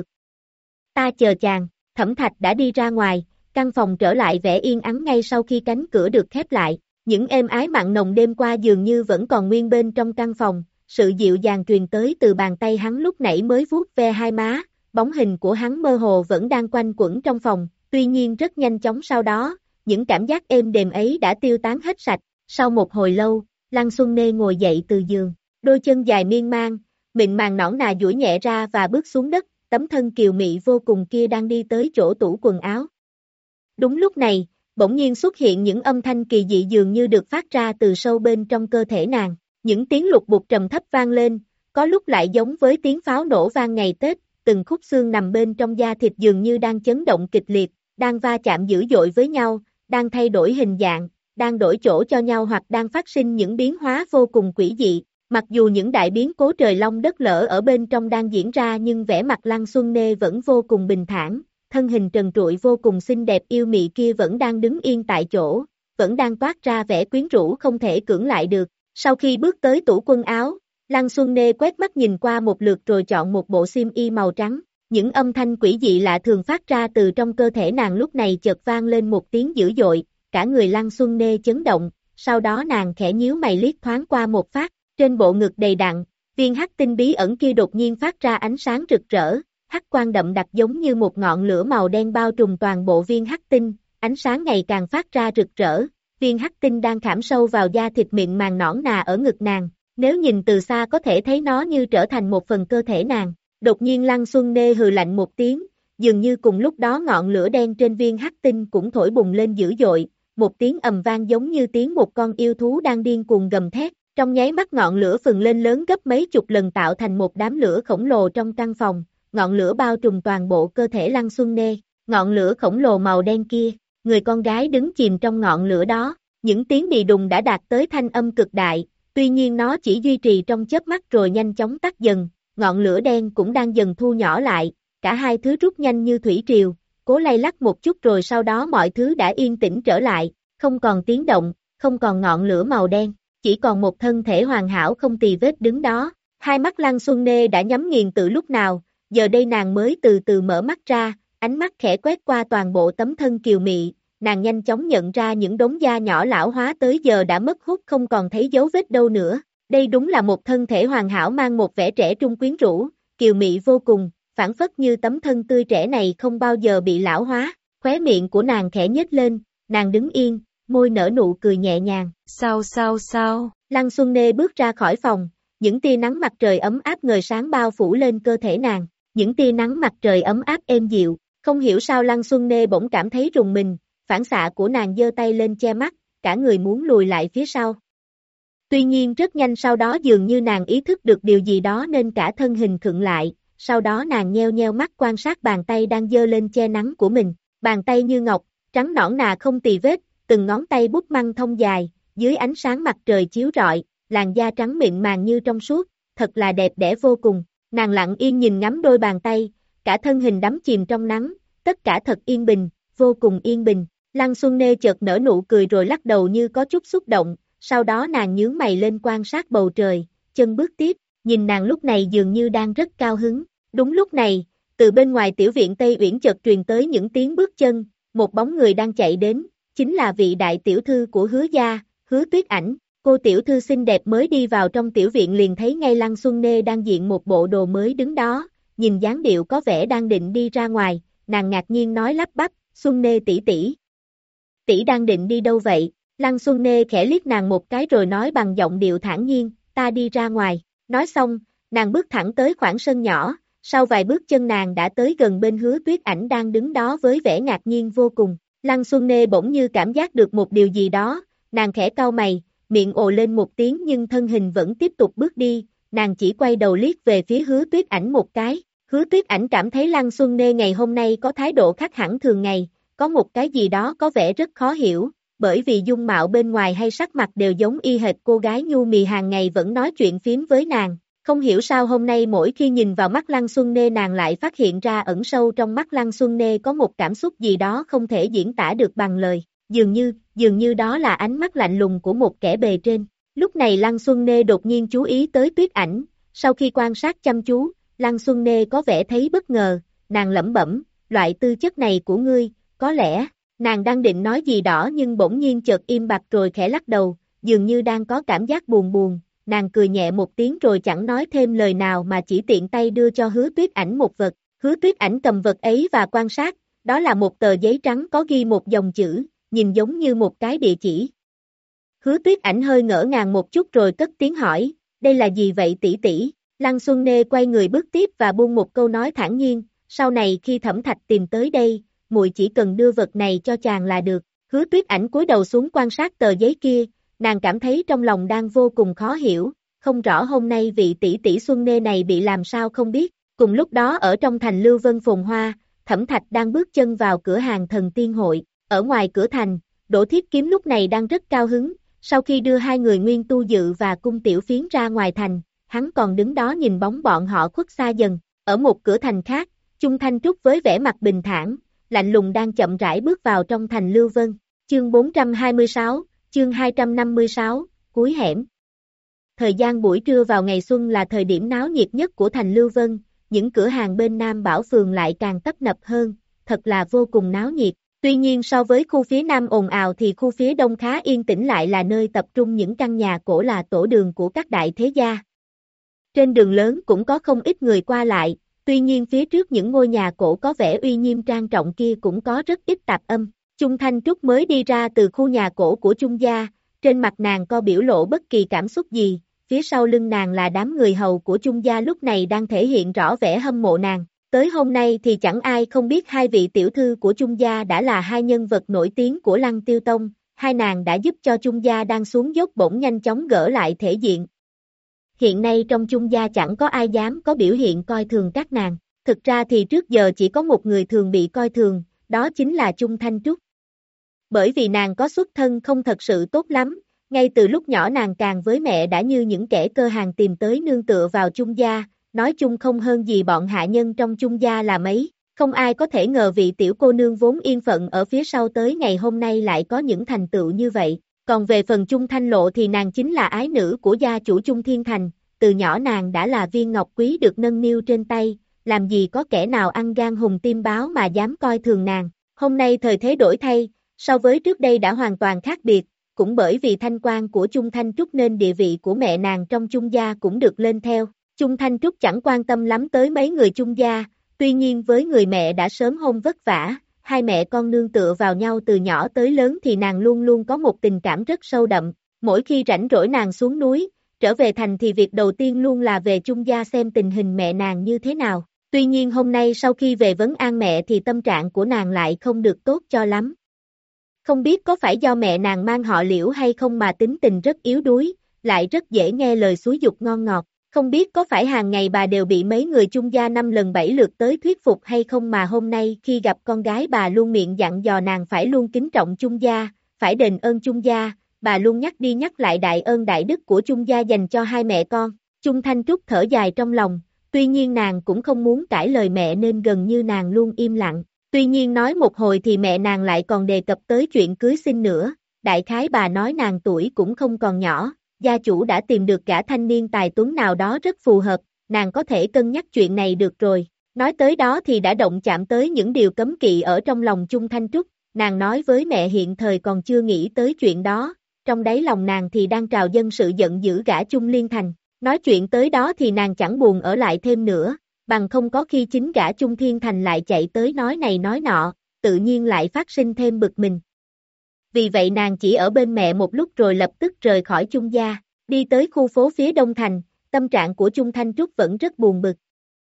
Ta chờ chàng. Thẩm Thạch đã đi ra ngoài, căn phòng trở lại vẻ yên ắng ngay sau khi cánh cửa được khép lại. Những êm ái mặn nồng đêm qua dường như vẫn còn nguyên bên trong căn phòng, sự dịu dàng truyền tới từ bàn tay hắn lúc nãy mới vuốt ve hai má, bóng hình của hắn mơ hồ vẫn đang quanh quẩn trong phòng, tuy nhiên rất nhanh chóng sau đó, những cảm giác êm đềm ấy đã tiêu tán hết sạch. Sau một hồi lâu, Lăng Xuân Nê ngồi dậy từ giường, đôi chân dài miên man, mịn màng nõn nà duỗi nhẹ ra và bước xuống đất, tấm thân kiều mị vô cùng kia đang đi tới chỗ tủ quần áo. Đúng lúc này, bỗng nhiên xuất hiện những âm thanh kỳ dị dường như được phát ra từ sâu bên trong cơ thể nàng, những tiếng lục bục trầm thấp vang lên, có lúc lại giống với tiếng pháo nổ vang ngày Tết, từng khúc xương nằm bên trong da thịt dường như đang chấn động kịch liệt, đang va chạm dữ dội với nhau, đang thay đổi hình dạng, đang đổi chỗ cho nhau hoặc đang phát sinh những biến hóa vô cùng quỷ dị. Mặc dù những đại biến cố trời long đất lở ở bên trong đang diễn ra nhưng vẻ mặt Lăng Xuân Nê vẫn vô cùng bình thản, thân hình trần trụi vô cùng xinh đẹp yêu mị kia vẫn đang đứng yên tại chỗ, vẫn đang toát ra vẻ quyến rũ không thể cưỡng lại được. Sau khi bước tới tủ quần áo, Lăng Xuân Nê quét mắt nhìn qua một lượt rồi chọn một bộ xiêm y màu trắng. Những âm thanh quỷ dị lạ thường phát ra từ trong cơ thể nàng lúc này chợt vang lên một tiếng dữ dội, cả người Lăng Xuân Nê chấn động, sau đó nàng khẽ nhíu mày liếc thoáng qua một phát, trên bộ ngực đầy đặn, viên hắc tinh bí ẩn kia đột nhiên phát ra ánh sáng rực rỡ, hắc quang đậm đặc giống như một ngọn lửa màu đen bao trùm toàn bộ viên hắc tinh, ánh sáng ngày càng phát ra rực rỡ, viên hắc tinh đang khảm sâu vào da thịt mịn màng nõn nà ở ngực nàng, nếu nhìn từ xa có thể thấy nó như trở thành một phần cơ thể nàng. Đột nhiên Lăng Xuân Nê hừ lạnh một tiếng, dường như cùng lúc đó ngọn lửa đen trên viên hắc tinh cũng thổi bùng lên dữ dội, một tiếng ầm vang giống như tiếng một con yêu thú đang điên cuồng gầm thét, trong nháy mắt ngọn lửa phừng lên lớn gấp mấy chục lần tạo thành một đám lửa khổng lồ trong căn phòng, ngọn lửa bao trùm toàn bộ cơ thể Lăng Xuân Nê, ngọn lửa khổng lồ màu đen kia, người con gái đứng chìm trong ngọn lửa đó, những tiếng đì đùng đã đạt tới thanh âm cực đại, tuy nhiên nó chỉ duy trì trong chớp mắt rồi nhanh chóng tắt dần, ngọn lửa đen cũng đang dần thu nhỏ lại, cả hai thứ rút nhanh như thủy triều, cố lay lắc một chút rồi sau đó mọi thứ đã yên tĩnh trở lại, không còn tiếng động, không còn ngọn lửa màu đen, chỉ còn một thân thể hoàn hảo không tì vết đứng đó. Hai mắt Lăng Xuân Nê đã nhắm nghiền từ lúc nào, giờ đây nàng mới từ từ mở mắt ra, ánh mắt khẽ quét qua toàn bộ tấm thân kiều mị, nàng nhanh chóng nhận ra những đống da nhỏ lão hóa tới giờ đã mất hút không còn thấy dấu vết đâu nữa. Đây đúng là một thân thể hoàn hảo mang một vẻ trẻ trung quyến rũ, kiều mị vô cùng, phản phất như tấm thân tươi trẻ này không bao giờ bị lão hóa. Khóe miệng của nàng khẽ nhếch lên, nàng đứng yên, môi nở nụ cười nhẹ nhàng. Sao sao sao? Lăng Xuân Nê bước ra khỏi phòng, những tia nắng mặt trời ấm áp ngời sáng bao phủ lên cơ thể nàng, những tia nắng mặt trời ấm áp êm dịu, không hiểu sao Lăng Xuân Nê bỗng cảm thấy rùng mình, phản xạ của nàng giơ tay lên che mắt, cả người muốn lùi lại phía sau. Tuy nhiên rất nhanh sau đó dường như nàng ý thức được điều gì đó nên cả thân hình khựng lại, sau đó nàng nheo nheo mắt quan sát bàn tay đang giơ lên che nắng của mình, bàn tay như ngọc, trắng nõn nà không tì vết, từng ngón tay bút măng thông dài, dưới ánh sáng mặt trời chiếu rọi, làn da trắng mịn màng như trong suốt, thật là đẹp đẽ vô cùng, nàng lặng yên nhìn ngắm đôi bàn tay, cả thân hình đắm chìm trong nắng, tất cả thật yên bình, vô cùng yên bình. Lăng Xuân Nê chợt nở nụ cười rồi lắc đầu như có chút xúc động, sau đó nàng nhướng mày lên quan sát bầu trời, chân bước tiếp, nhìn nàng lúc này dường như đang rất cao hứng. Đúng lúc này, từ bên ngoài tiểu viện Tây Uyển chợt truyền tới những tiếng bước chân, một bóng người đang chạy đến, chính là vị đại tiểu thư của Hứa gia, Hứa Tuyết Ảnh. Cô tiểu thư xinh đẹp mới đi vào trong tiểu viện liền thấy ngay Lăng Xuân Nê đang diện một bộ đồ mới đứng đó, nhìn dáng điệu có vẻ đang định đi ra ngoài, nàng ngạc nhiên nói lắp bắp, Xuân Nê tỷ tỷ. Tỷ đang định đi đâu vậy? Lăng Xuân Nê khẽ liếc nàng một cái rồi nói bằng giọng điệu thản nhiên, ta đi ra ngoài. Nói xong, nàng bước thẳng tới khoảng sân nhỏ, sau vài bước chân nàng đã tới gần bên Hứa Tuyết Ảnh đang đứng đó với vẻ ngạc nhiên vô cùng. Lăng Xuân Nê bỗng như cảm giác được một điều gì đó, nàng khẽ cau mày, miệng ồ lên một tiếng nhưng thân hình vẫn tiếp tục bước đi, nàng chỉ quay đầu liếc về phía Hứa Tuyết Ảnh một cái. Hứa Tuyết Ảnh cảm thấy Lăng Xuân Nê ngày hôm nay có thái độ khác hẳn thường ngày, có một cái gì đó có vẻ rất khó hiểu, bởi vì dung mạo bên ngoài hay sắc mặt đều giống y hệt cô gái nhu mì hàng ngày vẫn nói chuyện phím với nàng. Không hiểu sao hôm nay mỗi khi nhìn vào mắt Lăng Xuân Nê nàng lại phát hiện ra ẩn sâu trong mắt Lăng Xuân Nê có một cảm xúc gì đó không thể diễn tả được bằng lời, dường như, dường như đó là ánh mắt lạnh lùng của một kẻ bề trên. Lúc này Lăng Xuân Nê đột nhiên chú ý tới Tuyết Ảnh, sau khi quan sát chăm chú, Lăng Xuân Nê có vẻ thấy bất ngờ, nàng lẩm bẩm, loại tư chất này của ngươi, có lẽ, nàng đang định nói gì đó nhưng bỗng nhiên chợt im bặt rồi khẽ lắc đầu, dường như đang có cảm giác buồn buồn. Nàng cười nhẹ một tiếng rồi chẳng nói thêm lời nào mà chỉ tiện tay đưa cho Hứa Tuyết Ảnh một vật. Hứa Tuyết Ảnh cầm vật ấy và quan sát, đó là một tờ giấy trắng có ghi một dòng chữ, nhìn giống như một cái địa chỉ. Hứa Tuyết Ảnh hơi ngỡ ngàng một chút rồi cất tiếng hỏi, đây là gì vậy tỷ tỷ? Lăng Xuân Nê quay người bước tiếp và buông một câu nói thản nhiên, sau này khi Thẩm Thạch tìm tới đây, muội chỉ cần đưa vật này cho chàng là được. Hứa Tuyết Ảnh cúi đầu xuống quan sát tờ giấy kia. Nàng cảm thấy trong lòng đang vô cùng khó hiểu, không rõ hôm nay vị tỷ tỷ Xuân Nê này bị làm sao không biết. Cùng lúc đó ở trong thành Lưu Vân phồn hoa, Thẩm Thạch đang bước chân vào cửa hàng Thần Tiên Hội. Ở ngoài cửa thành, Đỗ Thiết Kiếm lúc này đang rất cao hứng, sau khi đưa hai người Nguyên Tu Dự và Cung Tiểu Phiến ra ngoài thành, hắn còn đứng đó nhìn bóng bọn họ khuất xa dần. Ở một cửa thành khác, Chung Thanh Trúc với vẻ mặt bình thản, lạnh lùng đang chậm rãi bước vào trong thành Lưu Vân. Chương bốn trăm hai mươi sáu Chương hai trăm năm mươi sáu, cuối hẻm. Thời gian buổi trưa vào ngày xuân là thời điểm náo nhiệt nhất của thành Lưu Vân, những cửa hàng bên Nam Bảo Phường lại càng tấp nập hơn, thật là vô cùng náo nhiệt. Tuy nhiên so với khu phía Nam ồn ào thì khu phía Đông khá yên tĩnh lại là nơi tập trung những căn nhà cổ là tổ đường của các đại thế gia. Trên đường lớn cũng có không ít người qua lại, tuy nhiên phía trước những ngôi nhà cổ có vẻ uy nghiêm trang trọng kia cũng có rất ít tạp âm. Chung Thanh Trúc mới đi ra từ khu nhà cổ của Chung gia, trên mặt nàng có biểu lộ bất kỳ cảm xúc gì, phía sau lưng nàng là đám người hầu của Chung gia lúc này đang thể hiện rõ vẻ hâm mộ nàng. Tới hôm nay thì chẳng ai không biết hai vị tiểu thư của Chung gia đã là hai nhân vật nổi tiếng của Lăng Tiêu Tông, hai nàng đã giúp cho Chung gia đang xuống dốc bổng nhanh chóng gỡ lại thể diện. Hiện nay trong Chung gia chẳng có ai dám có biểu hiện coi thường các nàng, thực ra thì trước giờ chỉ có một người thường bị coi thường, đó chính là Chung Thanh Trúc. Bởi vì nàng có xuất thân không thật sự tốt lắm, ngay từ lúc nhỏ nàng càng với mẹ đã như những kẻ cơ hàng tìm tới nương tựa vào Chung gia, nói chung không hơn gì bọn hạ nhân trong Chung gia là mấy. Không ai có thể ngờ vị tiểu cô nương vốn yên phận ở phía sau tới ngày hôm nay lại có những thành tựu như vậy. Còn về phần Chung Thanh Lộ thì nàng chính là ái nữ của gia chủ Chung Thiên Thành, từ nhỏ nàng đã là viên ngọc quý được nâng niu trên tay, làm gì có kẻ nào ăn gan hùng tim báo mà dám coi thường nàng. Hôm nay thời thế đổi thay, so với trước đây đã hoàn toàn khác biệt, cũng bởi vì thanh quan của Chung Thanh Trúc nên địa vị của mẹ nàng trong Chung gia cũng được lên theo. Chung Thanh Trúc chẳng quan tâm lắm tới mấy người Chung gia, tuy nhiên với người mẹ đã sớm hôn vất vả, hai mẹ con nương tựa vào nhau từ nhỏ tới lớn thì nàng luôn luôn có một tình cảm rất sâu đậm. Mỗi khi rảnh rỗi nàng xuống núi, trở về thành thì việc đầu tiên luôn là về Chung gia xem tình hình mẹ nàng như thế nào. Tuy nhiên hôm nay sau khi về vấn an mẹ thì tâm trạng của nàng lại không được tốt cho lắm. Không biết có phải do mẹ nàng mang họ Liễu hay không mà tính tình rất yếu đuối, lại rất dễ nghe lời xúi giục ngon ngọt. Không biết có phải hàng ngày bà đều bị mấy người Chung gia năm lần bảy lượt tới thuyết phục hay không mà hôm nay khi gặp con gái bà luôn miệng dặn dò nàng phải luôn kính trọng Chung gia, phải đền ơn Chung gia, bà luôn nhắc đi nhắc lại đại ơn đại đức của Chung gia dành cho hai mẹ con. Chung Thanh Trúc thở dài trong lòng, tuy nhiên nàng cũng không muốn cãi lời mẹ nên gần như nàng luôn im lặng. Tuy nhiên nói một hồi thì mẹ nàng lại còn đề cập tới chuyện cưới xin nữa, đại khái bà nói nàng tuổi cũng không còn nhỏ, gia chủ đã tìm được gã thanh niên tài tuấn nào đó rất phù hợp, nàng có thể cân nhắc chuyện này được rồi. Nói tới đó thì đã động chạm tới những điều cấm kỵ ở trong lòng Chung Thanh Trúc, nàng nói với mẹ hiện thời còn chưa nghĩ tới chuyện đó, trong đáy lòng nàng thì đang trào dâng sự giận dữ gã Chung Liên Thành. Nói chuyện tới đó thì nàng chẳng buồn ở lại thêm nữa, bằng không có khi chính gã Chung Thiên Thành lại chạy tới nói này nói nọ, tự nhiên lại phát sinh thêm bực mình. Vì vậy nàng chỉ ở bên mẹ một lúc rồi lập tức rời khỏi Chung gia, đi tới khu phố phía Đông Thành, tâm trạng của Chung Thanh Trúc vẫn rất buồn bực.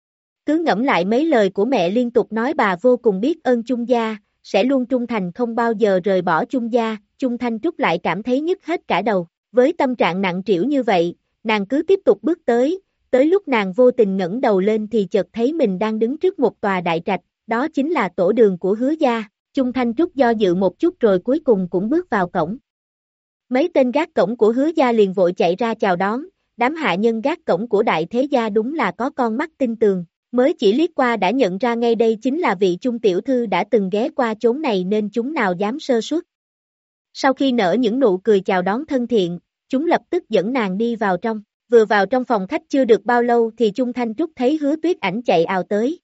Cứ ngẫm lại mấy lời của mẹ liên tục nói bà vô cùng biết ơn Chung gia, sẽ luôn trung thành không bao giờ rời bỏ Chung gia, Chung Thanh Trúc lại cảm thấy nhức hết cả đầu. Với tâm trạng nặng trĩu như vậy, nàng cứ tiếp tục bước tới, tới lúc nàng vô tình ngẩng đầu lên thì chợt thấy mình đang đứng trước một tòa đại trạch, đó chính là tổ đường của Hứa gia. Chung Thanh Trúc do dự một chút rồi cuối cùng cũng bước vào cổng. Mấy tên gác cổng của Hứa gia liền vội chạy ra chào đón, đám hạ nhân gác cổng của đại thế gia đúng là có con mắt tinh tường, mới chỉ liếc qua đã nhận ra ngay đây chính là vị Chung tiểu thư đã từng ghé qua chốn này nên chúng nào dám sơ suất. Sau khi nở những nụ cười chào đón thân thiện, chúng lập tức dẫn nàng đi vào trong. Vừa vào trong phòng khách chưa được bao lâu thì Chung Thanh Trúc thấy Hứa Tuyết Ảnh chạy ào tới.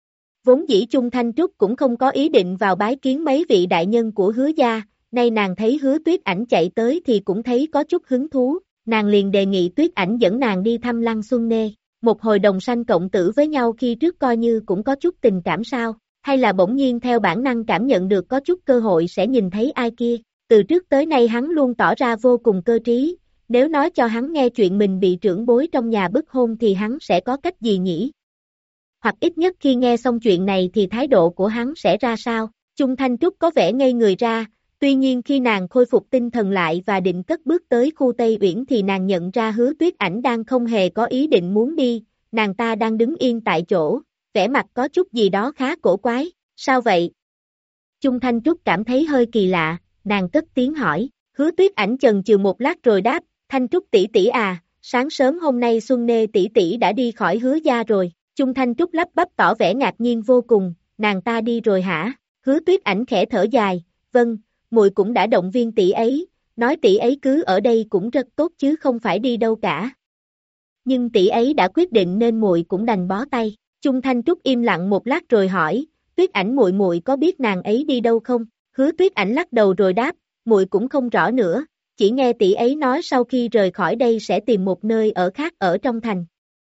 Vốn dĩ Chung Thanh Trúc cũng không có ý định vào bái kiến mấy vị đại nhân của Hứa gia, nay nàng thấy Hứa Tuyết Ảnh chạy tới thì cũng thấy có chút hứng thú, nàng liền đề nghị Tuyết Ảnh dẫn nàng đi thăm Lăng Xuân Nê. Một hồi đồng sanh cộng tử với nhau khi trước coi như cũng có chút tình cảm sao, hay là bỗng nhiên theo bản năng cảm nhận được có chút cơ hội sẽ nhìn thấy ai kia. Từ trước tới nay hắn luôn tỏ ra vô cùng cơ trí, nếu nói cho hắn nghe chuyện mình bị trưởng bối trong nhà bức hôn thì hắn sẽ có cách gì nhỉ? Hoặc ít nhất khi nghe xong chuyện này thì thái độ của hắn sẽ ra sao? Chung Thanh Trúc có vẻ ngây người ra, tuy nhiên khi nàng khôi phục tinh thần lại và định cất bước tới khu Tây Uyển thì nàng nhận ra Hứa Tuyết Ảnh đang không hề có ý định muốn đi, nàng ta đang đứng yên tại chỗ, vẻ mặt có chút gì đó khá cổ quái, sao vậy? Chung Thanh Trúc cảm thấy hơi kỳ lạ, nàng cất tiếng hỏi, Hứa Tuyết Ảnh chần chừ một lát rồi đáp, Thanh Trúc tỷ tỷ à, sáng sớm hôm nay Xuân Nê tỷ tỷ đã đi khỏi Hứa gia rồi. Chung Thanh Trúc lắp bắp tỏ vẻ ngạc nhiên vô cùng, nàng ta đi rồi hả? Hứa Tuyết Ảnh khẽ thở dài, vâng, muội cũng đã động viên tỷ ấy, nói tỷ ấy cứ ở đây cũng rất tốt chứ không phải đi đâu cả. Nhưng tỷ ấy đã quyết định nên muội cũng đành bó tay. Chung Thanh Trúc im lặng một lát rồi hỏi, Tuyết Ảnh muội muội có biết nàng ấy đi đâu không? Hứa Tuyết Ảnh lắc đầu rồi đáp, muội cũng không rõ nữa, chỉ nghe tỷ ấy nói sau khi rời khỏi đây sẽ tìm một nơi ở khác ở trong thành.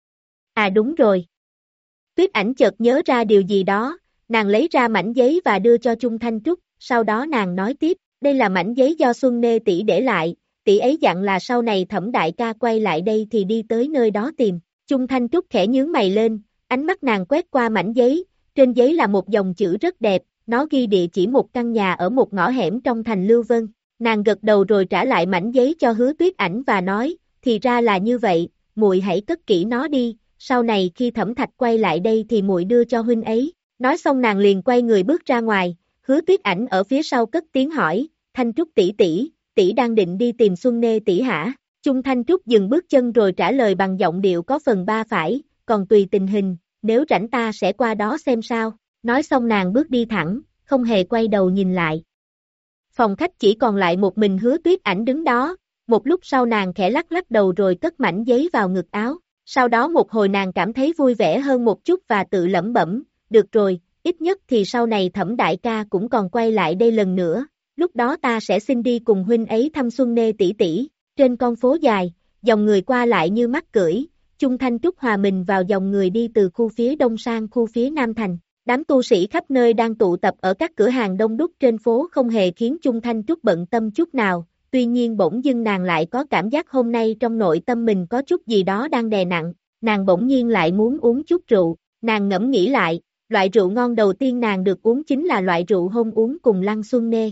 À đúng rồi. Tuyết Ảnh chợt nhớ ra điều gì đó, nàng lấy ra mảnh giấy và đưa cho Chung Thanh Trúc, sau đó nàng nói tiếp, đây là mảnh giấy do Xuân Nê tỷ để lại, tỷ ấy dặn là sau này Thẩm đại ca quay lại đây thì đi tới nơi đó tìm. Chung Thanh Trúc khẽ nhướng mày lên, ánh mắt nàng quét qua mảnh giấy, trên giấy là một dòng chữ rất đẹp, nó ghi địa chỉ một căn nhà ở một ngõ hẻm trong thành Lưu Vân. Nàng gật đầu rồi trả lại mảnh giấy cho Hứa Tuyết Ảnh và nói, thì ra là như vậy, muội hãy cất kỹ nó đi, sau này khi Thẩm Thạch quay lại đây thì muội đưa cho huynh ấy. Nói xong nàng liền quay người bước ra ngoài, Hứa Tuyết Ảnh ở phía sau cất tiếng hỏi, Thanh Trúc tỷ tỷ, tỷ đang định đi tìm Xuân Nê tỷ hả? Chung Thanh Trúc dừng bước chân rồi trả lời bằng giọng điệu có phần ba phải, còn tùy tình hình, nếu rảnh ta sẽ qua đó xem sao. nói xong nàng bước đi thẳng, không hề quay đầu nhìn lại. Phòng khách chỉ còn lại một mình Hứa Tuyết Ảnh đứng đó, một lúc sau nàng khẽ lắc lắc đầu rồi cất mảnh giấy vào ngực áo, sau đó một hồi nàng cảm thấy vui vẻ hơn một chút và tự lẩm bẩm, được rồi, ít nhất thì sau này Thẩm đại ca cũng còn quay lại đây lần nữa, lúc đó ta sẽ xin đi cùng huynh ấy thăm Xuân Nê tỷ tỷ. Trên con phố dài, dòng người qua lại như mắc cưỡi, Chung Thanh Trúc hòa mình vào dòng người đi từ khu phía đông sang khu phía nam thành. Đám tu sĩ khắp nơi đang tụ tập ở các cửa hàng đông đúc trên phố không hề khiến Chung Thanh Trúc bận tâm chút nào, tuy nhiên bỗng dưng nàng lại có cảm giác hôm nay trong nội tâm mình có chút gì đó đang đè nặng, nàng bỗng nhiên lại muốn uống chút rượu, nàng ngẫm nghĩ lại, loại rượu ngon đầu tiên nàng được uống chính là loại rượu hôm uống cùng Lăng Xuân Nê.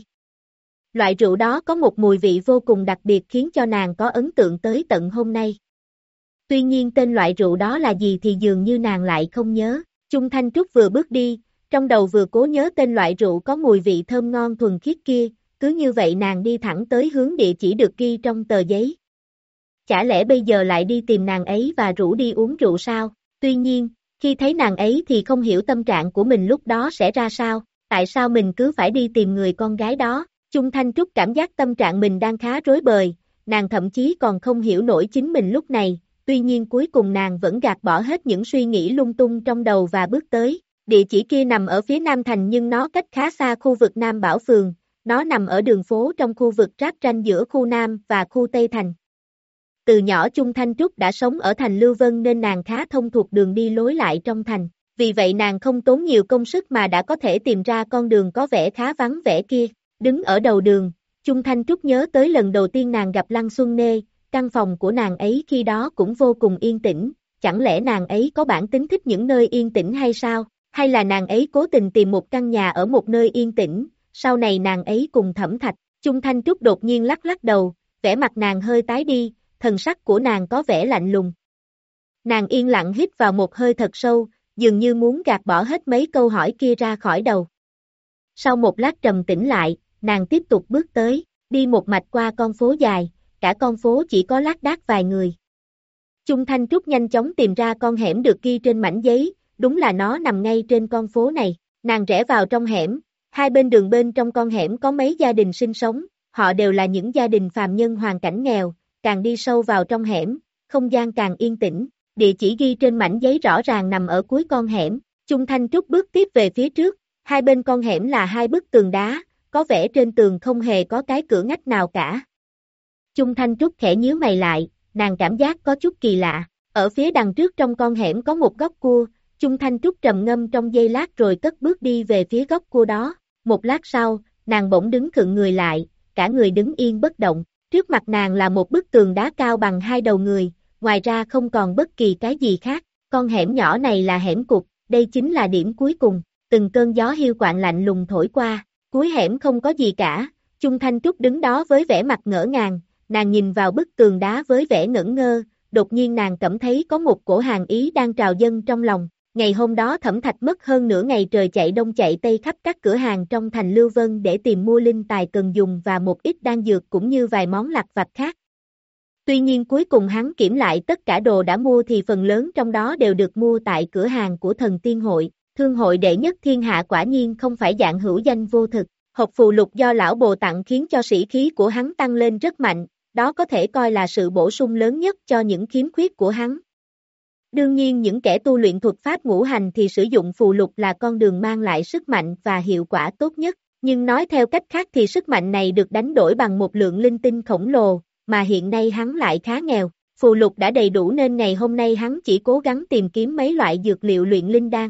Loại rượu đó có một mùi vị vô cùng đặc biệt khiến cho nàng có ấn tượng tới tận hôm nay. Tuy nhiên tên loại rượu đó là gì thì dường như nàng lại không nhớ. Chung Thanh Trúc vừa bước đi, trong đầu vừa cố nhớ tên loại rượu có mùi vị thơm ngon thuần khiết kia, cứ như vậy nàng đi thẳng tới hướng địa chỉ được ghi trong tờ giấy. Chả lẽ bây giờ lại đi tìm nàng ấy và rủ đi uống rượu sao? Tuy nhiên, khi thấy nàng ấy thì không hiểu tâm trạng của mình lúc đó sẽ ra sao, tại sao mình cứ phải đi tìm người con gái đó? Chung Thanh Trúc cảm giác tâm trạng mình đang khá rối bời, nàng thậm chí còn không hiểu nổi chính mình lúc này. Tuy nhiên cuối cùng nàng vẫn gạt bỏ hết những suy nghĩ lung tung trong đầu và bước tới. Địa chỉ kia nằm ở phía Nam Thành nhưng nó cách khá xa khu vực Nam Bảo Phường, nó nằm ở đường phố trong khu vực giáp ranh giữa khu Nam và khu Tây Thành. Từ nhỏ Chung Thanh Trúc đã sống ở thành Lưu Vân nên nàng khá thông thuộc đường đi lối lại trong thành. Vì vậy nàng không tốn nhiều công sức mà đã có thể tìm ra con đường có vẻ khá vắng vẻ kia. Đứng ở đầu đường, Chung Thanh Trúc nhớ tới lần đầu tiên nàng gặp Lăng Xuân Nê. Căn phòng của nàng ấy khi đó cũng vô cùng yên tĩnh, chẳng lẽ nàng ấy có bản tính thích những nơi yên tĩnh hay sao, hay là nàng ấy cố tình tìm một căn nhà ở một nơi yên tĩnh, sau này nàng ấy cùng Thẩm Thạch. Chung Thanh Trúc đột nhiên lắc lắc đầu, vẻ mặt nàng hơi tái đi, thần sắc của nàng có vẻ lạnh lùng. Nàng yên lặng hít vào một hơi thật sâu, dường như muốn gạt bỏ hết mấy câu hỏi kia ra khỏi đầu. Sau một lát trầm tĩnh lại, nàng tiếp tục bước tới, đi một mạch qua con phố dài. Cả con phố chỉ có lác đác vài người. Chung Thanh Trúc nhanh chóng tìm ra con hẻm được ghi trên mảnh giấy, đúng là nó nằm ngay trên con phố này. Nàng rẽ vào trong hẻm, hai bên đường bên trong con hẻm có mấy gia đình sinh sống, họ đều là những gia đình phàm nhân hoàn cảnh nghèo, càng đi sâu vào trong hẻm, không gian càng yên tĩnh. Địa chỉ ghi trên mảnh giấy rõ ràng nằm ở cuối con hẻm. Chung Thanh Trúc bước tiếp về phía trước, hai bên con hẻm là hai bức tường đá, có vẻ trên tường không hề có cái cửa ngách nào cả. Chung Thanh Trúc khẽ nhíu mày lại, nàng cảm giác có chút kỳ lạ. Ở phía đằng trước trong con hẻm có một góc cua, Chung Thanh Trúc trầm ngâm trong giây lát rồi cất bước đi về phía góc cua đó. Một lát sau, nàng bỗng đứng khựng người lại, cả người đứng yên bất động. Trước mặt nàng là một bức tường đá cao bằng hai đầu người, ngoài ra không còn bất kỳ cái gì khác. Con hẻm nhỏ này là hẻm cụt, đây chính là điểm cuối cùng. Từng cơn gió hiu quạnh lạnh lùng thổi qua, cuối hẻm không có gì cả. Chung Thanh Trúc đứng đó với vẻ mặt ngỡ ngàng. Nàng nhìn vào bức tường đá với vẻ ngẩn ngơ, đột nhiên nàng cảm thấy có một cổ hàn ý đang trào dâng trong lòng. Ngày hôm đó Thẩm Thạch mất hơn nửa ngày trời chạy đông chạy tây khắp các cửa hàng trong thành Lưu Vân để tìm mua linh tài cần dùng và một ít đan dược cũng như vài món lặt vặt khác. Tuy nhiên cuối cùng hắn kiểm lại tất cả đồ đã mua thì phần lớn trong đó đều được mua tại cửa hàng của Thần Tiên Hội. Thương hội đệ nhất thiên hạ quả nhiên không phải dạng hữu danh vô thực. Hộp phù lục do lão bồ tặng khiến cho sĩ khí của hắn tăng lên rất mạnh. Đó có thể coi là sự bổ sung lớn nhất cho những khiếm khuyết của hắn. Đương nhiên những kẻ tu luyện thuật pháp ngũ hành thì sử dụng phù lục là con đường mang lại sức mạnh và hiệu quả tốt nhất, nhưng nói theo cách khác thì sức mạnh này được đánh đổi bằng một lượng linh tinh khổng lồ, mà hiện nay hắn lại khá nghèo. Phù lục đã đầy đủ nên ngày hôm nay hắn chỉ cố gắng tìm kiếm mấy loại dược liệu luyện linh đan.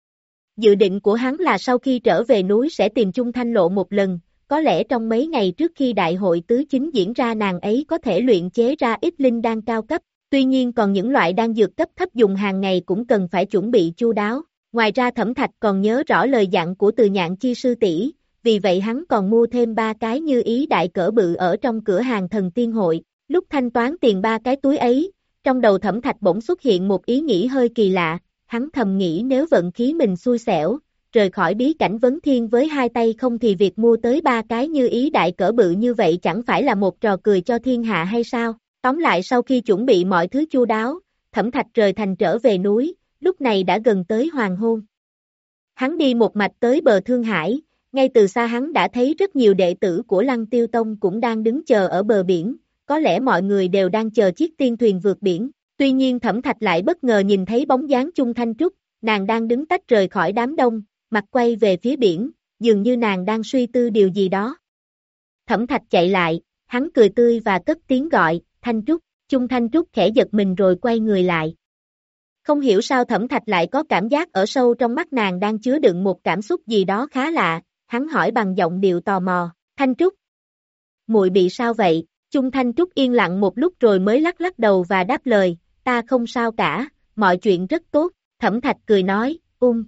Dự định của hắn là sau khi trở về núi sẽ tìm Chung Thanh Lộ một lần. Có lẽ trong mấy ngày trước khi đại hội tứ chính diễn ra nàng ấy có thể luyện chế ra ít linh đan cao cấp, tuy nhiên còn những loại đan dược cấp thấp dùng hàng ngày cũng cần phải chuẩn bị chu đáo. Ngoài ra Thẩm Thạch còn nhớ rõ lời dặn của Từ Nhạn Chi sư tỷ, vì vậy hắn còn mua thêm ba cái như ý đại cỡ bự ở trong cửa hàng Thần Tiên Hội. Lúc thanh toán tiền ba cái túi ấy, trong đầu Thẩm Thạch bỗng xuất hiện một ý nghĩ hơi kỳ lạ, hắn thầm nghĩ nếu vận khí mình xui xẻo, rời khỏi bí cảnh vấn thiên với hai tay không thì việc mua tới ba cái như ý đại cỡ bự như vậy chẳng phải là một trò cười cho thiên hạ hay sao? Tóm lại sau khi chuẩn bị mọi thứ chu đáo, Thẩm Thạch rời thành trở về núi, lúc này đã gần tới hoàng hôn. Hắn đi một mạch tới bờ Thương Hải, ngay từ xa hắn đã thấy rất nhiều đệ tử của Lăng Tiêu Tông cũng đang đứng chờ ở bờ biển, có lẽ mọi người đều đang chờ chiếc tiên thuyền vượt biển. Tuy nhiên Thẩm Thạch lại bất ngờ nhìn thấy bóng dáng Chung Thanh Trúc, nàng đang đứng tách rời khỏi đám đông, mặt quay về phía biển, dường như nàng đang suy tư điều gì đó. Thẩm Thạch chạy lại, hắn cười tươi và cất tiếng gọi, Thanh Trúc. Chung Thanh Trúc khẽ giật mình rồi quay người lại. Không hiểu sao Thẩm Thạch lại có cảm giác ở sâu trong mắt nàng đang chứa đựng một cảm xúc gì đó khá lạ, hắn hỏi bằng giọng điệu tò mò, Thanh Trúc, muội bị sao vậy? Chung Thanh Trúc yên lặng một lúc rồi mới lắc lắc đầu và đáp lời, ta không sao cả, mọi chuyện rất tốt. Thẩm Thạch cười nói, ung.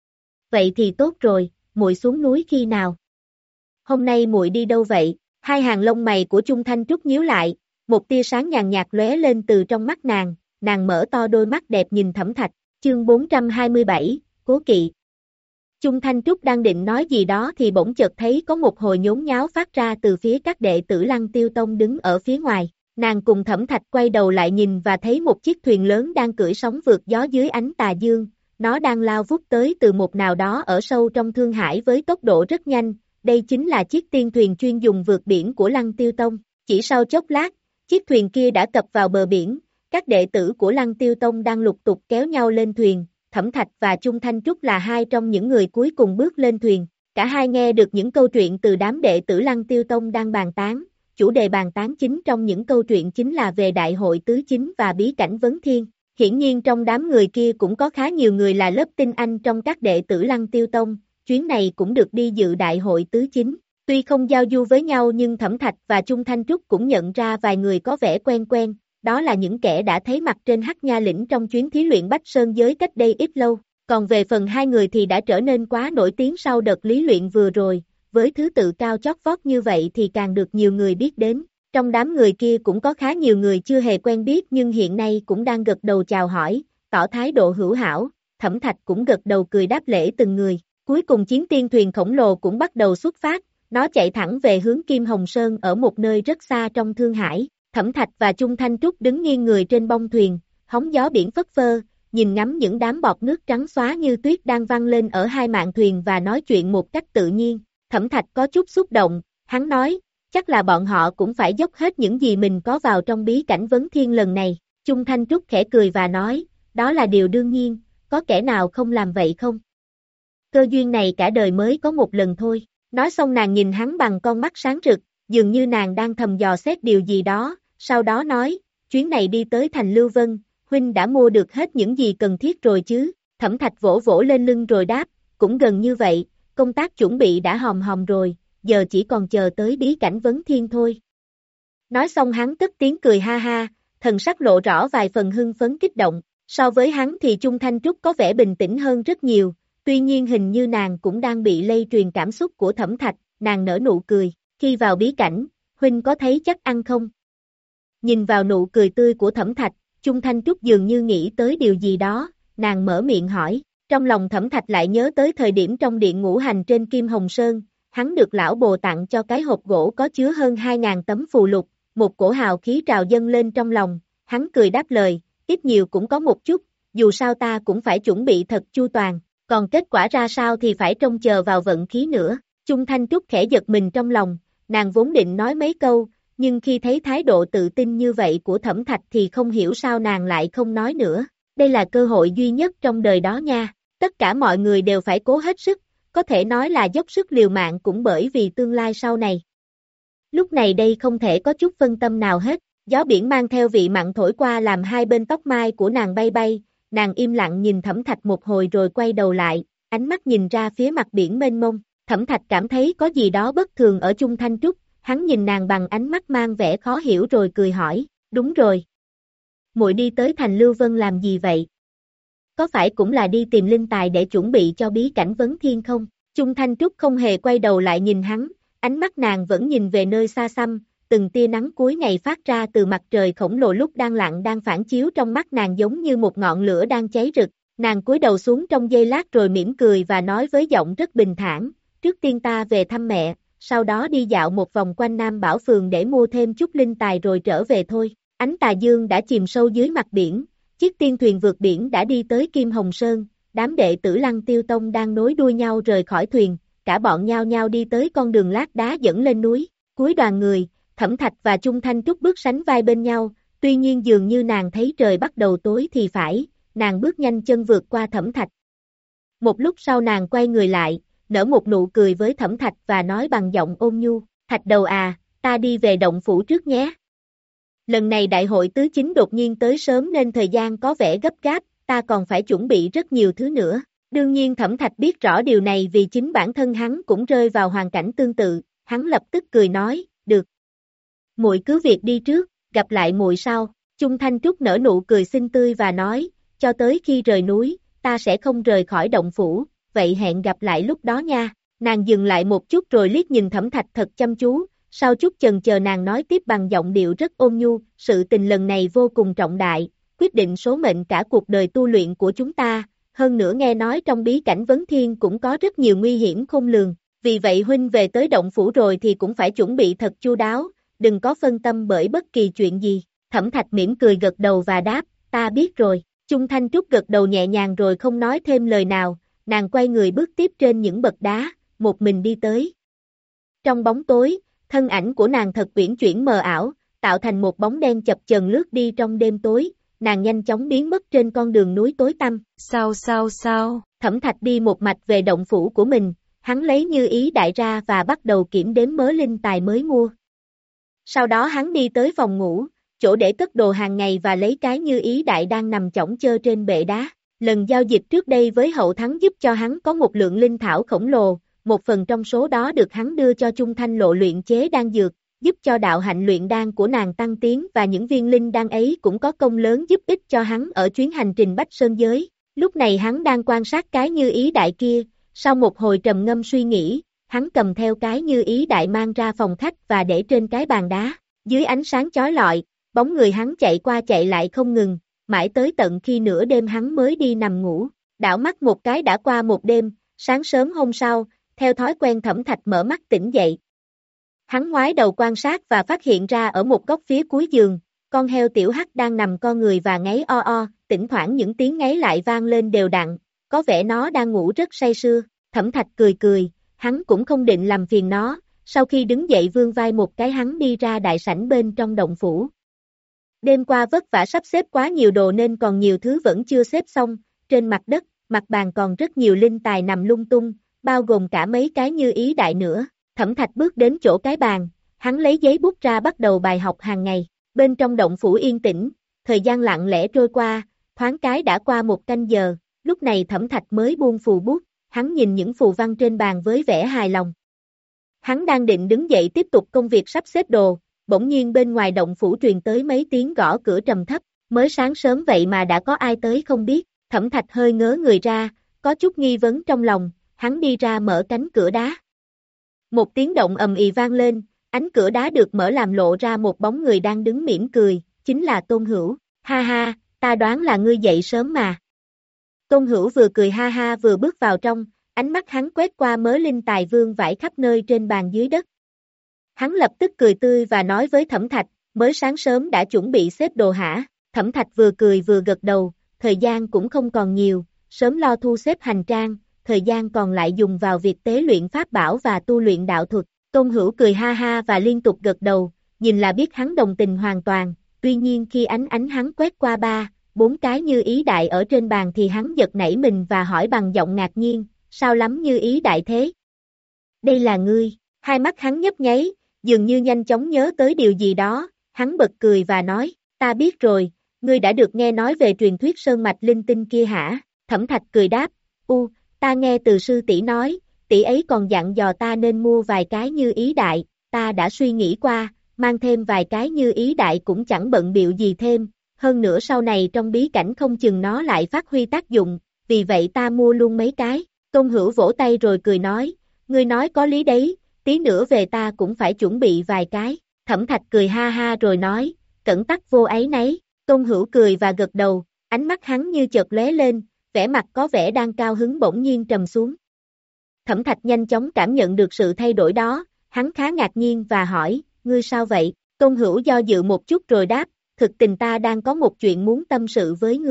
Vậy thì tốt rồi, muội xuống núi khi nào? Hôm nay muội đi đâu vậy? Hai hàng lông mày của Chung Thanh Trúc nhíu lại, một tia sáng nhàn nhạt lóe lên từ trong mắt nàng, nàng mở to đôi mắt đẹp nhìn Thẩm Thạch, chương bốn trăm hai mươi bảy, Cố Kỵ. Chung Thanh Trúc đang định nói gì đó thì bỗng chợt thấy có một hồi nhốn nháo phát ra từ phía các đệ tử Lăng Tiêu Tông đứng ở phía ngoài. Nàng cùng Thẩm Thạch quay đầu lại nhìn và thấy một chiếc thuyền lớn đang cưỡi sóng vượt gió dưới ánh tà dương, nó đang lao vút tới từ một nào đó ở sâu trong Thương Hải với tốc độ rất nhanh, đây chính là chiếc tiên thuyền chuyên dùng vượt biển của Lăng Tiêu Tông. Chỉ sau chốc lát, chiếc thuyền kia đã cập vào bờ biển, các đệ tử của Lăng Tiêu Tông đang lục tục kéo nhau lên thuyền, Thẩm Thạch và Chung Thanh Trúc là hai trong những người cuối cùng bước lên thuyền, cả hai nghe được những câu chuyện từ đám đệ tử Lăng Tiêu Tông đang bàn tán. Chủ đề bàn tán chính trong những câu chuyện chính là về Đại hội Tứ Chính và bí cảnh Vấn Thiên. Hiển nhiên trong đám người kia cũng có khá nhiều người là lớp tinh anh trong các đệ tử Lăng Tiêu Tông, chuyến này cũng được đi dự Đại hội Tứ Chính. Tuy không giao du với nhau nhưng Thẩm Thạch và Chung Thanh Trúc cũng nhận ra vài người có vẻ quen quen, đó là những kẻ đã thấy mặt trên Hắc Nha Lĩnh trong chuyến thí luyện Bách Sơn Giới cách đây ít lâu. Còn về phần hai người thì đã trở nên quá nổi tiếng sau đợt lý luyện vừa rồi. Với thứ tự cao chót vót như vậy thì càng được nhiều người biết đến. Trong đám người kia cũng có khá nhiều người chưa hề quen biết nhưng hiện nay cũng đang gật đầu chào hỏi, tỏ thái độ hữu hảo. Thẩm Thạch cũng gật đầu cười đáp lễ từng người. Cuối cùng chiến tiên thuyền khổng lồ cũng bắt đầu xuất phát, nó chạy thẳng về hướng Kim Hồng Sơn ở một nơi rất xa trong Thương Hải. Thẩm Thạch và Chung Thanh Trúc đứng nghiêng người trên bông thuyền, hóng gió biển phất phơ, nhìn ngắm những đám bọt nước trắng xóa như tuyết đang văng lên ở hai mạn thuyền và nói chuyện một cách tự nhiên. Thẩm Thạch có chút xúc động, hắn nói, chắc là bọn họ cũng phải dốc hết những gì mình có vào trong bí cảnh Vấn Thiên lần này. Chung Thanh Trúc khẽ cười và nói, đó là điều đương nhiên, có kẻ nào không làm vậy không? Cơ duyên này cả đời mới có một lần thôi. Nói xong nàng nhìn hắn bằng con mắt sáng rực, dường như nàng đang thầm dò xét điều gì đó, sau đó nói, chuyến này đi tới thành Lưu Vân, huynh đã mua được hết những gì cần thiết rồi chứ? Thẩm Thạch vỗ vỗ lên lưng rồi đáp, cũng gần như vậy. Công tác chuẩn bị đã hòm hòm rồi, giờ chỉ còn chờ tới bí cảnh Vấn Thiên thôi. Nói xong hắn cất tiếng cười ha ha, thần sắc lộ rõ vài phần hưng phấn kích động, so với hắn thì Chung Thanh Trúc có vẻ bình tĩnh hơn rất nhiều, tuy nhiên hình như nàng cũng đang bị lây truyền cảm xúc của Thẩm Thạch, nàng nở nụ cười, khi vào bí cảnh, huynh có thấy chắc ăn không? Nhìn vào nụ cười tươi của Thẩm Thạch, Chung Thanh Trúc dường như nghĩ tới điều gì đó, nàng mở miệng hỏi. Trong lòng Thẩm Thạch lại nhớ tới thời điểm trong điện ngũ hành trên Kim Hồng Sơn, hắn được lão bồ tặng cho cái hộp gỗ có chứa hơn hai ngàn tấm phù lục, một cổ hào khí trào dâng lên trong lòng, hắn cười đáp lời, ít nhiều cũng có một chút, dù sao ta cũng phải chuẩn bị thật chu toàn, còn kết quả ra sao thì phải trông chờ vào vận khí nữa. Chung Thanh Trúc khẽ giật mình trong lòng, nàng vốn định nói mấy câu, nhưng khi thấy thái độ tự tin như vậy của Thẩm Thạch thì không hiểu sao nàng lại không nói nữa, đây là cơ hội duy nhất trong đời đó nha. Tất cả mọi người đều phải cố hết sức, có thể nói là dốc sức liều mạng cũng bởi vì tương lai sau này. Lúc này đây không thể có chút phân tâm nào hết, gió biển mang theo vị mặn thổi qua làm hai bên tóc mai của nàng bay bay, nàng im lặng nhìn Thẩm Thạch một hồi rồi quay đầu lại, ánh mắt nhìn ra phía mặt biển mênh mông. Thẩm Thạch cảm thấy có gì đó bất thường ở Chung Thanh Trúc, hắn nhìn nàng bằng ánh mắt mang vẻ khó hiểu rồi cười hỏi, đúng rồi. Muội đi tới thành Lưu Vân làm gì vậy? Có phải cũng là đi tìm linh tài để chuẩn bị cho bí cảnh Vấn Thiên không? Chung Thanh Trúc không hề quay đầu lại nhìn hắn, ánh mắt nàng vẫn nhìn về nơi xa xăm, từng tia nắng cuối ngày phát ra từ mặt trời khổng lồ lúc đang lặn đang phản chiếu trong mắt nàng giống như một ngọn lửa đang cháy rực. Nàng cúi đầu xuống trong giây lát rồi mỉm cười và nói với giọng rất bình thản, trước tiên ta về thăm mẹ, sau đó đi dạo một vòng quanh Nam Bảo Phường để mua thêm chút linh tài rồi trở về thôi. Ánh tà dương đã chìm sâu dưới mặt biển. Chiếc tiên thuyền vượt biển đã đi tới Kim Hồng Sơn, đám đệ tử Lăng Tiêu Tông đang nối đuôi nhau rời khỏi thuyền, cả bọn nhao nhao đi tới con đường lát đá dẫn lên núi, cuối đoàn người, Thẩm Thạch và Chung Thanh Trúc bước sánh vai bên nhau, tuy nhiên dường như nàng thấy trời bắt đầu tối thì phải, nàng bước nhanh chân vượt qua Thẩm Thạch. Một lúc sau nàng quay người lại, nở một nụ cười với Thẩm Thạch và nói bằng giọng ôn nhu, Thạch đầu à, ta đi về động phủ trước nhé. Lần này đại hội tứ chính đột nhiên tới sớm nên thời gian có vẻ gấp gáp, ta còn phải chuẩn bị rất nhiều thứ nữa. Đương nhiên Thẩm Thạch biết rõ điều này vì chính bản thân hắn cũng rơi vào hoàn cảnh tương tự, hắn lập tức cười nói, được. Muội cứ việc đi trước, gặp lại muội sau. Chung Thanh Trúc nở nụ cười xinh tươi và nói, cho tới khi rời núi, ta sẽ không rời khỏi động phủ, vậy hẹn gặp lại lúc đó nha. Nàng dừng lại một chút rồi liếc nhìn Thẩm Thạch thật chăm chú, sau chút chần chờ nàng nói tiếp bằng giọng điệu rất ôn nhu, sự tình lần này vô cùng trọng đại, quyết định số mệnh cả cuộc đời tu luyện của chúng ta, hơn nữa nghe nói trong bí cảnh Vấn Thiên cũng có rất nhiều nguy hiểm khôn lường, vì vậy huynh về tới động phủ rồi thì cũng phải chuẩn bị thật chu đáo, đừng có phân tâm bởi bất kỳ chuyện gì. Thẩm Thạch mỉm cười gật đầu và đáp, ta biết rồi. Chung Thanh Trúc gật đầu nhẹ nhàng rồi không nói thêm lời nào, nàng quay người bước tiếp trên những bậc đá, một mình đi tới. Trong bóng tối, thân ảnh của nàng thật uyển chuyển mờ ảo, tạo thành một bóng đen chập chờn lướt đi trong đêm tối, nàng nhanh chóng biến mất trên con đường núi tối tăm. Sao sao sao? Thẩm Thạch đi một mạch về động phủ của mình, hắn lấy Như Ý Đại ra và bắt đầu kiểm đếm mớ linh tài mới mua. Sau đó hắn đi tới phòng ngủ, chỗ để cất đồ hàng ngày và lấy cái Như Ý Đại đang nằm chõng chơ trên bệ đá. Lần giao dịch trước đây với Hậu Thắng giúp cho hắn có một lượng linh thảo khổng lồ, một phần trong số đó được hắn đưa cho Chung Thanh Lộ luyện chế đan dược, giúp cho đạo hạnh luyện đan của nàng tăng tiến và những viên linh đan ấy cũng có công lớn giúp ích cho hắn ở chuyến hành trình Bách Sơn Giới. Lúc này hắn đang quan sát cái Như Ý Đại kia, sau một hồi trầm ngâm suy nghĩ, hắn cầm theo cái Như Ý Đại mang ra phòng khách và để trên cái bàn đá, dưới ánh sáng chói lọi, bóng người hắn chạy qua chạy lại không ngừng, mãi tới tận khi nửa đêm hắn mới đi nằm ngủ, đảo mắt một cái đã qua một đêm, sáng sớm hôm sau, theo thói quen Thẩm Thạch mở mắt tỉnh dậy. Hắn ngoái đầu quan sát và phát hiện ra ở một góc phía cuối giường, con heo tiểu hắc đang nằm co người và ngáy o o, thỉnh thoảng những tiếng ngáy lại vang lên đều đặn, có vẻ nó đang ngủ rất say sưa. Thẩm Thạch cười cười, hắn cũng không định làm phiền nó, sau khi đứng dậy vươn vai một cái hắn đi ra đại sảnh bên trong động phủ. Đêm qua vất vả sắp xếp quá nhiều đồ nên còn nhiều thứ vẫn chưa xếp xong, trên mặt đất, mặt bàn còn rất nhiều linh tài nằm lung tung, bao gồm cả mấy cái Như Ý Đại nữa. Thẩm Thạch bước đến chỗ cái bàn, hắn lấy giấy bút ra bắt đầu bài học hàng ngày. Bên trong động phủ yên tĩnh, thời gian lặng lẽ trôi qua, thoáng cái đã qua một canh giờ, lúc này Thẩm Thạch mới buông phù bút, hắn nhìn những phù văn trên bàn với vẻ hài lòng. Hắn đang định đứng dậy tiếp tục công việc sắp xếp đồ, bỗng nhiên bên ngoài động phủ truyền tới mấy tiếng gõ cửa trầm thấp, mới sáng sớm vậy mà đã có ai tới không biết. Thẩm Thạch hơi ngớ người ra, có chút nghi vấn trong lòng, hắn đi ra mở cánh cửa đá. Một tiếng động ầm ĩ vang lên, ánh cửa đá được mở làm lộ ra một bóng người đang đứng mỉm cười, chính là Tôn Hữu. Ha ha, ta đoán là ngươi dậy sớm mà. Tôn Hữu vừa cười ha ha vừa bước vào trong, ánh mắt hắn quét qua mớ linh tài vương vãi khắp nơi trên bàn dưới đất. Hắn lập tức cười tươi và nói với Thẩm Thạch, mới sáng sớm đã chuẩn bị xếp đồ hả? Thẩm Thạch vừa cười vừa gật đầu, thời gian cũng không còn nhiều, sớm lo thu xếp hành trang, thời gian còn lại dùng vào việc tế luyện pháp bảo và tu luyện đạo thuật. Tôn Hữu cười ha ha và liên tục gật đầu, nhìn là biết hắn đồng tình hoàn toàn, tuy nhiên khi ánh ánh hắn quét qua ba, bốn cái Như Ý Đại ở trên bàn thì hắn giật nảy mình và hỏi bằng giọng ngạc nhiên, sao lắm Như Ý Đại thế? Đây là ngươi, hai mắt hắn nhấp nháy, dường như nhanh chóng nhớ tới điều gì đó, hắn bật cười và nói, ta biết rồi, ngươi đã được nghe nói về truyền thuyết sơn mạch linh tinh kia hả? Thẩm Thạch cười đáp, u, ta nghe từ sư tỷ nói, tỷ ấy còn dặn dò ta nên mua vài cái Như Ý Đại, ta đã suy nghĩ qua, mang thêm vài cái Như Ý Đại cũng chẳng bận bịu gì thêm, hơn nữa sau này trong bí cảnh không chừng nó lại phát huy tác dụng, vì vậy ta mua luôn mấy cái. Tôn Hữu vỗ tay rồi cười nói, ngươi nói có lý đấy, tí nữa về ta cũng phải chuẩn bị vài cái. Thẩm Thạch cười ha ha rồi nói, cẩn tắc vô áy nấy. Tôn Hữu cười và gật đầu, ánh mắt hắn như chợt lóe lên, vẻ mặt có vẻ đang cao hứng bỗng nhiên trầm xuống. Thẩm Thạch nhanh chóng cảm nhận được sự thay đổi đó, hắn khá ngạc nhiên và hỏi, ngươi sao vậy? Tôn Hữu do dự một chút rồi đáp, thực tình ta đang có một chuyện muốn tâm sự với ngươi.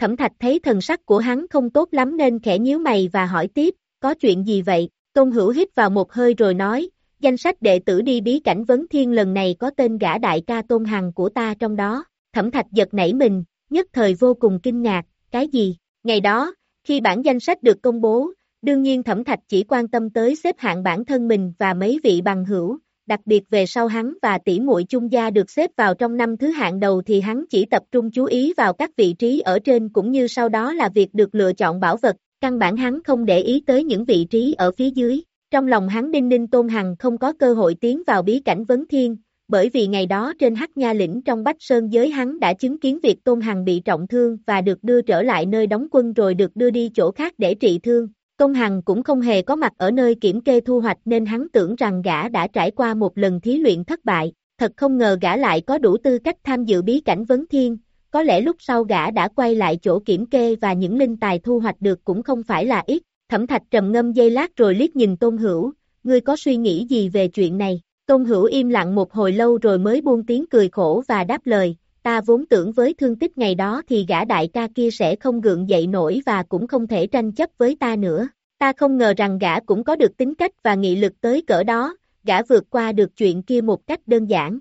Thẩm Thạch thấy thần sắc của hắn không tốt lắm nên khẽ nhíu mày và hỏi tiếp, có chuyện gì vậy? Tôn Hữu hít vào một hơi rồi nói, danh sách đệ tử đi bí cảnh vấn thiên lần này có tên gã đại ca Tôn Hằng của ta trong đó. Thẩm Thạch giật nảy mình, nhất thời vô cùng kinh ngạc, cái gì? Ngày đó, khi bản danh sách được công bố, đương nhiên Thẩm Thạch chỉ quan tâm tới xếp hạng bản thân mình và mấy vị bằng hữu, đặc biệt về sau hắn và tỷ muội Chung gia được xếp vào trong năm thứ hạng đầu thì hắn chỉ tập trung chú ý vào các vị trí ở trên cũng như sau đó là việc được lựa chọn bảo vật, căn bản hắn không để ý tới những vị trí ở phía dưới. Trong lòng hắn đinh ninh Tôn Hằng không có cơ hội tiến vào bí cảnh vấn thiên, bởi vì ngày đó trên Hắc Nha Lĩnh trong Bách Sơn giới hắn đã chứng kiến việc Tôn Hằng bị trọng thương và được đưa trở lại nơi đóng quân rồi được đưa đi chỗ khác để trị thương. Tôn Hằng cũng không hề có mặt ở nơi kiểm kê thu hoạch nên hắn tưởng rằng gã đã trải qua một lần thí luyện thất bại, thật không ngờ gã lại có đủ tư cách tham dự bí cảnh vấn thiên, có lẽ lúc sau gã đã quay lại chỗ kiểm kê và những linh tài thu hoạch được cũng không phải là ít. Thẩm Thạch trầm ngâm giây lát rồi liếc nhìn Tôn Hữu, ngươi có suy nghĩ gì về chuyện này? Tôn Hữu im lặng một hồi lâu rồi mới buông tiếng cười khổ và đáp lời, ta vốn tưởng với thương tích ngày đó thì gã đại ca kia sẽ không gượng dậy nổi và cũng không thể tranh chấp với ta nữa. Ta không ngờ rằng gã cũng có được tính cách và nghị lực tới cỡ đó, gã vượt qua được chuyện kia một cách đơn giản.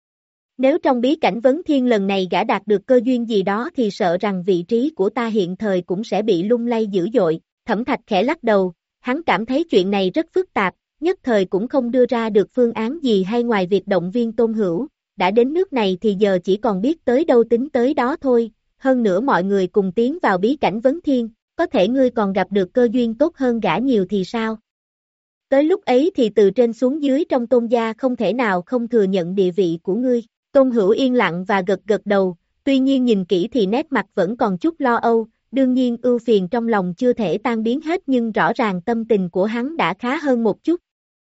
Nếu trong bí cảnh vấn thiên lần này gã đạt được cơ duyên gì đó thì sợ rằng vị trí của ta hiện thời cũng sẽ bị lung lay dữ dội. Thẩm Thạch khẽ lắc đầu, hắn cảm thấy chuyện này rất phức tạp, nhất thời cũng không đưa ra được phương án gì hay ngoài việc động viên Tôn Hữu, đã đến nước này thì giờ chỉ còn biết tới đâu tính tới đó thôi, hơn nữa mọi người cùng tiến vào bí cảnh vấn thiên, có thể ngươi còn gặp được cơ duyên tốt hơn gã nhiều thì sao? Tới lúc ấy thì từ trên xuống dưới trong Tôn gia không thể nào không thừa nhận địa vị của ngươi. Tôn Hữu yên lặng và gật gật đầu, tuy nhiên nhìn kỹ thì nét mặt vẫn còn chút lo âu, đương nhiên ưu phiền trong lòng chưa thể tan biến hết nhưng rõ ràng tâm tình của hắn đã khá hơn một chút.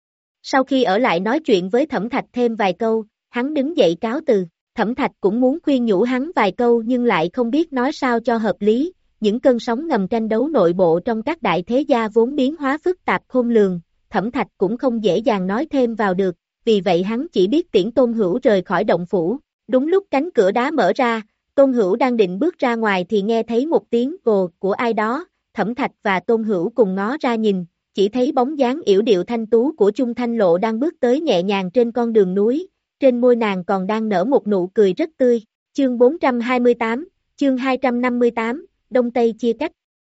Sau khi ở lại nói chuyện với Thẩm Thạch thêm vài câu, hắn đứng dậy cáo từ. Thẩm Thạch cũng muốn khuyên nhủ hắn vài câu nhưng lại không biết nói sao cho hợp lý, những cơn sóng ngầm tranh đấu nội bộ trong các đại thế gia vốn biến hóa phức tạp khôn lường, Thẩm Thạch cũng không dễ dàng nói thêm vào được, vì vậy hắn chỉ biết tiễn Tôn Hữu rời khỏi động phủ. Đúng lúc cánh cửa đá mở ra, Tôn Hữu đang định bước ra ngoài thì nghe thấy một tiếng gồ của ai đó, Thẩm Thạch và Tôn Hữu cùng ngó ra nhìn, chỉ thấy bóng dáng yểu điệu thanh tú của Chung Thanh Lộ đang bước tới nhẹ nhàng trên con đường núi, trên môi nàng còn đang nở một nụ cười rất tươi. Chương bốn trăm hai mươi tám, chương hai trăm năm mươi tám, Đông Tây chia cách.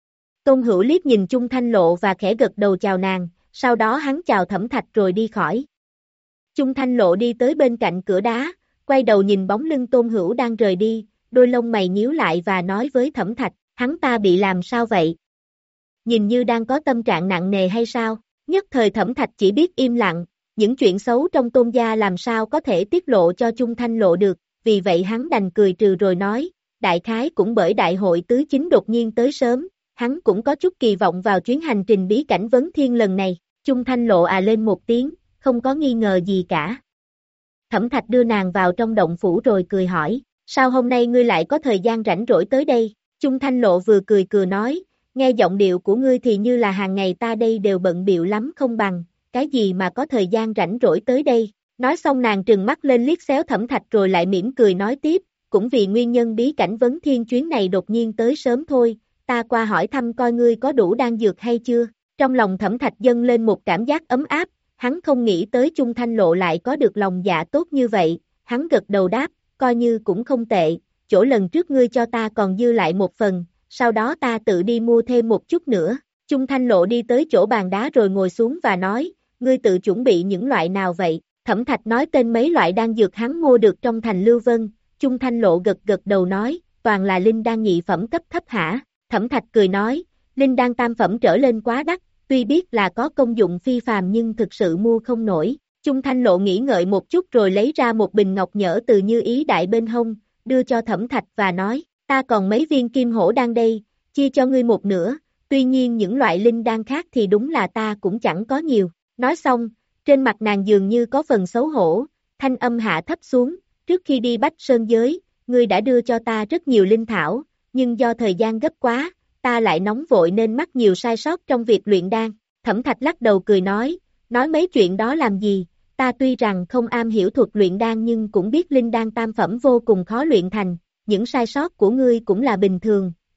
Tôn Hữu liếc nhìn Chung Thanh Lộ và khẽ gật đầu chào nàng, sau đó hắn chào Thẩm Thạch rồi đi khỏi. Chung Thanh Lộ đi tới bên cạnh cửa đá, quay đầu nhìn bóng lưng Tôn Hữu đang rời đi, đôi lông mày nhíu lại và nói với Thẩm Thạch, hắn ta bị làm sao vậy? Nhìn như đang có tâm trạng nặng nề hay sao? Nhất thời Thẩm Thạch chỉ biết im lặng, những chuyện xấu trong Tôn gia làm sao có thể tiết lộ cho Chung Thanh Lộ được, vì vậy hắn đành cười trừ rồi nói, đại khái cũng bởi đại hội tứ chính đột nhiên tới sớm, hắn cũng có chút kỳ vọng vào chuyến hành trình bí cảnh vấn thiên lần này. Chung Thanh Lộ à lên một tiếng, không có nghi ngờ gì cả. Thẩm Thạch đưa nàng vào trong động phủ rồi cười hỏi, sao hôm nay ngươi lại có thời gian rảnh rỗi tới đây? Chung Thanh Lộ vừa cười cười nói, nghe giọng điệu của ngươi thì như là hàng ngày ta đây đều bận bịu lắm không bằng, cái gì mà có thời gian rảnh rỗi tới đây? Nói xong nàng trừng mắt lên liếc xéo Thẩm Thạch rồi lại mỉm cười nói tiếp, cũng vì nguyên nhân bí cảnh vấn thiên chuyến này đột nhiên tới sớm thôi, ta qua hỏi thăm coi ngươi có đủ đan dược hay chưa? Trong lòng Thẩm Thạch dâng lên một cảm giác ấm áp, hắn không nghĩ tới Chung Thanh Lộ lại có được lòng dạ tốt như vậy, hắn gật đầu đáp, coi như cũng không tệ, chỗ lần trước ngươi cho ta còn dư lại một phần, sau đó ta tự đi mua thêm một chút nữa. Chung Thanh Lộ đi tới chỗ bàn đá rồi ngồi xuống và nói, ngươi tự chuẩn bị những loại nào vậy? Thẩm Thạch nói tên mấy loại đan dược hắn mua được trong thành Lưu Vân, Chung Thanh Lộ gật gật đầu nói, toàn là linh đan nhị phẩm cấp thấp hả? Thẩm Thạch cười nói, linh đan tam phẩm trở lên quá đắt, tuy biết là có công dụng phi phàm nhưng thực sự mua không nổi. Chung Thanh Lộ nghĩ ngợi một chút rồi lấy ra một bình ngọc nhỡ từ Như Ý Đại bên hông, đưa cho Thẩm Thạch và nói, ta còn mấy viên kim hổ đan đây, chia cho ngươi một nửa, tuy nhiên những loại linh đan khác thì đúng là ta cũng chẳng có nhiều. Nói xong, trên mặt nàng dường như có phần xấu hổ, thanh âm hạ thấp xuống, trước khi đi Bách Sơn giới, ngươi đã đưa cho ta rất nhiều linh thảo, nhưng do thời gian gấp quá, ta lại nóng vội nên mắc nhiều sai sót trong việc luyện đan. Thẩm Thạch lắc đầu cười nói, nói mấy chuyện đó làm gì, ta tuy rằng không am hiểu thuật luyện đan nhưng cũng biết linh đan tam phẩm vô cùng khó luyện thành, những sai sót của ngươi cũng là bình thường,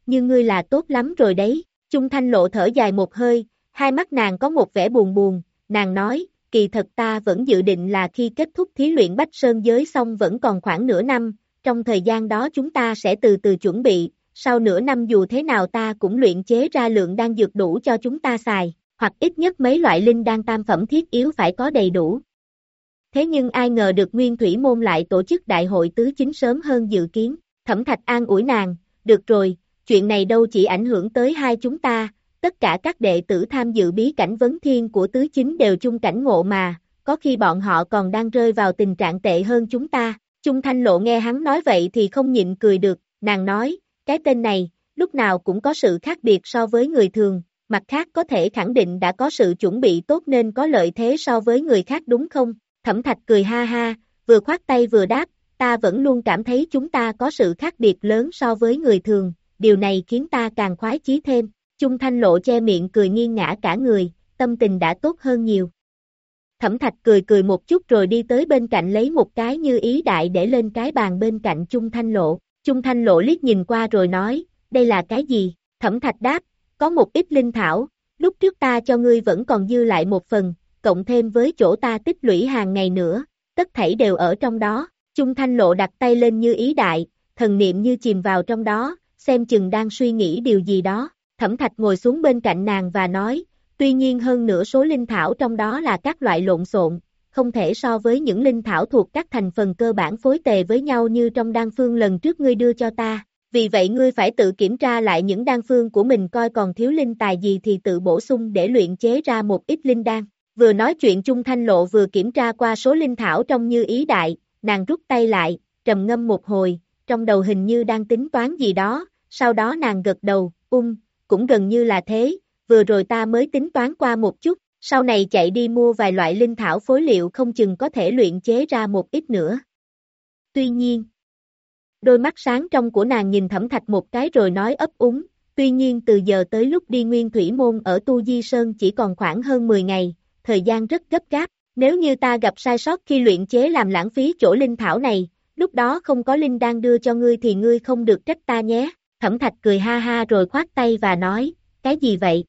như ngươi là tốt lắm rồi đấy. Chung Thanh Lộ thở dài một hơi, hai mắt nàng có một vẻ buồn buồn, nàng nói, kỳ thật ta vẫn dự định là khi kết thúc thí luyện Bách Sơn giới xong vẫn còn khoảng nửa năm, trong thời gian đó chúng ta sẽ từ từ chuẩn bị, sau nửa năm dù thế nào ta cũng luyện chế ra lượng đan dược đủ cho chúng ta xài, hoặc ít nhất mấy loại linh đan tam phẩm thiết yếu phải có đầy đủ. Thế nhưng ai ngờ được Nguyên Thủy Môn lại tổ chức đại hội tứ chính sớm hơn dự kiến, Thẩm Thạch an ủi nàng, được rồi, chuyện này đâu chỉ ảnh hưởng tới hai chúng ta, tất cả các đệ tử tham dự bí cảnh vấn thiên của tứ chính đều chung cảnh ngộ mà, có khi bọn họ còn đang rơi vào tình trạng tệ hơn chúng ta. Chung Thanh Lộ nghe hắn nói vậy thì không nhịn cười được, nàng nói, cái tên này, lúc nào cũng có sự khác biệt so với người thường, mặt khác có thể khẳng định đã có sự chuẩn bị tốt nên có lợi thế so với người khác đúng không? Thẩm Thạch cười ha ha, vừa khoát tay vừa đáp, ta vẫn luôn cảm thấy chúng ta có sự khác biệt lớn so với người thường, điều này khiến ta càng khoái chí thêm. Chung Thanh Lộ che miệng cười nghiêng ngã cả người, tâm tình đã tốt hơn nhiều. Thẩm Thạch cười cười một chút rồi đi tới bên cạnh lấy một cái như ý đại để lên cái bàn bên cạnh Chung Thanh Lộ. Chung Thanh Lộ liếc nhìn qua rồi nói, đây là cái gì? Thẩm Thạch đáp, có một ít linh thảo, lúc trước ta cho ngươi vẫn còn dư lại một phần, cộng thêm với chỗ ta tích lũy hàng ngày nữa, tất thảy đều ở trong đó. Chung Thanh Lộ đặt tay lên như ý đại, thần niệm như chìm vào trong đó, xem chừng đang suy nghĩ điều gì đó. Thẩm Thạch ngồi xuống bên cạnh nàng và nói, tuy nhiên hơn nửa số linh thảo trong đó là các loại lộn xộn, không thể so với những linh thảo thuộc các thành phần cơ bản phối tề với nhau như trong đan phương lần trước ngươi đưa cho ta, vì vậy ngươi phải tự kiểm tra lại những đan phương của mình coi còn thiếu linh tài gì thì tự bổ sung để luyện chế ra một ít linh đan. Vừa nói chuyện Chung Thanh Lộ vừa kiểm tra qua số linh thảo trong như ý đại, nàng rút tay lại, trầm ngâm một hồi, trong đầu hình như đang tính toán gì đó, sau đó nàng gật đầu, um, cũng gần như là thế, vừa rồi ta mới tính toán qua một chút, sau này chạy đi mua vài loại linh thảo phối liệu không chừng có thể luyện chế ra một ít nữa. Tuy nhiên, đôi mắt sáng trong của nàng nhìn Thẩm Thạch một cái rồi nói ấp úng, tuy nhiên từ giờ tới lúc đi Nguyên Thủy Môn ở Tu Di Sơn chỉ còn khoảng hơn mười ngày, thời gian rất gấp gáp, nếu như ta gặp sai sót khi luyện chế làm lãng phí chỗ linh thảo này, lúc đó không có linh đan đưa cho ngươi thì ngươi không được trách ta nhé. Thẩm Thạch cười ha ha rồi khoát tay và nói, cái gì vậy?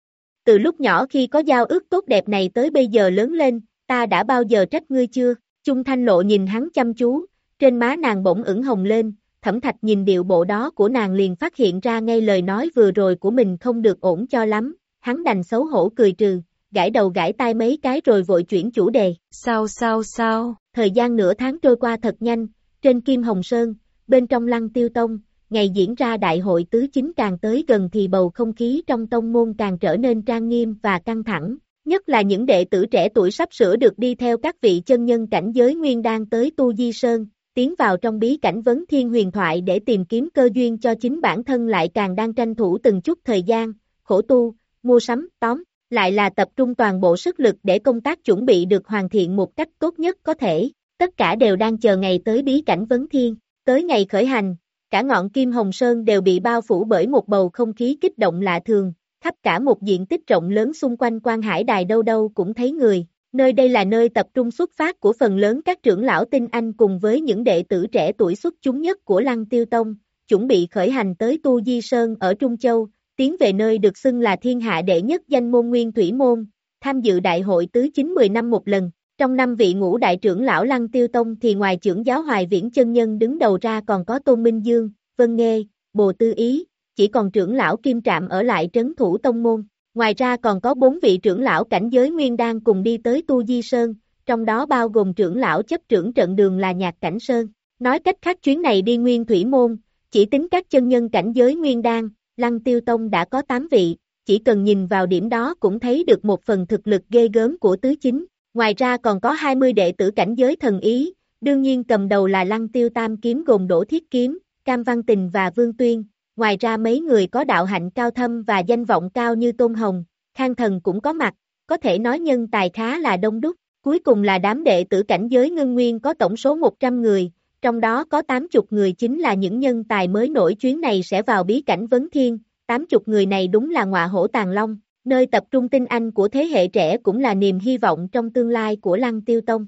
Từ lúc nhỏ khi có giao ước tốt đẹp này tới bây giờ lớn lên, ta đã bao giờ trách ngươi chưa? Chung Thanh Lộ nhìn hắn chăm chú, trên má nàng bỗng ửng hồng lên, Thẩm Thạch nhìn điệu bộ đó của nàng liền phát hiện ra ngay lời nói vừa rồi của mình không được ổn cho lắm, hắn đành xấu hổ cười trừ, gãi đầu gãi tai mấy cái rồi vội chuyển chủ đề. Sao sao sao? Thời gian nửa tháng trôi qua thật nhanh, trên Kim Hồng Sơn, bên trong Lăng Tiêu Tông, ngày diễn ra đại hội tứ chính càng tới gần thì bầu không khí trong tông môn càng trở nên trang nghiêm và căng thẳng, nhất là những đệ tử trẻ tuổi sắp sửa được đi theo các vị chân nhân cảnh giới nguyên đan tới Tu Di Sơn, tiến vào trong bí cảnh vấn thiên huyền thoại để tìm kiếm cơ duyên cho chính bản thân lại càng đang tranh thủ từng chút thời gian, khổ tu, mua sắm, tóm, lại là tập trung toàn bộ sức lực để công tác chuẩn bị được hoàn thiện một cách tốt nhất có thể, tất cả đều đang chờ ngày tới bí cảnh vấn thiên, tới ngày khởi hành. Cả ngọn Kim Hồng Sơn đều bị bao phủ bởi một bầu không khí kích động lạ thường, khắp cả một diện tích rộng lớn xung quanh Quan Hải Đài đâu đâu cũng thấy người, nơi đây là nơi tập trung xuất phát của phần lớn các trưởng lão tinh anh cùng với những đệ tử trẻ tuổi xuất chúng nhất của Lăng Tiêu Tông, chuẩn bị khởi hành tới Tu Di Sơn ở Trung Châu, tiến về nơi được xưng là thiên hạ đệ nhất danh môn Nguyên Thủy Môn, tham dự đại hội tứ chính mười năm một lần. Trong năm vị ngũ đại trưởng lão Lăng Tiêu Tông thì ngoài trưởng giáo Hoài Viễn chân nhân đứng đầu ra còn có Tôn Minh Dương, Vân Nghê, Bồ Tư Ý, chỉ còn trưởng lão Kim Trạm ở lại trấn thủ tông môn. Ngoài ra còn có bốn vị trưởng lão cảnh giới nguyên đan cùng đi tới Tu Di Sơn, trong đó bao gồm trưởng lão chấp trưởng trận đường là Nhạc Cảnh Sơn. Nói cách khác chuyến này đi Nguyên Thủy Môn, chỉ tính các chân nhân cảnh giới nguyên đan, Lăng Tiêu Tông đã có tám vị, chỉ cần nhìn vào điểm đó cũng thấy được một phần thực lực ghê gớm của tứ chính. Ngoài ra còn có hai mươi đệ tử cảnh giới thần ý, đương nhiên cầm đầu là Lăng Tiêu Tam Kiếm gồm Đỗ Thiết Kiếm, Cam Văn Tình và Vương Tuyên. Ngoài ra mấy người có đạo hạnh cao thâm và danh vọng cao như Tôn Hồng, Khang Thần cũng có mặt, có thể nói nhân tài khá là đông đúc. Cuối cùng là đám đệ tử cảnh giới ngưng nguyên có tổng số một trăm người, trong đó có tám mươi người chính là những nhân tài mới nổi chuyến này sẽ vào bí cảnh vấn thiên, tám mươi người này đúng là ngọa hổ tàng long. Nơi tập trung tinh anh của thế hệ trẻ cũng là niềm hy vọng trong tương lai của Lăng Tiêu Tông.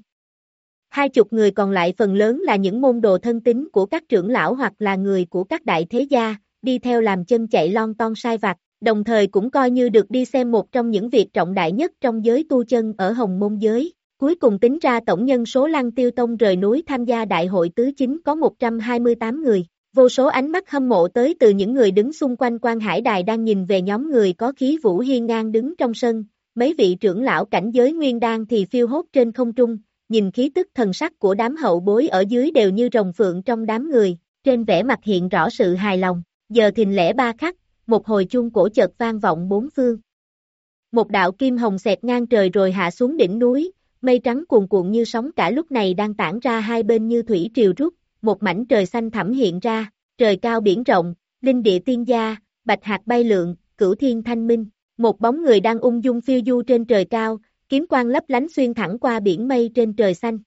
Hai chục người còn lại phần lớn là những môn đồ thân tín của các trưởng lão hoặc là người của các đại thế gia, đi theo làm chân chạy lon ton sai vặt, đồng thời cũng coi như được đi xem một trong những việc trọng đại nhất trong giới tu chân ở Hồng Môn giới. Cuối cùng tính ra tổng nhân số Lăng Tiêu Tông rời núi tham gia đại hội tứ chính có một trăm hai mươi tám người. Vô số ánh mắt hâm mộ tới từ những người đứng xung quanh Quan Hải Đài đang nhìn về nhóm người có khí vũ hiên ngang đứng trong sân, mấy vị trưởng lão cảnh giới nguyên đan thì phiêu hốt trên không trung, nhìn khí tức thần sắc của đám hậu bối ở dưới đều như rồng phượng trong đám người, trên vẻ mặt hiện rõ sự hài lòng. Giờ thìn lẻ ba khắc, một hồi chuông cổ chợt vang vọng bốn phương. Một đạo kim hồng xẹt ngang trời rồi hạ xuống đỉnh núi, mây trắng cuồn cuộn như sóng cả lúc này đang tản ra hai bên như thủy triều rút, một mảnh trời xanh thẳm hiện ra, trời cao biển rộng, linh địa tiên gia, bạch hạt bay lượn, cửu thiên thanh minh, một bóng người đang ung dung phiêu du trên trời cao, kiếm quang lấp lánh xuyên thẳng qua biển mây trên trời xanh.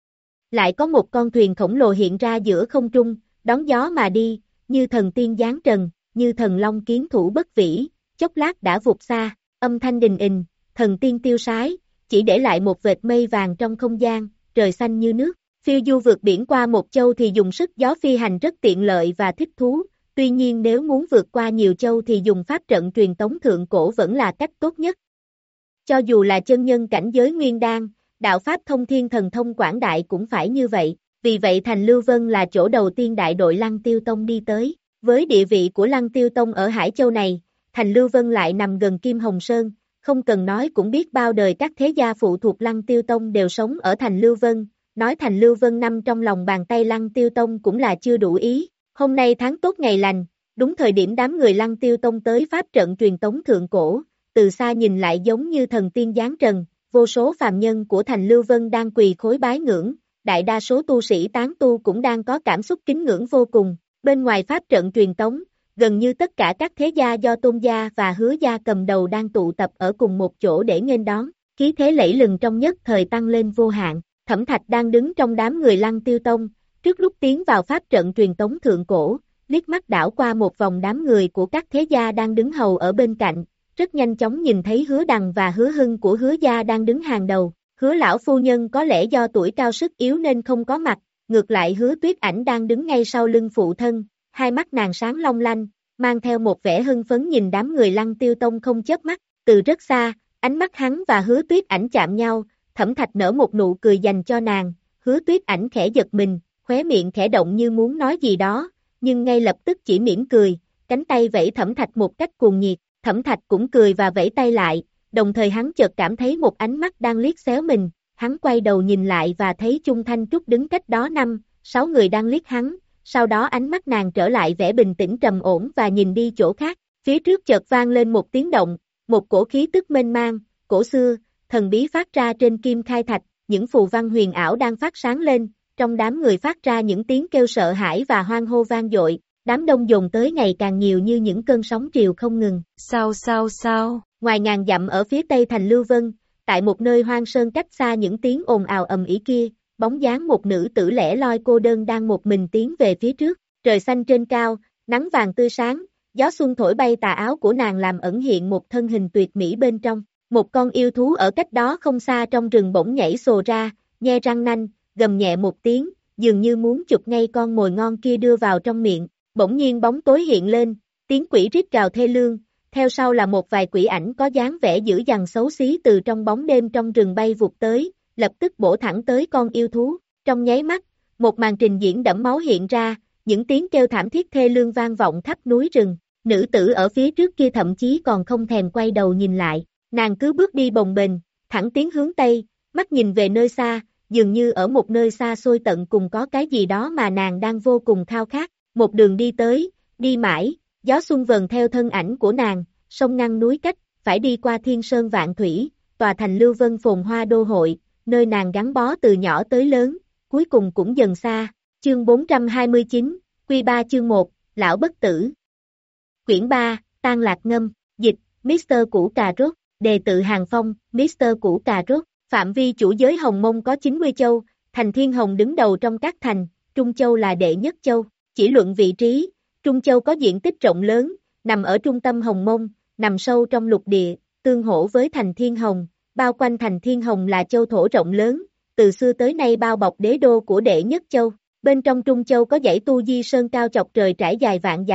Lại có một con thuyền khổng lồ hiện ra giữa không trung, đón gió mà đi, như thần tiên giáng trần, như thần long kiến thủ bất vĩ, chốc lát đã vụt xa, âm thanh đình ình, thần tiên tiêu sái, chỉ để lại một vệt mây vàng trong không gian, trời xanh như nước. Phiêu du vượt biển qua một châu thì dùng sức gió phi hành rất tiện lợi và thích thú, tuy nhiên nếu muốn vượt qua nhiều châu thì dùng pháp trận truyền tống thượng cổ vẫn là cách tốt nhất. Cho dù là chân nhân cảnh giới nguyên đan, đạo pháp thông thiên thần thông quảng đại cũng phải như vậy, vì vậy thành Lưu Vân là chỗ đầu tiên đại đội Lăng Tiêu Tông đi tới. Với địa vị của Lăng Tiêu Tông ở Hải Châu này, thành Lưu Vân lại nằm gần Kim Hồng Sơn, không cần nói cũng biết bao đời các thế gia phụ thuộc Lăng Tiêu Tông đều sống ở thành Lưu Vân. Nói thành Lưu Vân nằm trong lòng bàn tay Lăng Tiêu Tông cũng là chưa đủ ý. Hôm nay tháng tốt ngày lành, đúng thời điểm đám người Lăng Tiêu Tông tới pháp trận truyền tống thượng cổ, từ xa nhìn lại giống như thần tiên giáng trần, vô số phàm nhân của thành Lưu Vân đang quỳ khối bái ngưỡng, đại đa số tu sĩ tán tu cũng đang có cảm xúc kính ngưỡng vô cùng. Bên ngoài pháp trận truyền tống, gần như tất cả các thế gia do Tôn gia và Hứa gia cầm đầu đang tụ tập ở cùng một chỗ để nghênh đón, khí thế lẫy lừng trong nhất thời tăng lên vô hạn. Thẩm Thạch đang đứng trong đám người Lăng Tiêu Tông, trước lúc tiến vào pháp trận truyền tống thượng cổ, liếc mắt đảo qua một vòng đám người của các thế gia đang đứng hầu ở bên cạnh, rất nhanh chóng nhìn thấy Hứa Đằng và Hứa Hưng của Hứa gia đang đứng hàng đầu. Hứa lão phu nhân có lẽ do tuổi cao sức yếu nên không có mặt, ngược lại Hứa Tuyết Ảnh đang đứng ngay sau lưng phụ thân, hai mắt nàng sáng long lanh, mang theo một vẻ hưng phấn nhìn đám người Lăng Tiêu Tông không chớp mắt, từ rất xa, ánh mắt hắn và Hứa Tuyết Ảnh chạm nhau. Thẩm Thạch nở một nụ cười dành cho nàng, Hứa Tuyết Ảnh khẽ giật mình, khóe miệng khẽ động như muốn nói gì đó, nhưng ngay lập tức chỉ mỉm cười, cánh tay vẫy Thẩm Thạch một cách cuồng nhiệt, Thẩm Thạch cũng cười và vẫy tay lại, đồng thời hắn chợt cảm thấy một ánh mắt đang liếc xéo mình, hắn quay đầu nhìn lại và thấy Chung Thanh Trúc đứng cách đó năm, sáu người đang liếc hắn, sau đó ánh mắt nàng trở lại vẻ bình tĩnh trầm ổn và nhìn đi chỗ khác, phía trước chợt vang lên một tiếng động, một cổ khí tức mênh mang, cổ xưa, thần bí phát ra trên kim khai thạch, những phù văn huyền ảo đang phát sáng lên, trong đám người phát ra những tiếng kêu sợ hãi và hoan hô vang dội, đám đông dồn tới ngày càng nhiều như những cơn sóng triều không ngừng. Sao sao sao, ngoài ngàn dặm ở phía tây thành Lưu Vân, tại một nơi hoang sơn cách xa những tiếng ồn ào ầm ĩ kia, bóng dáng một nữ tử lẻ loi cô đơn đang một mình tiến về phía trước, trời xanh trên cao, nắng vàng tươi sáng, gió xuân thổi bay tà áo của nàng làm ẩn hiện một thân hình tuyệt mỹ bên trong. Một con yêu thú ở cách đó không xa trong rừng bỗng nhảy sồ ra, nhe răng nanh, gầm nhẹ một tiếng, dường như muốn chụp ngay con mồi ngon kia đưa vào trong miệng. Bỗng nhiên bóng tối hiện lên, tiếng quỷ rít gào thê lương, theo sau là một vài quỷ ảnh có dáng vẻ dữ dằn xấu xí từ trong bóng đêm trong rừng bay vụt tới, lập tức bổ thẳng tới con yêu thú. Trong nháy mắt, một màn trình diễn đẫm máu hiện ra, những tiếng kêu thảm thiết thê lương vang vọng khắp núi rừng. Nữ tử ở phía trước kia thậm chí còn không thèm quay đầu nhìn lại. Nàng cứ bước đi bồng bềnh, thẳng tiến hướng Tây, mắt nhìn về nơi xa, dường như ở một nơi xa xôi tận cùng có cái gì đó mà nàng đang vô cùng khao khát. Một đường đi tới, đi mãi, gió xuân vần theo thân ảnh của nàng, sông ngăn núi cách, phải đi qua thiên sơn vạn thủy, tòa thành Lưu Vân phồn hoa đô hội, nơi nàng gắn bó từ nhỏ tới lớn, cuối cùng cũng dần xa. Chương bốn trăm hai mươi chín, Quy ba chương một, Lão Bất Tử. Quyển ba, Tang Lạc Ngâm, dịch, mít tơ Củ Cà Rốt. Đề tự Hàng Phong, mít tơ Củ Cà Rốt, phạm vi chủ giới Hồng Mông có chín mươi châu, thành Thiên Hồng đứng đầu trong các thành, Trung Châu là đệ nhất châu, chỉ luận vị trí, Trung Châu có diện tích rộng lớn, nằm ở trung tâm Hồng Mông, nằm sâu trong lục địa, tương hỗ với thành Thiên Hồng, bao quanh thành Thiên Hồng là châu thổ rộng lớn, từ xưa tới nay bao bọc đế đô của đệ nhất châu, bên trong Trung Châu có dãy Tu Di Sơn cao chọc trời trải dài vạn dặm,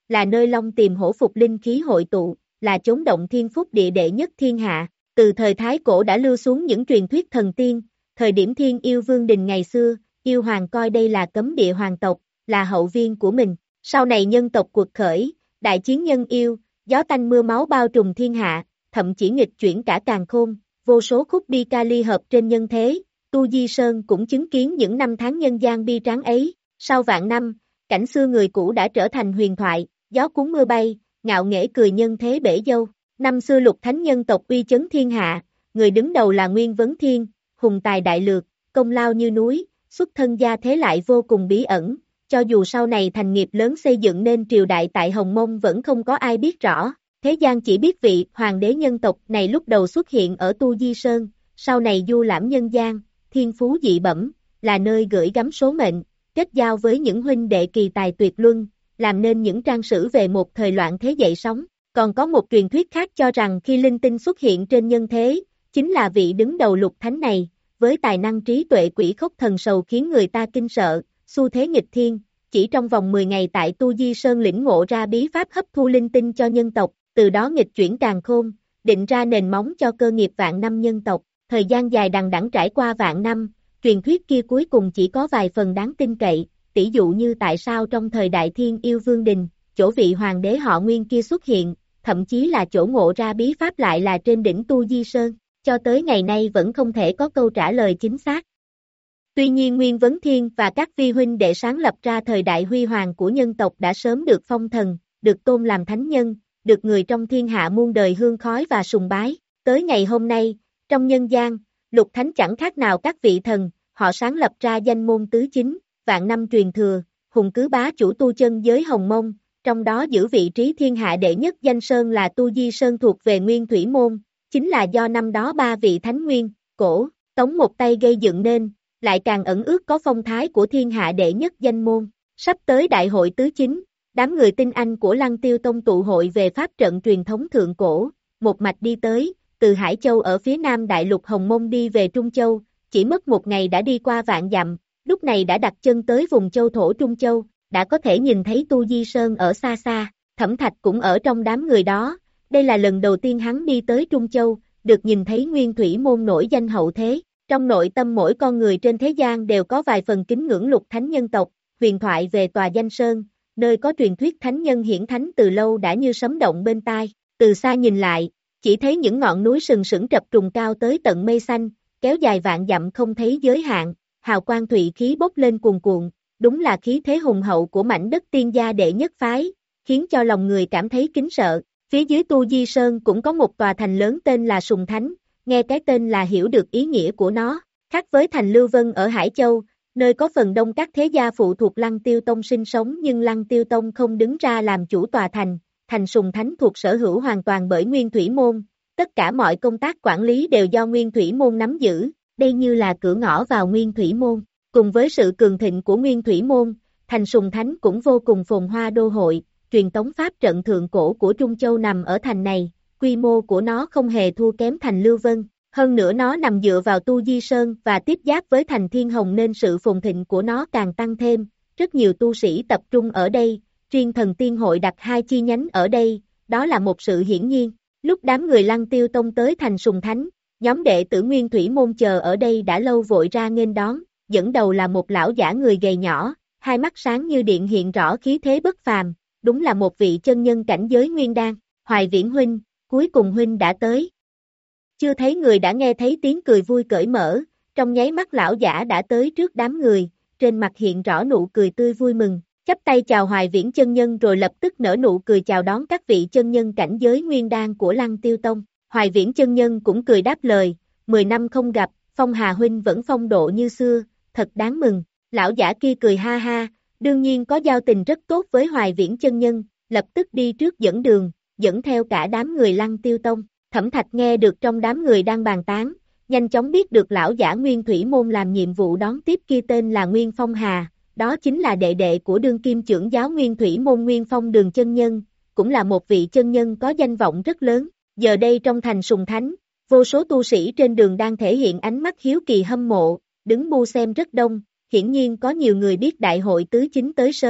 là nơi Long Tìm Hổ Phục linh khí hội tụ, là chốn động thiên phúc địa đệ nhất thiên hạ. Từ thời Thái Cổ đã lưu xuống những truyền thuyết thần tiên, thời điểm Thiên Yêu Vương Đình ngày xưa, yêu hoàng coi đây là cấm địa hoàng tộc, là hậu viên của mình. Sau này nhân tộc cuộc khởi, đại chiến nhân yêu, gió tanh mưa máu bao trùm thiên hạ, thậm chí nghịch chuyển cả càn khôn, vô số khúc bi ca ly hợp trên nhân thế, Tu Di Sơn cũng chứng kiến những năm tháng nhân gian bi tráng ấy. Sau vạn năm, cảnh xưa người cũ đã trở thành huyền thoại, gió cuốn mưa bay, ngạo nghễ cười nhân thế bể dâu. Năm xưa lục thánh nhân tộc uy chấn thiên hạ, người đứng đầu là Nguyên Vấn Thiên, hùng tài đại lược, công lao như núi, xuất thân gia thế lại vô cùng bí ẩn, cho dù sau này thành nghiệp lớn xây dựng nên triều đại tại Hồng Mông vẫn không có ai biết rõ. Thế gian chỉ biết vị hoàng đế nhân tộc này lúc đầu xuất hiện ở Tu Di Sơn, sau này du lãm nhân gian, thiên phú dị bẩm, là nơi gửi gắm số mệnh, kết giao với những huynh đệ kỳ tài tuyệt luân, làm nên những trang sử về một thời loạn thế dậy sóng. Còn có một truyền thuyết khác cho rằng khi linh tinh xuất hiện trên nhân thế, chính là vị đứng đầu lục thánh này, với tài năng trí tuệ quỷ khốc thần sầu khiến người ta kinh sợ, xu thế nghịch thiên, chỉ trong vòng mười ngày tại Tu Di Sơn lĩnh ngộ ra bí pháp hấp thu linh tinh cho nhân tộc, từ đó nghịch chuyển càn khôn, định ra nền móng cho cơ nghiệp vạn năm nhân tộc. Thời gian dài đằng đẵng trải qua vạn năm, truyền thuyết kia cuối cùng chỉ có vài phần đáng tin cậy, tỷ dụ như tại sao trong thời đại Thiên Yêu Vương Đình, chỗ vị hoàng đế họ Nguyên kia xuất hiện, thậm chí là chỗ ngộ ra bí pháp lại là trên đỉnh Tu Di Sơn, cho tới ngày nay vẫn không thể có câu trả lời chính xác. Tuy nhiên Nguyên Vấn Thiên và các vi huynh đệ sáng lập ra thời đại huy hoàng của nhân tộc đã sớm được phong thần, được tôn làm thánh nhân, được người trong thiên hạ muôn đời hương khói và sùng bái. Tới ngày hôm nay, trong nhân gian, lục thánh chẳng khác nào các vị thần, họ sáng lập ra danh môn tứ chính, vạn năm truyền thừa, hùng cứ bá chủ tu chân giới Hồng Mông, trong đó giữ vị trí thiên hạ đệ nhất danh sơn là Tu Di Sơn thuộc về Nguyên Thủy Môn, chính là do năm đó ba vị thánh Nguyên, Cổ, Tống một tay gây dựng nên, lại càng ẩn ước có phong thái của thiên hạ đệ nhất danh môn. Sắp tới đại hội tứ chính, đám người tinh anh của Lăng Tiêu Tông tụ hội về pháp trận truyền thống thượng cổ, một mạch đi tới, từ Hải Châu ở phía nam đại lục Hồng Mông đi về Trung Châu, chỉ mất một ngày đã đi qua vạn dặm, lúc này đã đặt chân tới vùng châu thổ Trung Châu, đã có thể nhìn thấy Tu Di Sơn ở xa xa. Thẩm Thạch cũng ở trong đám người đó, đây là lần đầu tiên hắn đi tới Trung Châu, được nhìn thấy Nguyên Thủy Môn nổi danh hậu thế. Trong nội tâm mỗi con người trên thế gian đều có vài phần kính ngưỡng lục thánh nhân tộc, huyền thoại về tòa danh sơn, nơi có truyền thuyết thánh nhân hiển thánh từ lâu đã như sấm động bên tai. Từ xa nhìn lại, chỉ thấy những ngọn núi sừng sững trập trùng cao tới tận mây xanh, kéo dài vạn dặm không thấy giới hạn, hào quang thụy khí bốc lên cuồn cuộn, đúng là khí thế hùng hậu của mảnh đất tiên gia đệ nhất phái, khiến cho lòng người cảm thấy kính sợ. Phía dưới Tu Di Sơn cũng có một tòa thành lớn tên là Sùng Thánh, nghe cái tên là hiểu được ý nghĩa của nó, khác với thành Lưu Vân ở Hải Châu, nơi có phần đông các thế gia phụ thuộc Lăng Tiêu Tông sinh sống nhưng Lăng Tiêu Tông không đứng ra làm chủ tòa thành, thành Sùng Thánh thuộc sở hữu hoàn toàn bởi Nguyên Thủy Môn, tất cả mọi công tác quản lý đều do Nguyên Thủy Môn nắm giữ, đây như là cửa ngõ vào Nguyên Thủy Môn. Cùng với sự cường thịnh của Nguyên Thủy Môn, thành Sùng Thánh cũng vô cùng phồn hoa đô hội, truyền tống pháp trận thượng cổ của Trung Châu nằm ở thành này, quy mô của nó không hề thua kém thành Lưu Vân, hơn nữa nó nằm dựa vào Tu Di Sơn và tiếp giáp với thành Thiên Hồng nên sự phồn thịnh của nó càng tăng thêm, rất nhiều tu sĩ tập trung ở đây, riêng thần tiên hội đặt hai chi nhánh ở đây, đó là một sự hiển nhiên. Lúc đám người Lăng Tiêu Tông tới thành Sùng Thánh, nhóm đệ tử Nguyên Thủy Môn chờ ở đây đã lâu vội ra nghênh đón, dẫn đầu là một lão giả người gầy nhỏ, hai mắt sáng như điện hiện rõ khí thế bất phàm, đúng là một vị chân nhân cảnh giới nguyên đan. Hoài Viễn huynh, cuối cùng huynh đã tới. Chưa thấy người đã nghe thấy tiếng cười vui cởi mở, trong nháy mắt lão giả đã tới trước đám người, trên mặt hiện rõ nụ cười tươi vui mừng, chắp tay chào Hoài Viễn chân nhân rồi lập tức nở nụ cười chào đón các vị chân nhân cảnh giới nguyên đan của Lăng Tiêu Tông. Hoài Viễn chân nhân cũng cười đáp lời, mười năm không gặp, Phong Hà huynh vẫn phong độ như xưa, thật đáng mừng. Lão giả kia cười ha ha, đương nhiên có giao tình rất tốt với Hoài Viễn chân nhân, lập tức đi trước dẫn đường, dẫn theo cả đám người Lăng Tiêu Tông. Thẩm Thạch nghe được trong đám người đang bàn tán, nhanh chóng biết được lão giả Nguyên Thủy Môn làm nhiệm vụ đón tiếp kia tên là Nguyên Phong Hà, đó chính là đệ đệ của đương kim trưởng giáo Nguyên Thủy Môn Nguyên Phong Đường chân nhân, cũng là một vị chân nhân có danh vọng rất lớn. Giờ đây trong thành Sùng Thánh, vô số tu sĩ trên đường đang thể hiện ánh mắt hiếu kỳ hâm mộ, đứng bu xem rất đông, hiển nhiên có nhiều người biết đại hội tứ chính tới sớm,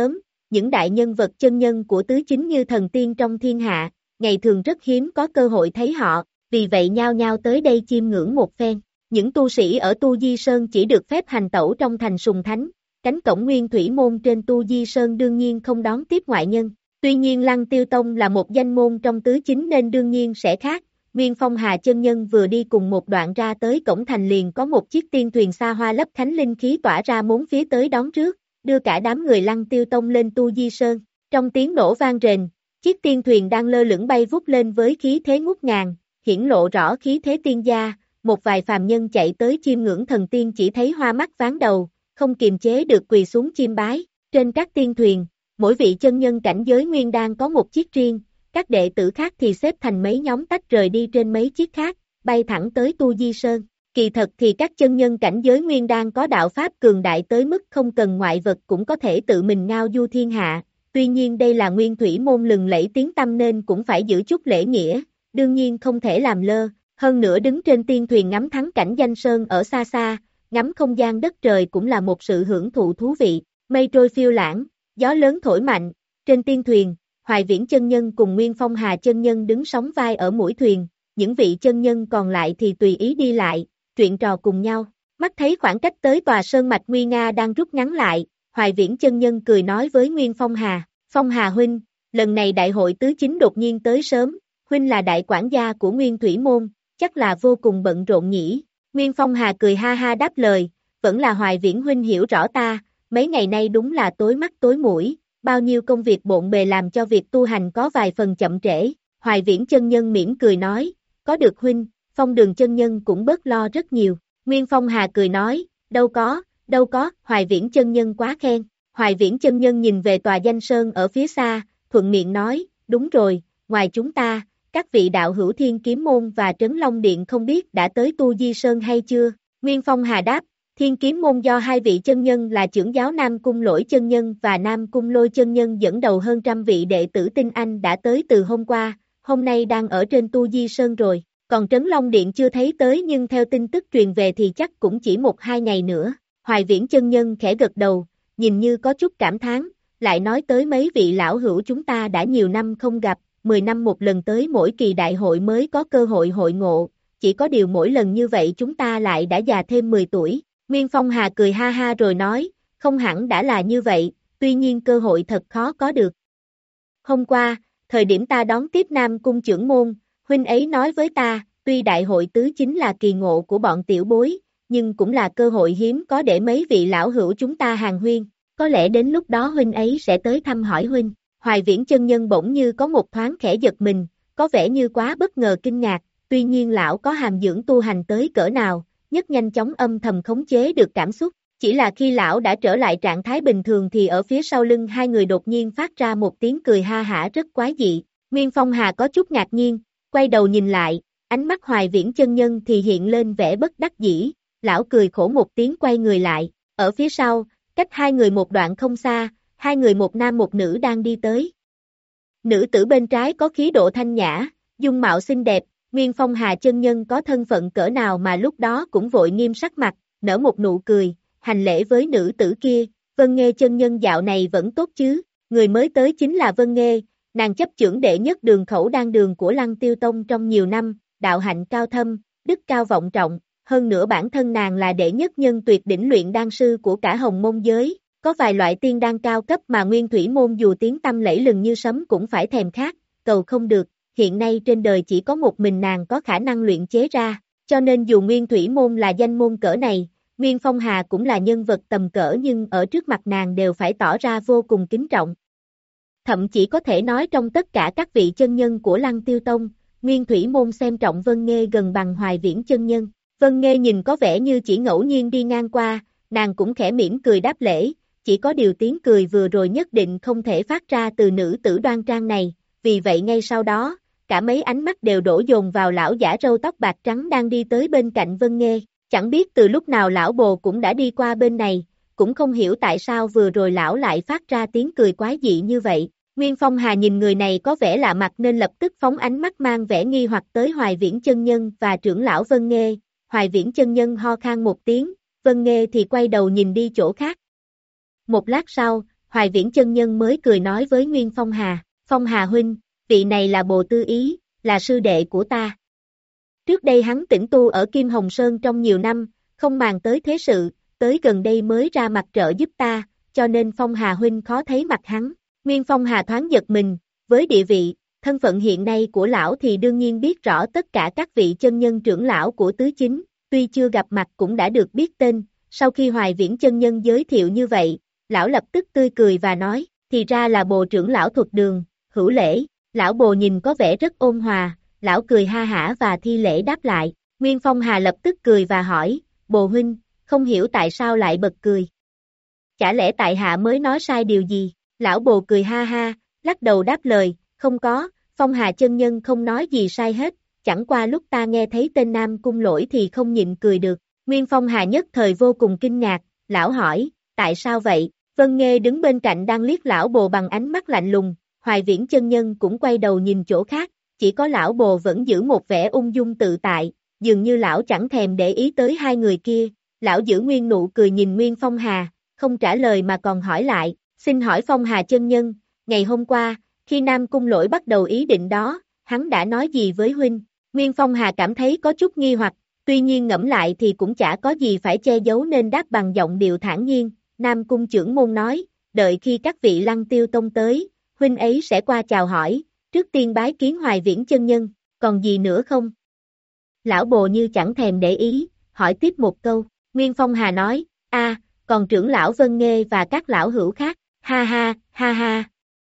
những đại nhân vật chân nhân của tứ chính như thần tiên trong thiên hạ, ngày thường rất hiếm có cơ hội thấy họ, vì vậy nhao nhao tới đây chiêm ngưỡng một phen. Những tu sĩ ở Tu Di Sơn chỉ được phép hành tẩu trong thành Sùng Thánh, cánh cổng Nguyên Thủy Môn trên Tu Di Sơn đương nhiên không đón tiếp ngoại nhân. Tuy nhiên Lăng Tiêu Tông là một danh môn trong tứ chính nên đương nhiên sẽ khác. Nguyên Phong Hà chân nhân vừa đi cùng một đoạn ra tới cổng thành liền có một chiếc tiên thuyền xa hoa lấp thánh linh khí tỏa ra bốn phía tới đón trước, đưa cả đám người Lăng Tiêu Tông lên Tu Di Sơn. Trong tiếng nổ vang rền, chiếc tiên thuyền đang lơ lửng bay vút lên với khí thế ngút ngàn, hiển lộ rõ khí thế tiên gia. Một vài phàm nhân chạy tới chiêm ngưỡng thần tiên chỉ thấy hoa mắt váng đầu, không kiềm chế được quỳ xuống chiêm bái. Trên các tiên thuyền, mỗi vị chân nhân cảnh giới nguyên đan có một chiếc riêng, các đệ tử khác thì xếp thành mấy nhóm tách rời đi trên mấy chiếc khác, bay thẳng tới Tu Di Sơn. Kỳ thật thì các chân nhân cảnh giới nguyên đan có đạo pháp cường đại tới mức không cần ngoại vật cũng có thể tự mình ngao du thiên hạ, tuy nhiên đây là Nguyên Thủy Môn lừng lẫy tiếng tăm nên cũng phải giữ chút lễ nghĩa, đương nhiên không thể làm lơ. Hơn nữa đứng trên tiên thuyền ngắm thắng cảnh danh sơn ở xa xa, ngắm không gian đất trời cũng là một sự hưởng thụ thú vị. Mây trôi phiêu lãng, gió lớn thổi mạnh, trên tiên thuyền, Hoài Viễn chân nhân cùng Nguyên Phong Hà chân nhân đứng sóng vai ở mũi thuyền, những vị chân nhân còn lại thì tùy ý đi lại, chuyện trò cùng nhau. Mắt thấy khoảng cách tới tòa sơn mạch nguy nga đang rút ngắn lại, Hoài Viễn chân nhân cười nói với Nguyên Phong Hà, Phong Hà huynh, lần này đại hội tứ chính đột nhiên tới sớm, huynh là đại quản gia của Nguyên Thủy Môn, chắc là vô cùng bận rộn nhỉ. Nguyên Phong Hà cười ha ha đáp lời, vẫn là Hoài Viễn huynh hiểu rõ ta, mấy ngày nay đúng là tối mắt tối mũi, bao nhiêu công việc bộn bề làm cho việc tu hành có vài phần chậm trễ. Hoài Viễn chân nhân mỉm cười nói, có được huynh, Phong Đường chân nhân cũng bớt lo rất nhiều. Nguyên Phong Hà cười nói, đâu có, đâu có, Hoài Viễn chân nhân quá khen. Hoài Viễn chân nhân nhìn về tòa danh sơn ở phía xa, thuận miệng nói, đúng rồi, ngoài chúng ta, các vị đạo hữu Thiên Kiếm Môn và Trấn Long Điện không biết đã tới Tu Di Sơn hay chưa? Nguyên Phong Hà đáp, Thiên Kiếm Môn do hai vị chân nhân là trưởng giáo Nam Cung Lỗi chân nhân và Nam Cung Lôi chân nhân dẫn đầu hơn trăm vị đệ tử tinh anh đã tới từ hôm qua, hôm nay đang ở trên Tu Di Sơn rồi, còn Trấn Long Điện chưa thấy tới nhưng theo tin tức truyền về thì chắc cũng chỉ một hai ngày nữa. Hoài Viễn chân nhân khẽ gật đầu, nhìn như có chút cảm thán, lại nói tới mấy vị lão hữu chúng ta đã nhiều năm không gặp, mười năm một lần tới mỗi kỳ đại hội mới có cơ hội hội ngộ, chỉ có điều mỗi lần như vậy chúng ta lại đã già thêm mười tuổi. Nguyên Phong Hà cười ha ha rồi nói, không hẳn đã là như vậy, tuy nhiên cơ hội thật khó có được. Hôm qua, thời điểm ta đón tiếp Nam Cung trưởng môn, huynh ấy nói với ta, tuy đại hội tứ chính là kỳ ngộ của bọn tiểu bối, nhưng cũng là cơ hội hiếm có để mấy vị lão hữu chúng ta hàn huyên, có lẽ đến lúc đó huynh ấy sẽ tới thăm hỏi huynh. Hoài Viễn chân nhân bỗng như có một thoáng khẽ giật mình, có vẻ như quá bất ngờ kinh ngạc, tuy nhiên lão có hàm dưỡng tu hành tới cỡ nào, nhất nhanh chóng âm thầm khống chế được cảm xúc, chỉ là khi lão đã trở lại trạng thái bình thường thì ở phía sau lưng hai người đột nhiên phát ra một tiếng cười ha hả rất quái dị. Nguyên Phong Hà có chút ngạc nhiên, quay đầu nhìn lại, ánh mắt Hoài Viễn chân nhân thì hiện lên vẻ bất đắc dĩ, lão cười khổ một tiếng quay người lại, ở phía sau, cách hai người một đoạn không xa, hai người một nam một nữ đang đi tới. Nữ tử bên trái có khí độ thanh nhã, dung mạo xinh đẹp, Nguyên Phong Hà chân nhân có thân phận cỡ nào mà lúc đó cũng vội nghiêm sắc mặt, nở một nụ cười, hành lễ với nữ tử kia, Vân Nghê chân nhân dạo này vẫn tốt chứ, người mới tới chính là Vân Nghê, nàng chấp chưởng đệ nhất đường khẩu đan đường của Lăng Tiêu Tông trong nhiều năm, đạo hạnh cao thâm, đức cao vọng trọng, hơn nữa bản thân nàng là đệ nhất nhân tuyệt đỉnh luyện đan sư của cả Hồng Môn giới. Có vài loại tiên đan cao cấp mà Nguyên Thủy Môn dù tiếng tăm lẫy lừng như sấm cũng phải thèm khát, cầu không được, hiện nay trên đời chỉ có một mình nàng có khả năng luyện chế ra, cho nên dù Nguyên Thủy Môn là danh môn cỡ này, Nguyên Phong Hà cũng là nhân vật tầm cỡ nhưng ở trước mặt nàng đều phải tỏ ra vô cùng kính trọng. Thậm chỉ có thể nói trong tất cả các vị chân nhân của Lăng Tiêu Tông, Nguyên Thủy Môn xem trọng Vân Nghê gần bằng Hoài Viễn chân nhân. Vân Nghê nhìn có vẻ như chỉ ngẫu nhiên đi ngang qua, nàng cũng khẽ mỉm cười đáp lễ. Chỉ có điều tiếng cười vừa rồi nhất định không thể phát ra từ nữ tử đoan trang này, vì vậy ngay sau đó, cả mấy ánh mắt đều đổ dồn vào lão giả râu tóc bạc trắng đang đi tới bên cạnh Vân Nghê, chẳng biết từ lúc nào lão bồ cũng đã đi qua bên này, cũng không hiểu tại sao vừa rồi lão lại phát ra tiếng cười quái dị như vậy. Nguyên Phong Hà nhìn người này có vẻ lạ mặt nên lập tức phóng ánh mắt mang vẻ nghi hoặc tới Hoài Viễn chân nhân và trưởng lão Vân Nghê. Hoài Viễn chân nhân ho khan một tiếng, Vân Nghê thì quay đầu nhìn đi chỗ khác. Một lát sau, Hoài Viễn chân nhân mới cười nói với Nguyên Phong Hà, Phong Hà huynh, vị này là Bồ Tư Ý, là sư đệ của ta. Trước đây hắn tĩnh tu ở Kim Hồng Sơn trong nhiều năm, không màng tới thế sự, tới gần đây mới ra mặt trợ giúp ta, cho nên Phong Hà huynh khó thấy mặt hắn. Nguyên Phong Hà thoáng giật mình, với địa vị, thân phận hiện nay của lão thì đương nhiên biết rõ tất cả các vị chân nhân trưởng lão của tứ chính, tuy chưa gặp mặt cũng đã được biết tên, sau khi Hoài Viễn chân nhân giới thiệu như vậy, lão lập tức tươi cười và nói, thì ra là Bồ trưởng lão Thuật Đường, hữu lễ, lão Bồ nhìn có vẻ rất ôn hòa, lão cười ha hả và thi lễ đáp lại, Nguyên Phong Hà lập tức cười và hỏi, Bồ huynh, không hiểu tại sao lại bật cười. Chả lẽ tại hạ mới nói sai điều gì, lão Bồ cười ha ha, lắc đầu đáp lời, không có, Phong Hà chân nhân không nói gì sai hết, chẳng qua lúc ta nghe thấy tên Nam Cung Lỗi thì không nhịn cười được, Nguyên Phong Hà nhất thời vô cùng kinh ngạc, lão hỏi, tại sao vậy, Vân Nghê đứng bên cạnh đang liếc lão Bồ bằng ánh mắt lạnh lùng, Hoài Viễn chân nhân cũng quay đầu nhìn chỗ khác, chỉ có lão Bồ vẫn giữ một vẻ ung dung tự tại, dường như lão chẳng thèm để ý tới hai người kia, lão giữ nguyên nụ cười nhìn Nguyên Phong Hà, không trả lời mà còn hỏi lại, xin hỏi Phong Hà chân nhân, ngày hôm qua, khi Nam Cung Lỗi bắt đầu ý định đó, hắn đã nói gì với huynh? Nguyên Phong Hà cảm thấy có chút nghi hoặc, tuy nhiên ngẫm lại thì cũng chả có gì phải che giấu nên đáp bằng giọng điệu thản nhiên, Nam Cung trưởng môn nói, đợi khi các vị Lăng Tiêu Tông tới, huynh ấy sẽ qua chào hỏi, trước tiên bái kiến Hoài Viễn chân nhân, còn gì nữa không? Lão Bồ như chẳng thèm để ý, hỏi tiếp một câu, Nguyên Phong Hà nói, a, còn trưởng lão Vân Nghê và các lão hữu khác, ha ha, ha ha.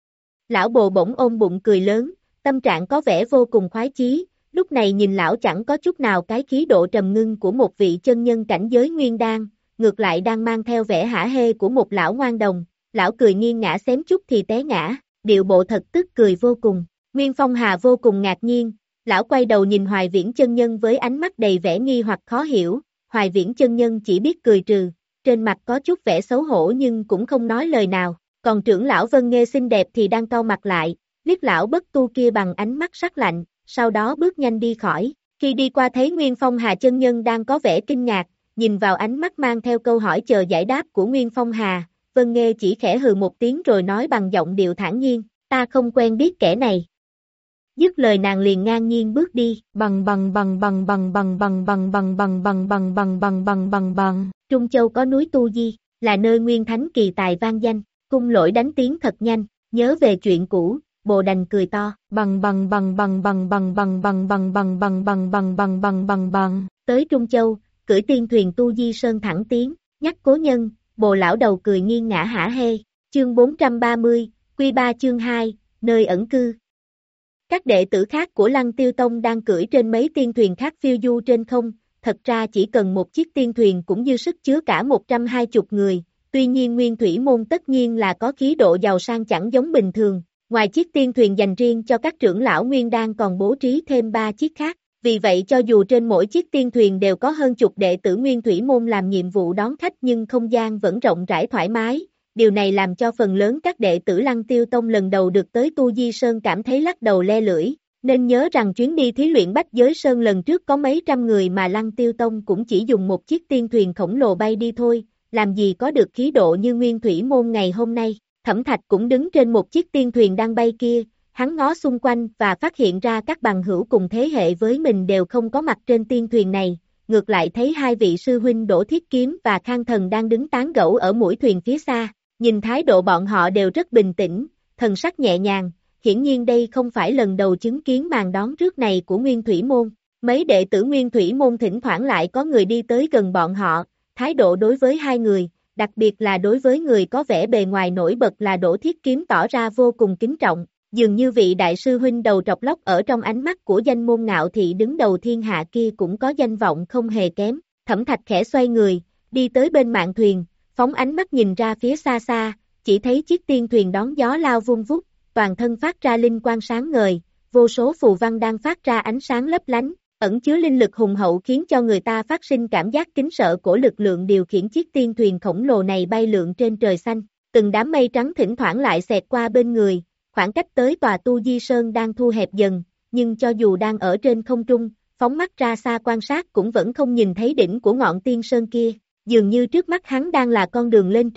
Lão Bồ bỗng ôm bụng cười lớn, tâm trạng có vẻ vô cùng khoái chí, lúc này nhìn lão chẳng có chút nào cái khí độ trầm ngưng của một vị chân nhân cảnh giới nguyên đan, ngược lại đang mang theo vẻ hả hê của một lão ngoan đồng, lão cười nghiêng ngã xém chút thì té ngã, điệu bộ thật tức cười vô cùng, Nguyên Phong Hà vô cùng ngạc nhiên, lão quay đầu nhìn Hoài Viễn chân nhân với ánh mắt đầy vẻ nghi hoặc khó hiểu, Hoài Viễn chân nhân chỉ biết cười trừ, trên mặt có chút vẻ xấu hổ nhưng cũng không nói lời nào, còn trưởng lão Vân Nghê xinh đẹp thì đang cau mặt lại, liếc lão bất tu kia bằng ánh mắt sắc lạnh, sau đó bước nhanh đi khỏi, khi đi qua thấy Nguyên Phong Hà chân nhân đang có vẻ kinh ngạc, nhìn vào ánh mắt mang theo câu hỏi chờ giải đáp của Nguyên Phong Hà, Vân Nghê chỉ khẽ hừ một tiếng rồi nói bằng giọng điệu thản nhiên, ta không quen biết kẻ này. Dứt lời nàng liền ngang nhiên bước đi, bằng bằng bằng bằng bằng bằng bằng bằng bằng bằng bằng bằng bằng bằng bằng bằng bằng, Trung Châu có núi Tu Di, là nơi nguyên thánh kỳ tài vang danh, Cung Lỗi đánh tiếng thật nhanh, nhớ về chuyện cũ, Bồ đành cười to, bằng bằng bằng bằng bằng bằng bằng bằng bằng bằng bằng bằng bằng bằng bằng bằng bằng, tới Trung Châu, cưỡi tiên thuyền Tu Di Sơn thẳng tiến, nhắc cố nhân, Bồ lão đầu cười nghiêng ngã hả hê, chương bốn trăm ba mươi, Quy ba chương hai, nơi ẩn cư. Các đệ tử khác của Lăng Tiêu Tông đang cưỡi trên mấy tiên thuyền khác phiêu du trên không, thật ra chỉ cần một chiếc tiên thuyền cũng dư sức chứa cả một trăm hai mươi người, tuy nhiên Nguyên Thủy Môn tất nhiên là có khí độ giàu sang chẳng giống bình thường, ngoài chiếc tiên thuyền dành riêng cho các trưởng lão Nguyên Đan còn bố trí thêm ba chiếc khác, vì vậy cho dù trên mỗi chiếc tiên thuyền đều có hơn chục đệ tử Nguyên Thủy Môn làm nhiệm vụ đón khách nhưng không gian vẫn rộng rãi thoải mái. Điều này làm cho phần lớn các đệ tử Lăng Tiêu Tông lần đầu được tới Tu Di Sơn cảm thấy lắc đầu le lưỡi, nên nhớ rằng chuyến đi thí luyện Bách Giới Sơn lần trước có mấy trăm người mà Lăng Tiêu Tông cũng chỉ dùng một chiếc tiên thuyền khổng lồ bay đi thôi, làm gì có được khí độ như Nguyên Thủy Môn ngày hôm nay. Thẩm Thạch cũng đứng trên một chiếc tiên thuyền đang bay kia, hắn ngó xung quanh và phát hiện ra các bằng hữu cùng thế hệ với mình đều không có mặt trên tiên thuyền này, ngược lại thấy hai vị sư huynh Đỗ Thiết Kiếm và Khang Thần đang đứng tán gẫu ở mũi thuyền phía xa. Nhìn thái độ bọn họ đều rất bình tĩnh, thần sắc nhẹ nhàng, hiển nhiên đây không phải lần đầu chứng kiến màn đón rước này của Nguyên Thủy Môn. Mấy đệ tử Nguyên Thủy Môn thỉnh thoảng lại có người đi tới gần bọn họ, thái độ đối với hai người, đặc biệt là đối với người có vẻ bề ngoài nổi bật là Đỗ Thiết Kiếm tỏ ra vô cùng kính trọng, dường như vị đại sư huynh đầu trọc lóc ở trong ánh mắt của danh môn ngạo thị đứng đầu thiên hạ kia cũng có danh vọng không hề kém. Thẩm Thạch khẽ xoay người, đi tới bên mạn thuyền, phóng ánh mắt nhìn ra phía xa xa, chỉ thấy chiếc tiên thuyền đón gió lao vun vút, toàn thân phát ra linh quang sáng ngời, vô số phù văn đang phát ra ánh sáng lấp lánh, ẩn chứa linh lực hùng hậu khiến cho người ta phát sinh cảm giác kính sợ của lực lượng điều khiển chiếc tiên thuyền khổng lồ này bay lượn trên trời xanh. Từng đám mây trắng thỉnh thoảng lại xẹt qua bên người, khoảng cách tới tòa Tu Di Sơn đang thu hẹp dần, nhưng cho dù đang ở trên không trung, phóng mắt ra xa quan sát cũng vẫn không nhìn thấy đỉnh của ngọn tiên sơn kia. Dường như trước mắt hắn đang là con đường lên trời,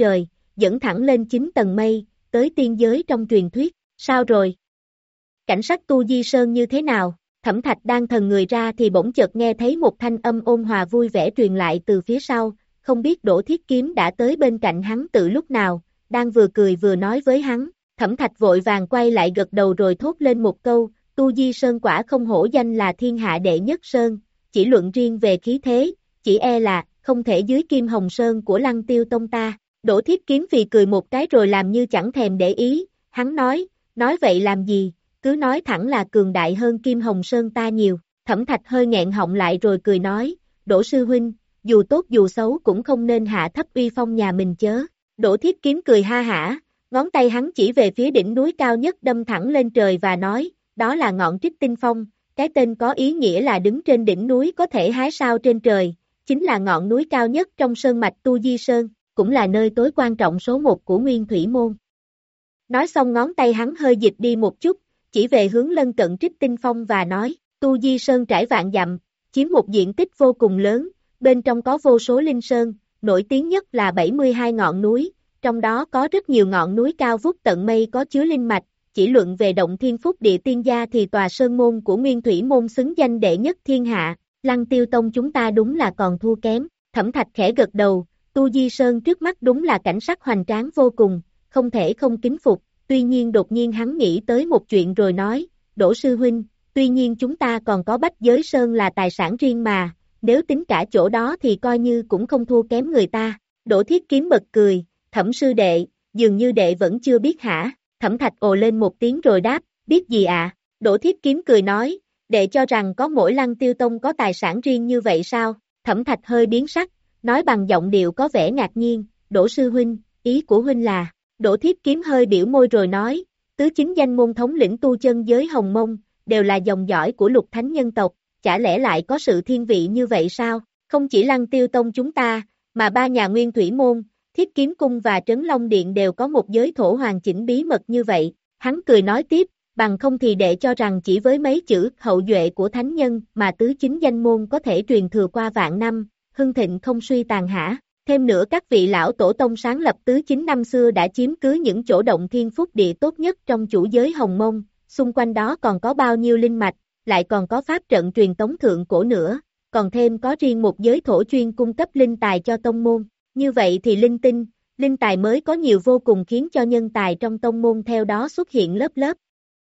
dẫn thẳng lên chín tầng mây, tới tiên giới trong truyền thuyết. Sao rồi? Cảnh sắc Tu Di Sơn như thế nào? Thẩm Thạch đang thần người ra thì bỗng chợt nghe thấy một thanh âm ôn hòa vui vẻ truyền lại từ phía sau, không biết Đỗ Thiết Kiếm đã tới bên cạnh hắn từ lúc nào, đang vừa cười vừa nói với hắn. Thẩm Thạch vội vàng quay lại gật đầu rồi thốt lên một câu, Tu Di Sơn quả không hổ danh là thiên hạ đệ nhất sơn, chỉ luận riêng về khí thế, chỉ e là không thể dưới Kim Hồng Sơn của Lăng Tiêu Tông ta. Đỗ Thiết Kiếm phì cười một cái rồi làm như chẳng thèm để ý, hắn nói, nói vậy làm gì, cứ nói thẳng là cường đại hơn Kim Hồng Sơn ta nhiều. Thẩm Thạch hơi nghẹn họng lại rồi cười nói, Đỗ sư huynh, dù tốt dù xấu cũng không nên hạ thấp uy phong nhà mình chớ. Đỗ Thiết Kiếm cười ha hả, ngón tay hắn chỉ về phía đỉnh núi cao nhất đâm thẳng lên trời và nói, đó là ngọn Trích Tinh Phong, cái tên có ý nghĩa là đứng trên đỉnh núi có thể hái sao trên trời, chính là ngọn núi cao nhất trong sơn mạch Tu Di Sơn, cũng là nơi tối quan trọng số một của Nguyên Thủy Môn. Nói xong ngón tay hắn hơi dịch đi một chút, chỉ về hướng lân cận Trích Tinh Phong và nói, Tu Di Sơn trải vạn dặm, chiếm một diện tích vô cùng lớn, bên trong có vô số linh sơn, nổi tiếng nhất là bảy mươi hai ngọn núi, trong đó có rất nhiều ngọn núi cao vút tận mây có chứa linh mạch, chỉ luận về động thiên phúc địa tiên gia thì tòa sơn môn của Nguyên Thủy Môn xứng danh đệ nhất thiên hạ, Lăng Tiêu Tông chúng ta đúng là còn thua kém. Thẩm Thạch khẽ gật đầu, Tu Di Sơn trước mắt đúng là cảnh sắc hoành tráng vô cùng, không thể không kính phục, tuy nhiên đột nhiên hắn nghĩ tới một chuyện rồi nói, Đỗ sư huynh, tuy nhiên chúng ta còn có Bách Giới Sơn là tài sản riêng mà, nếu tính cả chỗ đó thì coi như cũng không thua kém người ta. Đỗ Thiết Kiếm bật cười, Thẩm sư đệ, dường như đệ vẫn chưa biết hả? Thẩm Thạch ồ lên một tiếng rồi đáp, biết gì ạ? À? Đỗ Thiết Kiếm cười nói, đệ cho rằng có mỗi Lăng Tiêu Tông có tài sản riêng như vậy sao? Thẩm Thạch hơi biến sắc, nói bằng giọng điệu có vẻ ngạc nhiên, Đỗ sư huynh, ý của huynh là, Đỗ Thiết Kiếm hơi biểu môi rồi nói, tứ chính danh môn thống lĩnh tu chân giới Hồng Mông, đều là dòng dõi của Lục Thánh nhân tộc, chả lẽ lại có sự thiên vị như vậy sao? Không chỉ Lăng Tiêu Tông chúng ta, mà ba nhà Nguyên Thủy Môn, Thiết Kiếm Cung và Trấn Long Điện đều có một giới thổ hoàn chỉnh bí mật như vậy. Hắn cười nói tiếp, bằng không thì đệ cho rằng chỉ với mấy chữ hậu duệ của thánh nhân mà tứ chính danh môn có thể truyền thừa qua vạn năm, hưng thịnh không suy tàn hả? Thêm nữa các vị lão tổ tông sáng lập tứ chính năm xưa đã chiếm cứ những chỗ động thiên phúc địa tốt nhất trong chủ giới Hồng Mông, xung quanh đó còn có bao nhiêu linh mạch, lại còn có pháp trận truyền tống thượng cổ nữa, còn thêm có riêng một giới thổ chuyên cung cấp linh tài cho tông môn. Như vậy thì linh tinh, linh tài mới có nhiều vô cùng khiến cho nhân tài trong tông môn theo đó xuất hiện lớp lớp.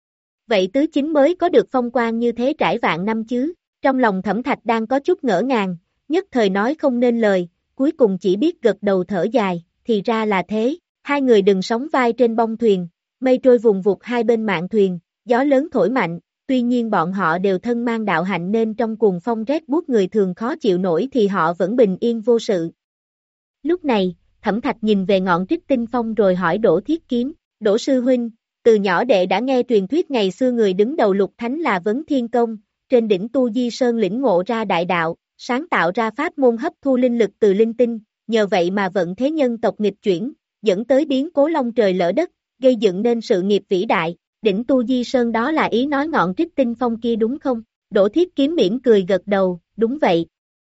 Vậy tứ chính mới có được phong quang như thế trải vạn năm chứ? Trong lòng Thẩm Thạch đang có chút ngỡ ngàng, nhất thời nói không nên lời, cuối cùng chỉ biết gật đầu thở dài, thì ra là thế. Hai người đừng sóng vai trên bông thuyền, mây trôi vùng vụt hai bên mạn thuyền, gió lớn thổi mạnh, tuy nhiên bọn họ đều thân mang đạo hạnh nên trong cuồng phong rét buốt người thường khó chịu nổi thì họ vẫn bình yên vô sự. Lúc này, Thẩm Thạch nhìn về ngọn Trích Tinh Phong rồi hỏi Đỗ Thiết Kiếm, Đỗ sư huynh, từ nhỏ đệ đã nghe truyền thuyết ngày xưa người đứng đầu Lục Thánh là Vấn Thiên Công, trên đỉnh Tu Di Sơn lĩnh ngộ ra đại đạo, sáng tạo ra pháp môn hấp thu linh lực từ linh tinh, nhờ vậy mà vận thế nhân tộc nghịch chuyển, dẫn tới biến cố long trời lỡ đất, gây dựng nên sự nghiệp vĩ đại. Đỉnh Tu Di Sơn đó là ý nói ngọn Trích Tinh Phong kia đúng không? Đỗ Thiết Kiếm mỉm cười gật đầu, đúng vậy.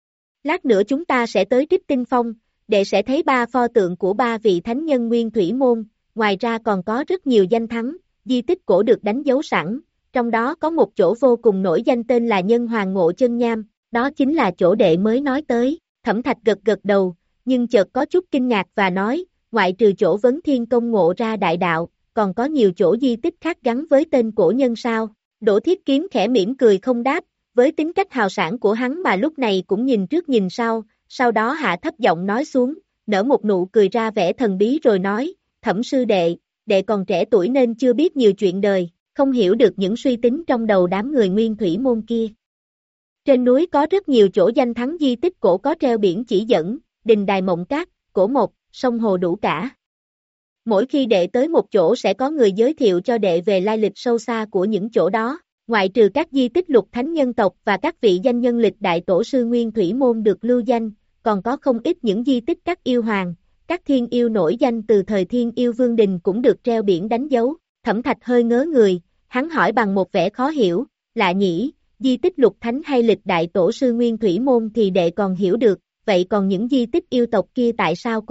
Lát nữa chúng ta sẽ tới Trích Tinh Phong, đệ sẽ thấy ba pho tượng của ba vị thánh nhân Nguyên Thủy Môn, ngoài ra còn có rất nhiều danh thắng, di tích cổ được đánh dấu sẵn, trong đó có một chỗ vô cùng nổi danh tên là Nhân Hoàng Ngộ Chân Nham, đó chính là chỗ đệ mới nói tới. Thẩm Thạch gật gật đầu, nhưng chợt có chút kinh ngạc và nói, ngoại trừ chỗ Vấn Thiên Công ngộ ra đại đạo, còn có nhiều chỗ di tích khác gắn với tên cổ nhân sao? Đỗ Thiết Kiếm khẽ mỉm cười không đáp, với tính cách hào sảng của hắn mà lúc này cũng nhìn trước nhìn sau, sau đó hạ thấp giọng nói xuống, nở một nụ cười ra vẻ thần bí rồi nói, Thẩm sư đệ, đệ còn trẻ tuổi nên chưa biết nhiều chuyện đời, không hiểu được những suy tính trong đầu đám người Nguyên Thủy Môn kia. Trên núi có rất nhiều chỗ danh thắng di tích cổ có treo biển chỉ dẫn, đình đài mộng cát, cổ mộc, sông hồ đủ cả. Mỗi khi đệ tới một chỗ sẽ có người giới thiệu cho đệ về lai lịch sâu xa của những chỗ đó, ngoại trừ các di tích Lục Thánh nhân tộc và các vị danh nhân lịch đại tổ sư Nguyên Thủy Môn được lưu danh, còn có không ít những di tích các yêu hoàng, các thiên yêu nổi danh từ thời Thiên Yêu Vương Đình cũng được treo biển đánh dấu. Thẩm Thạch hơi ngớ người, hắn hỏi bằng một vẻ khó hiểu, lạ nhỉ, di tích Lục Thánh hay lịch đại tổ sư Nguyên Thủy Môn thì đệ còn hiểu được, vậy còn những di tích yêu tộc kia tại sao cũng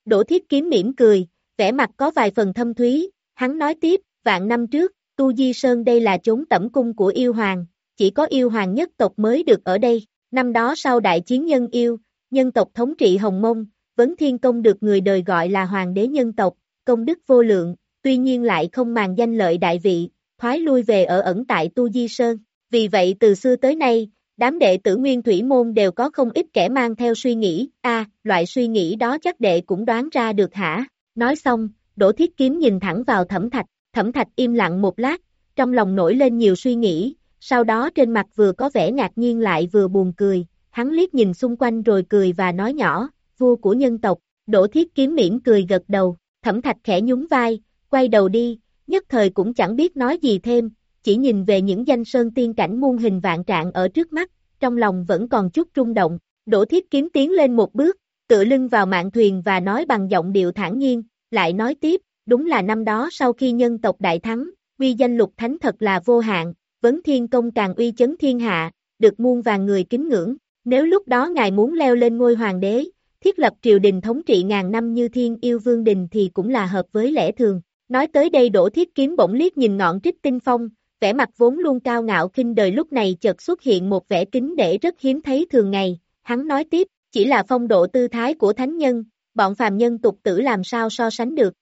Đỗ Thiết Kiếm mỉm cười, vẻ mặt có vài phần thâm thúy, hắn nói tiếp, vạn năm trước, Tu Di Sơn đây là chốn tẩm cung của yêu hoàng, chỉ có yêu hoàng nhất tộc mới được ở đây, năm đó sau đại chiến nhân yêu, nhân tộc thống trị Hồng Mông, Vấn Thiên Công được người đời gọi là hoàng đế nhân tộc, công đức vô lượng, tuy nhiên lại không màng danh lợi đại vị, thoái lui về ở ẩn tại Tu Di Sơn, vì vậy từ xưa tới nay, đám đệ tử Nguyên Thủy Môn đều có không ít kẻ mang theo suy nghĩ, a à, loại suy nghĩ đó chắc đệ cũng đoán ra được hả, nói xong, Đỗ Thiết Kiếm nhìn thẳng vào Thẩm Thạch, Thẩm Thạch im lặng một lát, trong lòng nổi lên nhiều suy nghĩ, sau đó trên mặt vừa có vẻ ngạc nhiên lại vừa buồn cười, hắn liếc nhìn xung quanh rồi cười và nói nhỏ, vua của nhân tộc, Đỗ Thiết Kiếm mỉm cười gật đầu, Thẩm Thạch khẽ nhún vai, quay đầu đi, nhất thời cũng chẳng biết nói gì thêm, chỉ nhìn về những danh sơn tiên cảnh muôn hình vạn trạng ở trước mắt, trong lòng vẫn còn chút rung động, Đỗ Thiết Kiếm tiến lên một bước, tựa lưng vào mạn thuyền và nói bằng giọng điệu thản nhiên, lại nói tiếp, đúng là năm đó sau khi nhân tộc đại thắng, uy danh lục thánh thật là vô hạn, Vấn Thiên Công càng uy chấn thiên hạ, được muôn vàng người kính ngưỡng, nếu lúc đó ngài muốn leo lên ngôi hoàng đế, thiết lập triều đình thống trị ngàn năm như Thiên Yêu Vương Đình thì cũng là hợp với lẽ thường. Nói tới đây Đỗ Thiết Kiếm bỗng liếc nhìn ngọn trích tinh phong, vẻ mặt vốn luôn cao ngạo khinh đời lúc này chợt xuất hiện một vẻ kính để rất hiếm thấy thường ngày, hắn nói tiếp, chỉ là phong độ tư thái của thánh nhân, bọn phàm nhân tục tử làm sao so sánh được.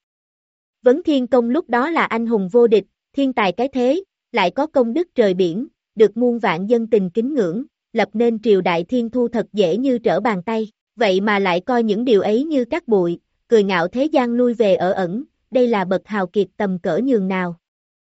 Vấn Thiên Công lúc đó là anh hùng vô địch, thiên tài cái thế, lại có công đức trời biển, được muôn vạn dân tình kính ngưỡng, lập nên triều đại thiên thu thật dễ như trở bàn tay, vậy mà lại coi những điều ấy như cát bụi, cười ngạo thế gian lui về ở ẩn, đây là bậc hào kiệt tầm cỡ nhường nào.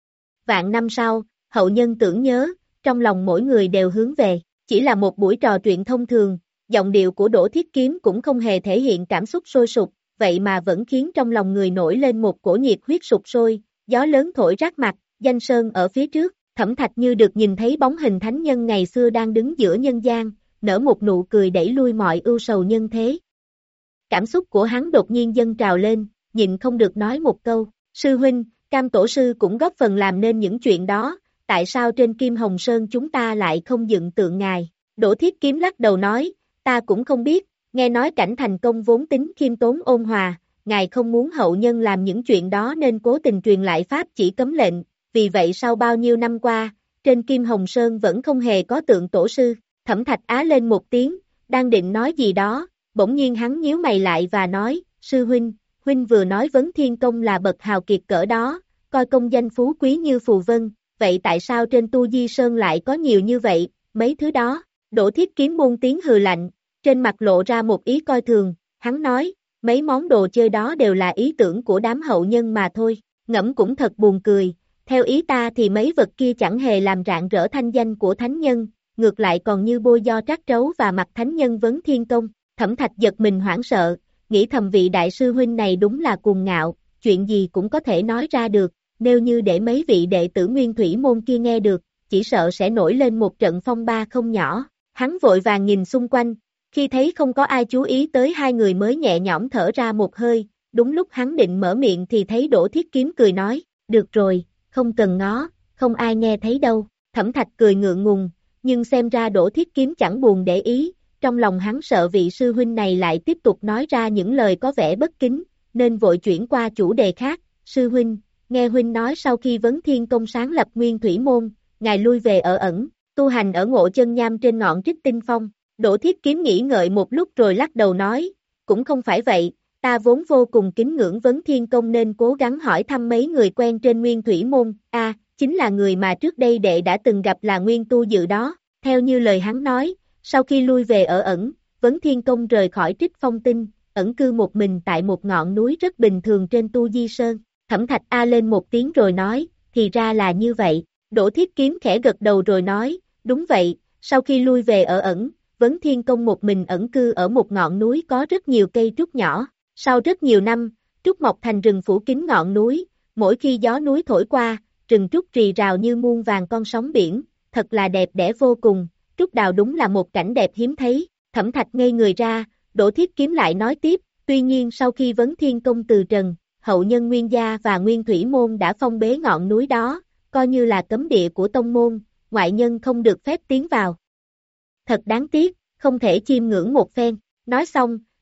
Vạn năm sau, hậu nhân tưởng nhớ, trong lòng mỗi người đều hướng về, chỉ là một buổi trò chuyện thông thường, giọng điệu của Đỗ Thiết Kiếm cũng không hề thể hiện cảm xúc sôi sục, vậy mà vẫn khiến trong lòng người nổi lên một cổ nhiệt huyết sục sôi, gió lớn thổi rát mặt, danh sơn ở phía trước, Thẩm Thạch như được nhìn thấy bóng hình thánh nhân ngày xưa đang đứng giữa nhân gian, nở một nụ cười đẩy lui mọi ưu sầu nhân thế. Cảm xúc của hắn đột nhiên dâng trào lên, nhịn không được nói một câu, sư huynh, Cam Tổ sư cũng góp phần làm nên những chuyện đó, tại sao trên Kim Hồng Sơn chúng ta lại không dựng tượng ngài? Đỗ Thiết Kiếm lắc đầu nói, ta cũng không biết, nghe nói cảnh thành công vốn tính khiêm tốn ôn hòa, ngài không muốn hậu nhân làm những chuyện đó nên cố tình truyền lại pháp chỉ cấm lệnh, vì vậy sau bao nhiêu năm qua, trên Kim Hồng Sơn vẫn không hề có tượng tổ sư. Thẩm Thạch á lên một tiếng, đang định nói gì đó, bỗng nhiên hắn nhíu mày lại và nói, sư huynh, huynh vừa nói Vấn Thiên Công là bậc hào kiệt cỡ đó, coi công danh phú quý như phù vân, vậy tại sao trên Tu Di Sơn lại có nhiều như vậy, mấy thứ đó? Đỗ Thiết Kiếm buông tiếng hừ lạnh, trên mặt lộ ra một ý coi thường, hắn nói, mấy món đồ chơi đó đều là ý tưởng của đám hậu nhân mà thôi, ngẫm cũng thật buồn cười, theo ý ta thì mấy vật kia chẳng hề làm rạng rỡ thanh danh của thánh nhân, ngược lại còn như bôi do trát trấu và mặt thánh nhân Vấn Thiên Công. Thẩm Thạch giật mình hoảng sợ, nghĩ thầm vị đại sư huynh này đúng là cuồng ngạo, chuyện gì cũng có thể nói ra được, nếu như để mấy vị đệ tử Nguyên Thủy Môn kia nghe được, chỉ sợ sẽ nổi lên một trận phong ba không nhỏ. Hắn vội vàng nhìn xung quanh, khi thấy không có ai chú ý tới hai người mới nhẹ nhõm thở ra một hơi, đúng lúc hắn định mở miệng thì thấy Đỗ Thiết Kiếm cười nói, được rồi, không cần ngó, không ai nghe thấy đâu. Thẩm Thạch cười ngượng ngùng, nhưng xem ra Đỗ Thiết Kiếm chẳng buồn để ý, trong lòng hắn sợ vị sư huynh này lại tiếp tục nói ra những lời có vẻ bất kính, nên vội chuyển qua chủ đề khác, sư huynh, nghe huynh nói sau khi Vấn Thiên Công sáng lập Nguyên Thủy Môn, ngài lui về ở ẩn, tu hành ở Ngộ Chân Nham trên ngọn Trích Tinh Phong. Đỗ Thiết Kiếm nghĩ ngợi một lúc rồi lắc đầu nói, cũng không phải vậy, ta vốn vô cùng kính ngưỡng Vấn Thiên Công nên cố gắng hỏi thăm mấy người quen trên Nguyên Thủy Môn, a, à, chính là người mà trước đây đệ đã từng gặp là Nguyên Tu Dự đó, theo như lời hắn nói, sau khi lui về ở ẩn, Vấn Thiên Công rời khỏi Trích Phong Tinh, ẩn cư một mình tại một ngọn núi rất bình thường trên Tu Di Sơn. Thẩm Thạch a lên một tiếng rồi nói, thì ra là như vậy. Đỗ Thiết Kiếm khẽ gật đầu rồi nói, đúng vậy, sau khi lui về ở ẩn, Vấn Thiên Công một mình ẩn cư ở một ngọn núi có rất nhiều cây trúc nhỏ. Sau rất nhiều năm, trúc mọc thành rừng phủ kín ngọn núi, mỗi khi gió núi thổi qua, rừng trúc rì rào như muôn vàng con sóng biển, thật là đẹp đẽ vô cùng, trúc đào đúng là một cảnh đẹp hiếm thấy. Thẩm Thạch ngây người ra, Đỗ Thiết Kiếm lại nói tiếp, tuy nhiên sau khi Vấn Thiên Công từ trần, hậu nhân Nguyên Gia và Nguyên Thủy Môn đã phong bế ngọn núi đó, coi như là cấm địa của tông môn, ngoại nhân không được phép tiến vào. Thật đáng tiếc, không thể chiêm ngưỡng một phen. Nói xong,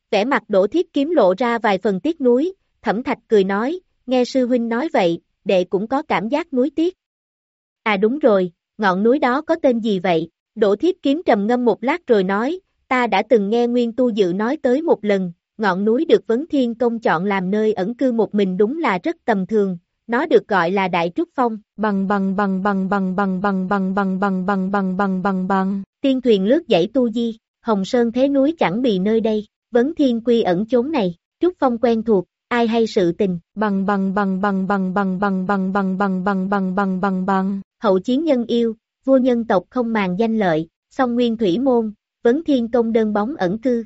Vẻ mặt Đỗ Thiết Kiếm lộ ra vài phần tiếc nuối, Thẩm Thạch cười nói, nghe sư huynh nói vậy, đệ cũng có cảm giác nuối tiếc. À đúng rồi, ngọn núi đó có tên gì vậy? Đỗ Thiết Kiếm trầm ngâm một lát rồi nói, ta đã từng nghe Nguyên Tu Dự nói tới một lần, ngọn núi được Vấn Thiên Công chọn làm nơi ẩn cư một mình đúng là rất tầm thường, nó được gọi là Đại Trúc Phong. Bằng bằng bằng bằng bằng bằng bằng bằng bằng bằng bằng bằng bằng bằng bằng. Tiên thuyền lướt dãy tu di, Hồng Sơn thế núi chẳng bì nơi đây, Vấn Thiên quy ẩn chốn này, Trúc Phong quen thuộc, ai hay sự tình, bằng bằng bằng bằng bằng bằng bằng bằng bằng bằng bằng bằng bằng bằng bằng. Hậu chiến nhân yêu, vua nhân tộc không màng danh lợi, song nguyên thủy môn, Vấn Thiên Công đơn bóng ẩn cư.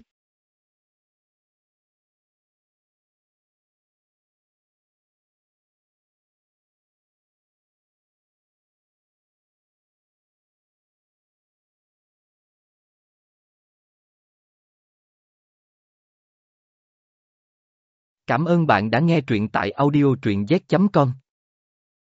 Cảm ơn bạn đã nghe truyện tại audio truyện z chấm com.